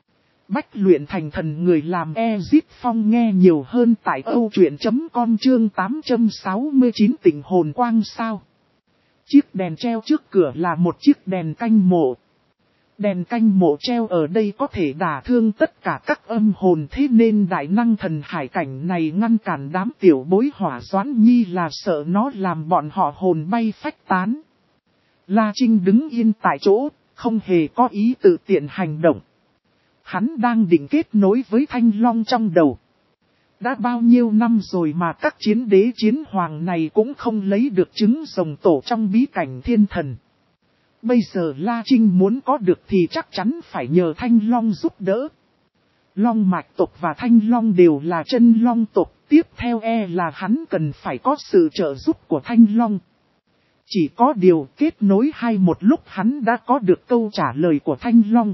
Bách luyện thành thần người làm Ezip Phong nghe nhiều hơn tại âu truyện chấm com chương tám trăm sáu mươi chín tỉnh hồn quang sao. Chiếc đèn treo trước cửa là một chiếc đèn canh mộ. Đèn canh mộ treo ở đây có thể đả thương tất cả các âm hồn, thế nên đại năng thần hải cảnh này ngăn cản đám tiểu bối Hỏa Doãn Nhi là sợ nó làm bọn họ hồn bay phách tán. La Trinh đứng yên tại chỗ, không hề có ý tự tiện hành động. Hắn đang định kết nối với Thanh Long trong đầu. Đã bao nhiêu năm rồi mà các chiến đế chiến hoàng này cũng không lấy được trứng rồng tổ trong bí cảnh thiên thần. Bây giờ La Trinh muốn có được thì chắc chắn phải nhờ Thanh Long giúp đỡ. Long mạch tộc và Thanh Long đều là chân long tộc, tiếp theo e là hắn cần phải có sự trợ giúp của Thanh Long. Chỉ có điều kết nối hai một lúc hắn đã có được câu trả lời của Thanh Long.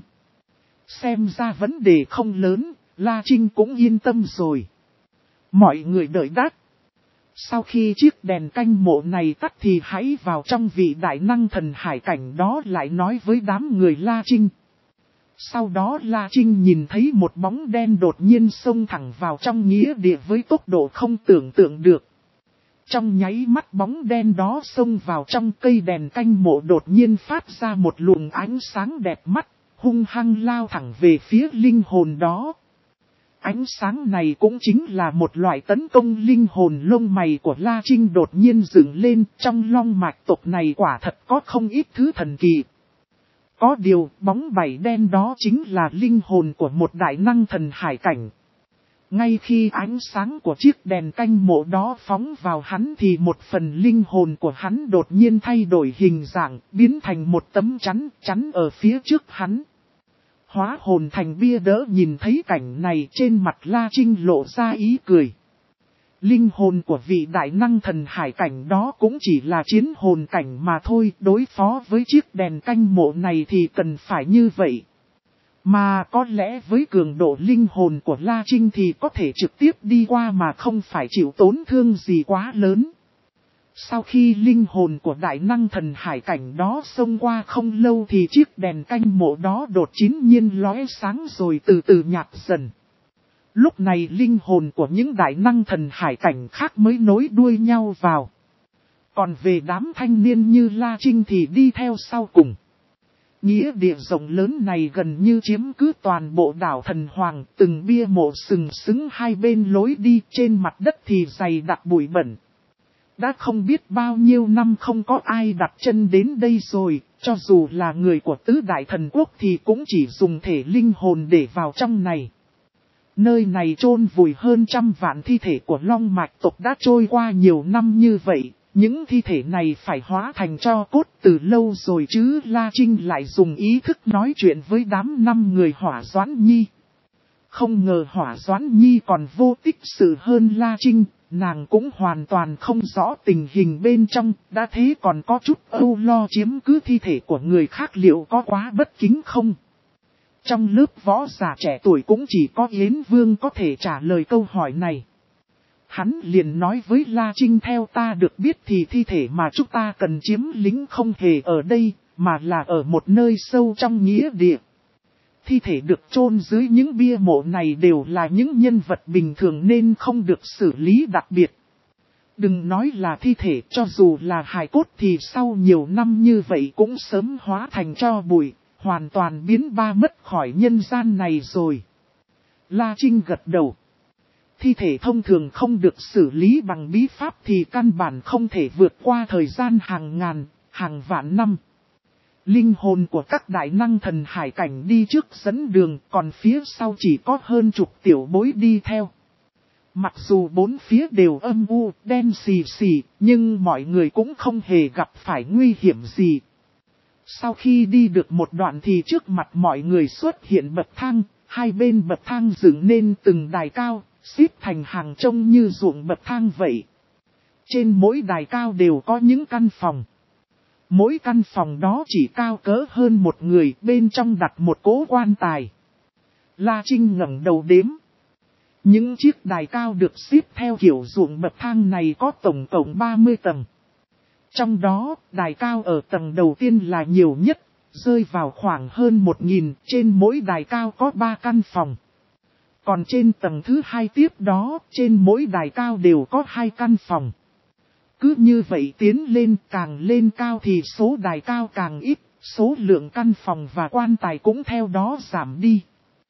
Xem ra vấn đề không lớn, La Trinh cũng yên tâm rồi. Mọi người đợi đáp. Sau khi chiếc đèn canh mộ này tắt thì hãy vào trong, vị đại năng thần hải cảnh đó lại nói với đám người La Trinh. Sau đó La Trinh nhìn thấy một bóng đen đột nhiên xông thẳng vào trong nghĩa địa với tốc độ không tưởng tượng được. Trong nháy mắt bóng đen đó xông vào trong cây đèn canh mộ đột nhiên phát ra một luồng ánh sáng đẹp mắt, hung hăng lao thẳng về phía linh hồn đó. Ánh sáng này cũng chính là một loại tấn công linh hồn. Lông mày của La Trinh đột nhiên dựng lên, trong long mạch tộc này quả thật có không ít thứ thần kỳ. Có điều, bóng bảy đen đó chính là linh hồn của một đại năng thần hải cảnh. Ngay khi ánh sáng của chiếc đèn canh mộ đó phóng vào hắn thì một phần linh hồn của hắn đột nhiên thay đổi hình dạng, biến thành một tấm chắn, chắn ở phía trước hắn. Hóa hồn thành bia đỡ, nhìn thấy cảnh này trên mặt La Trinh lộ ra ý cười. Linh hồn của vị đại năng thần hải cảnh đó cũng chỉ là chiến hồn cảnh mà thôi, đối phó với chiếc đèn canh mộ này thì cần phải như vậy. Mà có lẽ với cường độ linh hồn của La Trinh thì có thể trực tiếp đi qua mà không phải chịu tổn thương gì quá lớn. Sau khi linh hồn của đại năng thần hải cảnh đó xông qua không lâu thì chiếc đèn canh mộ đó đột chín nhiên lóe sáng rồi từ từ nhạt dần. Lúc này linh hồn của những đại năng thần hải cảnh khác mới nối đuôi nhau vào. Còn về đám thanh niên như La Trinh thì đi theo sau cùng. Nghĩa địa rộng lớn này gần như chiếm cứ toàn bộ đảo Thần Hoàng, từng bia mộ sừng sững hai bên lối đi, trên mặt đất thì dày đặc bụi bẩn. Đã không biết bao nhiêu năm không có ai đặt chân đến đây rồi, cho dù là người của tứ đại thần quốc thì cũng chỉ dùng thể linh hồn để vào trong này. Nơi này chôn vùi hơn trăm vạn thi thể của long mạch tộc đã trôi qua nhiều năm như vậy, những thi thể này phải hóa thành tro cốt từ lâu rồi chứ. La Trinh lại dùng ý thức nói chuyện với đám năm người Hỏa Doãn Nhi. Không ngờ Hỏa Doãn Nhi còn vô tích sự hơn La Trinh. Nàng cũng hoàn toàn không rõ tình hình bên trong, đã thế còn có chút âu lo chiếm cứ thi thể của người khác liệu có quá bất kính không? Trong lớp võ giả trẻ tuổi cũng chỉ có Yến Vương có thể trả lời câu hỏi này. Hắn liền nói với La Trinh, theo ta được biết thì thi thể mà chúng ta cần chiếm lĩnh không hề ở đây, mà là ở một nơi sâu trong nghĩa địa. Thi thể được chôn dưới những bia mộ này đều là những nhân vật bình thường nên không được xử lý đặc biệt. Đừng nói là thi thể, cho dù là hài cốt thì sau nhiều năm như vậy cũng sớm hóa thành tro bụi, hoàn toàn biến ba mất khỏi nhân gian này rồi. La Trinh gật đầu. Thi thể thông thường không được xử lý bằng bí pháp thì căn bản không thể vượt qua thời gian hàng ngàn, hàng vạn năm. Linh hồn của các đại năng thần hải cảnh đi trước dẫn đường, còn phía sau chỉ có hơn chục tiểu bối đi theo. Mặc dù bốn phía đều âm u, đen xì xì, nhưng mọi người cũng không hề gặp phải nguy hiểm gì. Sau khi đi được một đoạn thì trước mặt mọi người xuất hiện bậc thang, hai bên bậc thang dựng nên từng đài cao, xếp thành hàng trông như ruộng bậc thang vậy. Trên mỗi đài cao đều có những căn phòng. Mỗi căn phòng đó chỉ cao cỡ hơn một người, bên trong đặt một cỗ quan tài. La Trinh ngẩng đầu đếm. Những chiếc đài cao được xếp theo kiểu ruộng bậc thang này có tổng cộng ba mươi tầng. Trong đó, đài cao ở tầng đầu tiên là nhiều nhất, rơi vào khoảng hơn một nghìn, trên mỗi đài cao có ba căn phòng. Còn trên tầng thứ hai tiếp đó, trên mỗi đài cao đều có hai căn phòng. Cứ như vậy tiến lên, càng lên cao thì số đài cao càng ít, số lượng căn phòng và quan tài cũng theo đó giảm đi.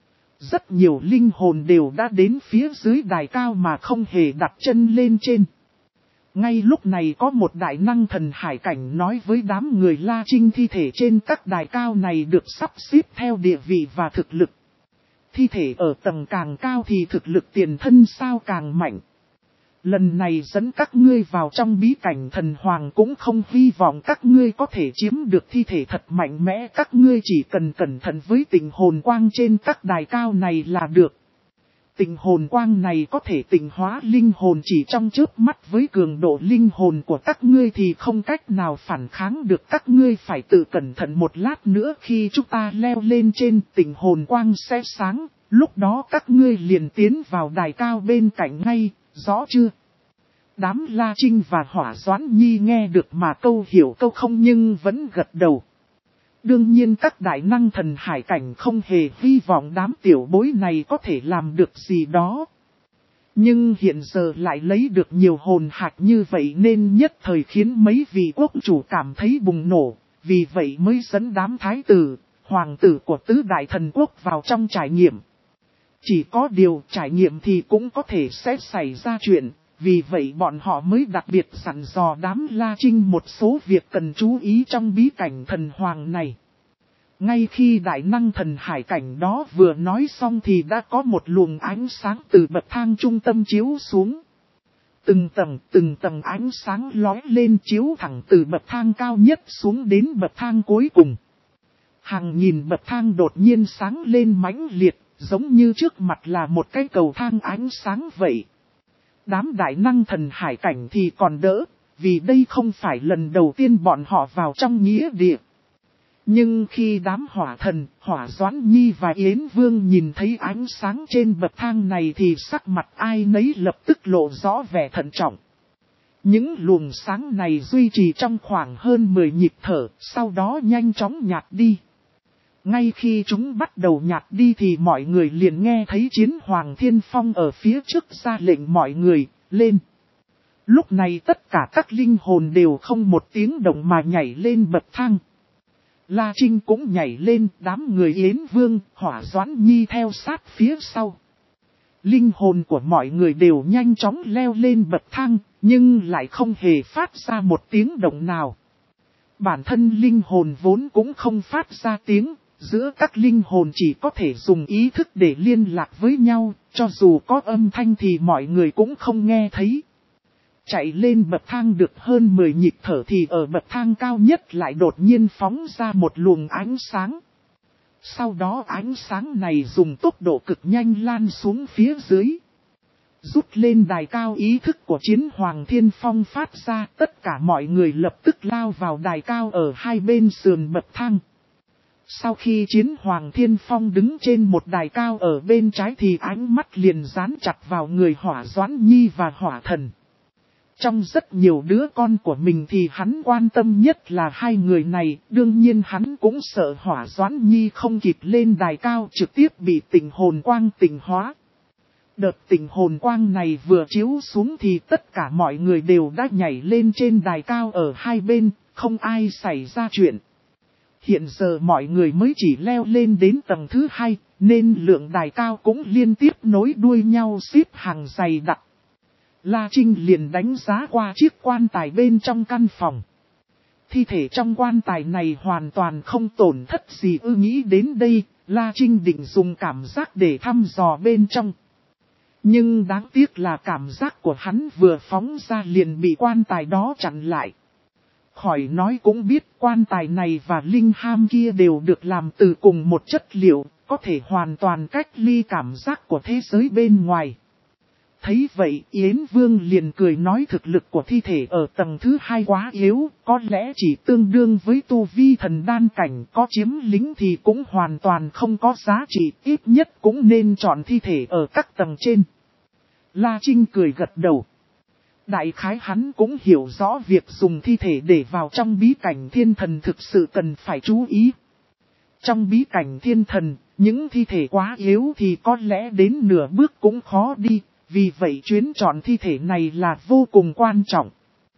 Rất nhiều linh hồn đều đã đến phía dưới đài cao mà không hề đặt chân lên trên. Ngay lúc này có một đại năng thần hải cảnh nói với đám người La Trinh thi thể trên các đài cao này được sắp xếp theo địa vị và thực lực. Thi thể ở tầng càng cao thì thực lực tiền thân sao càng mạnh. Lần này dẫn các ngươi vào trong bí cảnh thần hoàng cũng không hy vọng các ngươi có thể chiếm được thi thể thật mạnh mẽ. Các ngươi chỉ cần cẩn thận với tình hồn quang trên các đài cao này là được. Tình hồn quang này có thể tịnh hóa linh hồn chỉ trong chớp mắt, với cường độ linh hồn của các ngươi thì không cách nào phản kháng được. Các ngươi phải tự cẩn thận một lát nữa, khi chúng ta leo lên trên tình hồn quang sẽ sáng, lúc đó các ngươi liền tiến vào đài cao bên cạnh ngay, rõ chưa? Đám La Trinh và Hỏa Doãn Nhi nghe được mà câu hiểu câu không nhưng vẫn gật đầu. Đương nhiên các đại năng thần hải cảnh không hề hy vọng đám tiểu bối này có thể làm được gì đó. Nhưng hiện giờ lại lấy được nhiều hồn hạch như vậy nên nhất thời khiến mấy vị quốc chủ cảm thấy bùng nổ, vì vậy mới dẫn đám thái tử, hoàng tử của tứ đại thần quốc vào trong trải nghiệm. Chỉ có điều trải nghiệm thì cũng có thể sẽ xảy ra chuyện. Vì vậy bọn họ mới đặc biệt dặn dò đám La Trinh một số việc cần chú ý trong bí cảnh thần hoàng này. Ngay khi đại năng thần hải cảnh đó vừa nói xong thì đã có một luồng ánh sáng từ bậc thang trung tâm chiếu xuống. Từng tầng từng tầng ánh sáng lóe lên chiếu thẳng từ bậc thang cao nhất xuống đến bậc thang cuối cùng. Hàng nghìn bậc thang đột nhiên sáng lên mãnh liệt, giống như trước mặt là một cái cầu thang ánh sáng vậy. Đám đại năng thần hải cảnh thì còn đỡ, vì đây không phải lần đầu tiên bọn họ vào trong nghĩa địa. Nhưng khi đám hỏa thần, Hỏa Doãn Nhi và Yến Vương nhìn thấy ánh sáng trên bậc thang này thì sắc mặt ai nấy lập tức lộ rõ vẻ thận trọng. Những luồng sáng này duy trì trong khoảng hơn mười nhịp thở, sau đó nhanh chóng nhạt đi. Ngay khi chúng bắt đầu nhạt đi thì mọi người liền nghe thấy Chiến Hoàng Thiên Phong ở phía trước ra lệnh mọi người, lên. Lúc này tất cả các linh hồn đều không một tiếng động mà nhảy lên bậc thang. La Trinh cũng nhảy lên, đám người Yến Vương, Hỏa Doãn Nhi theo sát phía sau. Linh hồn của mọi người đều nhanh chóng leo lên bậc thang, nhưng lại không hề phát ra một tiếng động nào. Bản thân linh hồn vốn cũng không phát ra tiếng. Giữa các linh hồn chỉ có thể dùng ý thức để liên lạc với nhau, cho dù có âm thanh thì mọi người cũng không nghe thấy. Chạy lên bậc thang được hơn mười nhịp thở thì ở bậc thang cao nhất lại đột nhiên phóng ra một luồng ánh sáng. Sau đó ánh sáng này dùng tốc độ cực nhanh lan xuống phía dưới. Rút lên đài cao, ý thức của Chiến Hoàng Thiên Phong phát ra, tất cả mọi người lập tức lao vào đài cao ở hai bên sườn bậc thang. Sau khi Chiến Hoàng Thiên Phong đứng trên một đài cao ở bên trái thì ánh mắt liền dán chặt vào người Hỏa Doãn Nhi và Hỏa Thần. Trong rất nhiều đứa con của mình thì hắn quan tâm nhất là hai người này, đương nhiên hắn cũng sợ Hỏa Doãn Nhi không kịp lên đài cao trực tiếp bị tình hồn quang tịnh hóa. Đợt tình hồn quang này vừa chiếu xuống thì tất cả mọi người đều đã nhảy lên trên đài cao ở hai bên, không ai xảy ra chuyện. Hiện giờ mọi người mới chỉ leo lên đến tầng thứ hai, nên lượng đài cao cũng liên tiếp nối đuôi nhau xếp hàng dày đặc. La Trinh liền đánh giá qua chiếc quan tài bên trong căn phòng. Thi thể trong quan tài này hoàn toàn không tổn thất gì. Ư nghĩ đến đây, La Trinh định dùng cảm giác để thăm dò bên trong. Nhưng đáng tiếc là cảm giác của hắn vừa phóng ra liền bị quan tài đó chặn lại. Khỏi nói cũng biết quan tài này và linh ham kia đều được làm từ cùng một chất liệu, có thể hoàn toàn cách ly cảm giác của thế giới bên ngoài. Thấy vậy Yến Vương liền cười nói thực lực của thi thể ở tầng thứ hai quá yếu, có lẽ chỉ tương đương với tu vi thần đan cảnh, có chiếm lính thì cũng hoàn toàn không có giá trị, ít nhất cũng nên chọn thi thể ở các tầng trên. La Trinh cười gật đầu. Đại khái hắn cũng hiểu rõ việc dùng thi thể để vào trong bí cảnh thiên thần thực sự cần phải chú ý. Trong bí cảnh thiên thần, những thi thể quá yếu thì có lẽ đến nửa bước cũng khó đi, vì vậy chuyến chọn thi thể này là vô cùng quan trọng.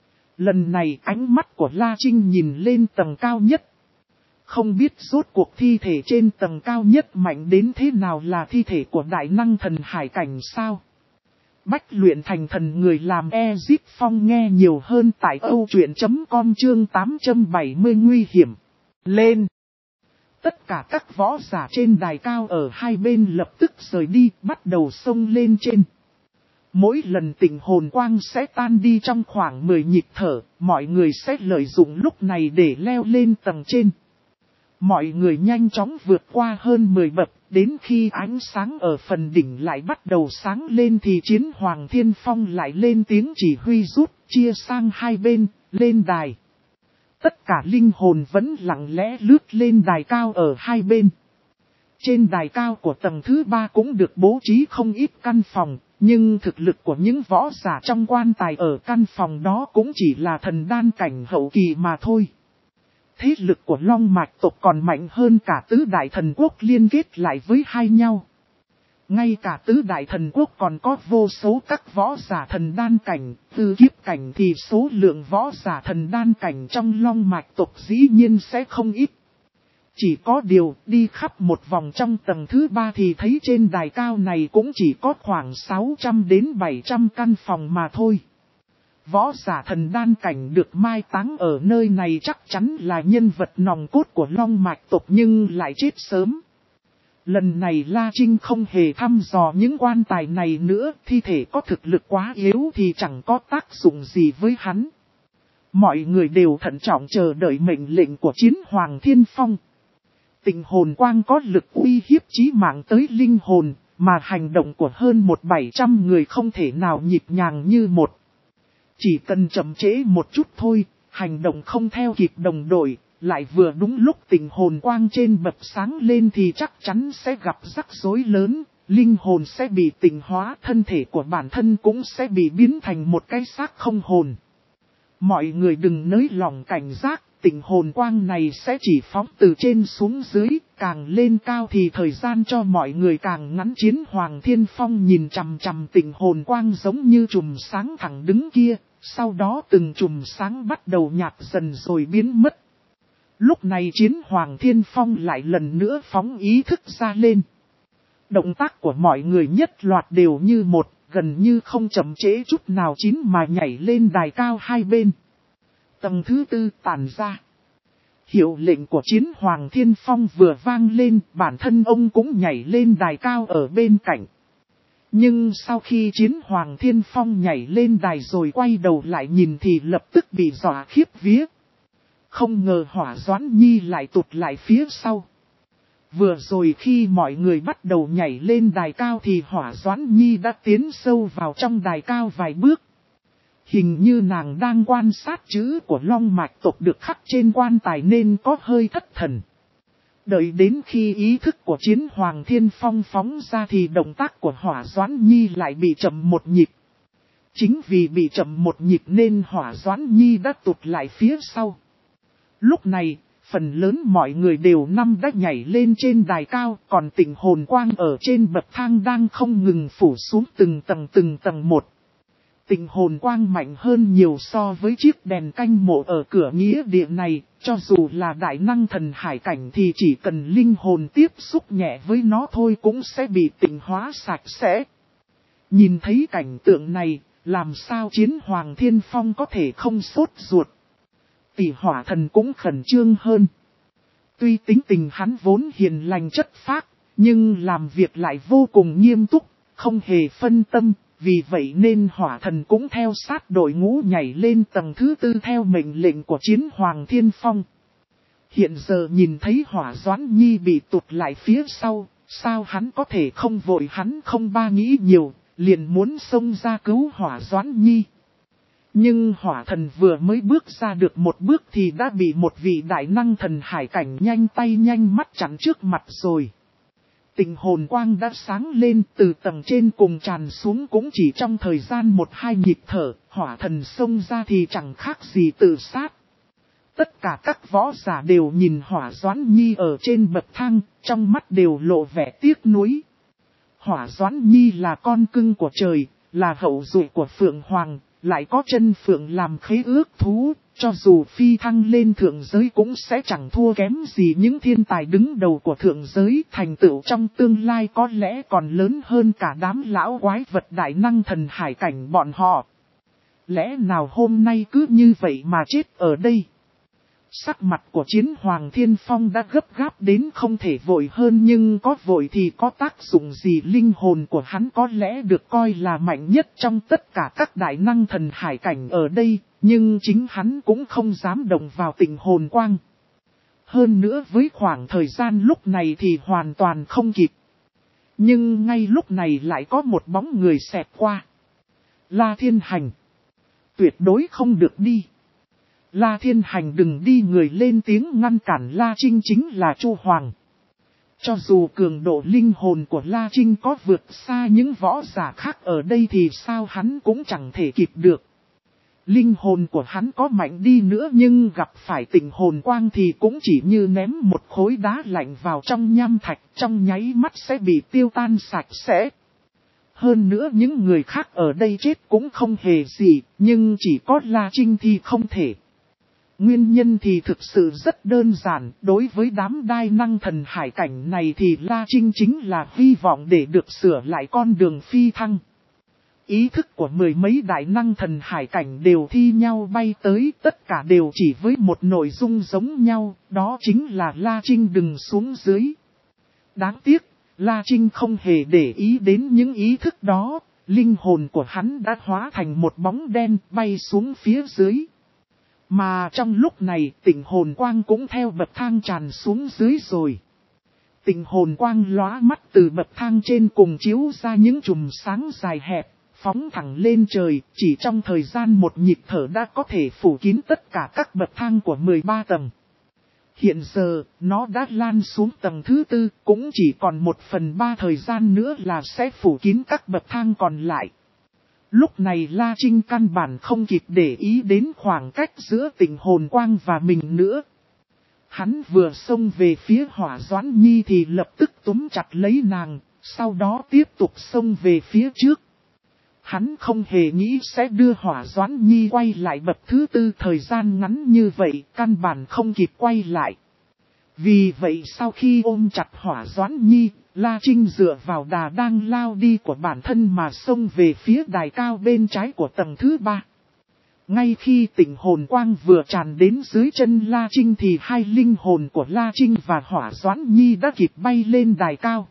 Lần này ánh mắt của La Trinh nhìn lên tầng cao nhất. Không biết rốt cuộc thi thể trên tầng cao nhất mạnh đến thế nào là thi thể của đại năng thần hải cảnh sao? Bách luyện thành thần người làm Ezip Phong nghe nhiều hơn tại âu truyện chấm com chương tám trăm bảy mươi nguy hiểm. Lên! Tất cả các võ giả trên đài cao ở hai bên lập tức rời đi, bắt đầu xông lên trên. Mỗi lần tình hồn quang sẽ tan đi trong khoảng mười nhịp thở, mọi người sẽ lợi dụng lúc này để leo lên tầng trên. Mọi người nhanh chóng vượt qua hơn mười bậc, đến khi ánh sáng ở phần đỉnh lại bắt đầu sáng lên thì Chiến Hoàng Thiên Phong lại lên tiếng chỉ huy rút, chia sang hai bên, lên đài. Tất cả linh hồn vẫn lặng lẽ lướt lên đài cao ở hai bên. Trên đài cao của tầng thứ ba cũng được bố trí không ít căn phòng, nhưng thực lực của những võ giả trong quan tài ở căn phòng đó cũng chỉ là thần đan cảnh hậu kỳ mà thôi. Thế lực của Long Mạch tộc còn mạnh hơn cả tứ đại thần quốc liên kết lại với hai nhau. Ngay cả tứ đại thần quốc còn có vô số các võ giả thần đan cảnh, từ kiếp cảnh thì số lượng võ giả thần đan cảnh trong Long Mạch tộc dĩ nhiên sẽ không ít. Chỉ có điều đi khắp một vòng trong tầng thứ ba thì thấy trên đài cao này cũng chỉ có khoảng sáu trăm đến bảy trăm căn phòng mà thôi. Võ giả thần đan cảnh được mai táng ở nơi này chắc chắn là nhân vật nòng cốt của Long Mạch tộc nhưng lại chết sớm. Lần này La Trinh không hề thăm dò những quan tài này nữa, thi thể có thực lực quá yếu thì chẳng có tác dụng gì với hắn. Mọi người đều thận trọng chờ đợi mệnh lệnh của Chiến Hoàng Thiên Phong. Tình hồn quang có lực uy hiếp chí mạng tới linh hồn, mà hành động của hơn một bảy trăm người không thể nào nhịp nhàng như một. Chỉ cần chậm trễ một chút thôi, hành động không theo kịp đồng đội, lại vừa đúng lúc tình hồn quang trên bập sáng lên thì chắc chắn sẽ gặp rắc rối lớn, linh hồn sẽ bị tịnh hóa, thân thể của bản thân cũng sẽ bị biến thành một cái xác không hồn. Mọi người đừng nới lòng cảnh giác, tình hồn quang này sẽ chỉ phóng từ trên xuống dưới, càng lên cao thì thời gian cho mọi người càng ngắn. Chiến Hoàng Thiên Phong nhìn chằm chằm tình hồn quang giống như chùm sáng thẳng đứng kia, sau đó từng chùm sáng bắt đầu nhạt dần rồi biến mất. Lúc này Chiến Hoàng Thiên Phong lại lần nữa phóng ý thức ra lên. Động tác của mọi người nhất loạt đều như một, gần như không chậm trễ chút nào chín mà nhảy lên đài cao hai bên. Tầng thứ tư tản ra. Hiệu lệnh của Chiến Hoàng Thiên Phong vừa vang lên, bản thân ông cũng nhảy lên đài cao ở bên cạnh. Nhưng sau khi Chiến Hoàng Thiên Phong nhảy lên đài rồi quay đầu lại nhìn thì lập tức bị dọa khiếp vía. Không ngờ Hỏa Doãn Nhi lại tụt lại phía sau. Vừa rồi khi mọi người bắt đầu nhảy lên đài cao thì Hỏa Doãn Nhi đã tiến sâu vào trong đài cao vài bước. Hình như nàng đang quan sát chữ của Long Mạch tộc được khắc trên quan tài nên có hơi thất thần. Đợi đến khi ý thức của Chiến Hoàng Thiên Phong phóng ra thì động tác của Hỏa Doãn Nhi lại bị chậm một nhịp. Chính vì bị chậm một nhịp nên Hỏa Doãn Nhi đã tụt lại phía sau. Lúc này, phần lớn mọi người đều năm đã nhảy lên trên đài cao, còn tình hồn quang ở trên bậc thang đang không ngừng phủ xuống từng tầng từng tầng một. Tình hồn quang mạnh hơn nhiều so với chiếc đèn canh mộ ở cửa nghĩa địa này, cho dù là đại năng thần hải cảnh thì chỉ cần linh hồn tiếp xúc nhẹ với nó thôi cũng sẽ bị tịnh hóa sạch sẽ. Nhìn thấy cảnh tượng này, làm sao Chiến Hoàng Thiên Phong có thể không sốt ruột. Tỷ Hỏa Thần cũng khẩn trương hơn. Tuy tính tình hắn vốn hiền lành chất phác, nhưng làm việc lại vô cùng nghiêm túc, không hề phân tâm. Vì vậy nên Hỏa Thần cũng theo sát đội ngũ nhảy lên tầng thứ tư theo mệnh lệnh của Chiến Hoàng Thiên Phong. Hiện giờ nhìn thấy Hỏa Doãn Nhi bị tụt lại phía sau, sao hắn có thể không vội, hắn không ba nghĩ nhiều, liền muốn xông ra cứu Hỏa Doãn Nhi. Nhưng Hỏa Thần vừa mới bước ra được một bước thì đã bị một vị đại năng thần hải cảnh nhanh tay nhanh mắt chắn trước mặt rồi. Tình hồn quang đã sáng lên, từ tầng trên cùng tràn xuống cũng chỉ trong thời gian một hai nhịp thở, Hỏa Thần xông ra thì chẳng khác gì tự sát. Tất cả các võ giả đều nhìn Hỏa Doãn Nhi ở trên bậc thang, trong mắt đều lộ vẻ tiếc nuối. Hỏa Doãn Nhi là con cưng của trời, là hậu duệ của Phượng Hoàng, lại có chân Phượng làm khế ước thú, cho dù phi thăng lên thượng giới cũng sẽ chẳng thua kém gì những thiên tài đứng đầu của thượng giới, thành tựu trong tương lai có lẽ còn lớn hơn cả đám lão quái vật đại năng thần hải cảnh bọn họ. Lẽ nào hôm nay cứ như vậy mà chết ở đây? Sắc mặt của Chiến Hoàng Thiên Phong đã gấp gáp đến không thể vội hơn, nhưng có vội thì có tác dụng gì? Linh hồn của hắn có lẽ được coi là mạnh nhất trong tất cả các đại năng thần hải cảnh ở đây, nhưng chính hắn cũng không dám động vào tịnh hồn quang. Hơn nữa với khoảng thời gian lúc này thì hoàn toàn không kịp. Nhưng ngay lúc này lại có một bóng người xẹt qua. La Thiên Hành. Tuyệt đối không được đi. La Thiên Hành đừng đi, người lên tiếng ngăn cản La Trinh chính là Chu Hoàng. Cho dù cường độ linh hồn của La Trinh có vượt xa những võ giả khác ở đây thì sao hắn cũng chẳng thể kịp được. Linh hồn của hắn có mạnh đi nữa nhưng gặp phải tịnh hồn quang thì cũng chỉ như ném một khối đá lạnh vào trong nham thạch, trong nháy mắt sẽ bị tiêu tan sạch sẽ. Hơn nữa những người khác ở đây chết cũng không hề gì, nhưng chỉ có La Trinh thì không thể. Nguyên nhân thì thực sự rất đơn giản, đối với đám đai năng thần hải cảnh này thì La Trinh chính là hy vọng để được sửa lại con đường phi thăng. Ý thức của mười mấy đại năng thần hải cảnh đều thi nhau bay tới, tất cả đều chỉ với một nội dung giống nhau, đó chính là La Trinh đừng xuống dưới. Đáng tiếc, La Trinh không hề để ý đến những ý thức đó, linh hồn của hắn đã hóa thành một bóng đen bay xuống phía dưới. Mà trong lúc này tịnh hồn quang cũng theo bậc thang tràn xuống dưới rồi. Tịnh hồn quang lóa mắt từ bậc thang trên cùng chiếu ra những chùm sáng dài hẹp, phóng thẳng lên trời, chỉ trong thời gian một nhịp thở đã có thể phủ kín tất cả các bậc thang của mười ba tầng. Hiện giờ, nó đã lan xuống tầng thứ tư, cũng chỉ còn một phần ba thời gian nữa là sẽ phủ kín các bậc thang còn lại. Lúc này La Trinh căn bản không kịp để ý đến khoảng cách giữa tịnh hồn quang và mình nữa. Hắn vừa xông về phía Hỏa Doãn Nhi thì lập tức túm chặt lấy nàng, sau đó tiếp tục xông về phía trước. Hắn không hề nghĩ sẽ đưa Hỏa Doãn Nhi quay lại bậc thứ tư, thời gian ngắn như vậy căn bản không kịp quay lại. Vì vậy sau khi ôm chặt Hỏa Doãn Nhi, La Trinh dựa vào đà đang lao đi của bản thân mà xông về phía đài cao bên trái của tầng thứ ba. Ngay khi tịnh hồn quang vừa tràn đến dưới chân La Trinh thì hai linh hồn của La Trinh và Hỏa Doãn Nhi đã kịp bay lên đài cao.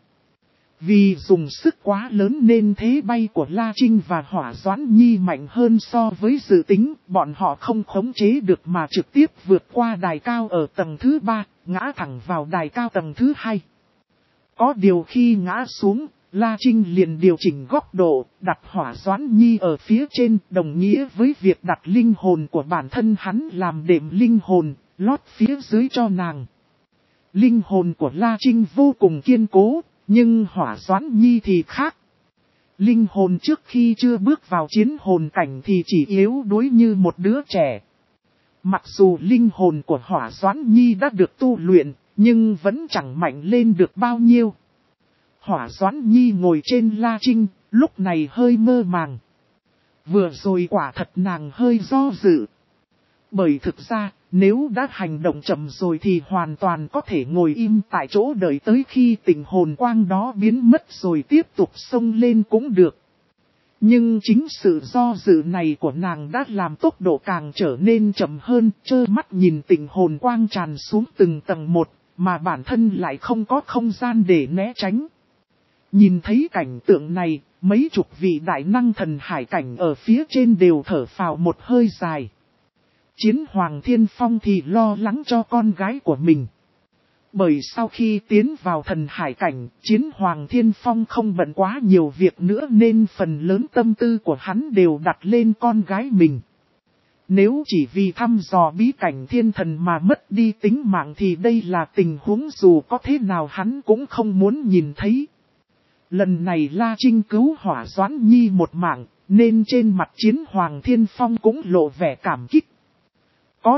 Vì dùng sức quá lớn nên thế bay của La Trinh và Hỏa Doãn Nhi mạnh hơn so với dự tính, bọn họ không khống chế được mà trực tiếp vượt qua đài cao ở tầng thứ ba, ngã thẳng vào đài cao tầng thứ hai. Có điều khi ngã xuống, La Trinh liền điều chỉnh góc độ, đặt Hỏa Doãn Nhi ở phía trên, đồng nghĩa với việc đặt linh hồn của bản thân hắn làm đệm linh hồn, lót phía dưới cho nàng. Linh hồn của La Trinh vô cùng kiên cố, nhưng Hỏa Doãn Nhi thì khác. Linh hồn trước khi chưa bước vào chiến hồn cảnh thì chỉ yếu đuối như một đứa trẻ. Mặc dù linh hồn của Hỏa Doãn Nhi đã được tu luyện, nhưng vẫn chẳng mạnh lên được bao nhiêu. Hỏa Doãn Nhi ngồi trên La Trinh, lúc này hơi mơ màng. Vừa rồi quả thật nàng hơi do dự. Bởi thực ra, nếu đã hành động chậm rồi thì hoàn toàn có thể ngồi im tại chỗ đợi tới khi tịnh hồn quang đó biến mất rồi tiếp tục xông lên cũng được. Nhưng chính sự do dự này của nàng đã làm tốc độ càng trở nên chậm hơn, trơ mắt nhìn tịnh hồn quang tràn xuống từng tầng một, mà bản thân lại không có không gian để né tránh. Nhìn thấy cảnh tượng này, mấy chục vị đại năng thần hải cảnh ở phía trên đều thở phào một hơi dài. Chiến Hoàng Thiên Phong thì lo lắng cho con gái của mình. Bởi sau khi tiến vào thần hải cảnh, Chiến Hoàng Thiên Phong không bận quá nhiều việc nữa nên phần lớn tâm tư của hắn đều đặt lên con gái mình. Nếu chỉ vì thăm dò bí cảnh thiên thần mà mất đi tính mạng thì đây là tình huống dù có thế nào hắn cũng không muốn nhìn thấy. Lần này La Trinh cứu Hỏa Doãn Nhi một mạng, nên trên mặt Chiến Hoàng Thiên Phong cũng lộ vẻ cảm kích. Có điều,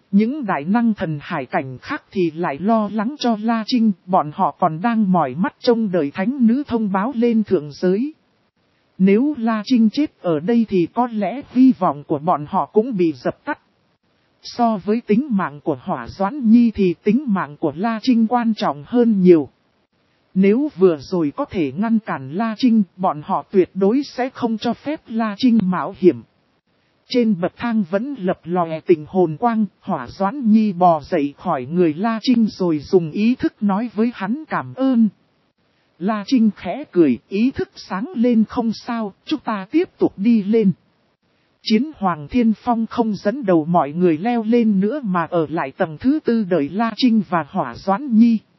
Những đại năng thần hải cảnh khác thì lại lo lắng cho La Trinh, bọn họ còn đang mỏi mắt trông đợi thánh nữ thông báo lên thượng giới. Nếu La Trinh chết ở đây thì có lẽ hy vọng của bọn họ cũng bị dập tắt. So với tính mạng của Hỏa Doãn Nhi thì tính mạng của La Trinh quan trọng hơn nhiều. Nếu vừa rồi có thể ngăn cản La Trinh, bọn họ tuyệt đối sẽ không cho phép La Trinh mạo hiểm. Trên bậc thang vẫn lập lòe tình hồn quang, Hỏa Doãn Nhi bò dậy khỏi người La Trinh rồi dùng ý thức nói với hắn cảm ơn. La Trinh khẽ cười, ý thức sáng lên không sao, chúng ta tiếp tục đi lên. Chiến Hoàng Thiên Phong không dẫn đầu mọi người leo lên nữa mà ở lại tầng thứ tư đợi La Trinh và Hỏa Doãn Nhi.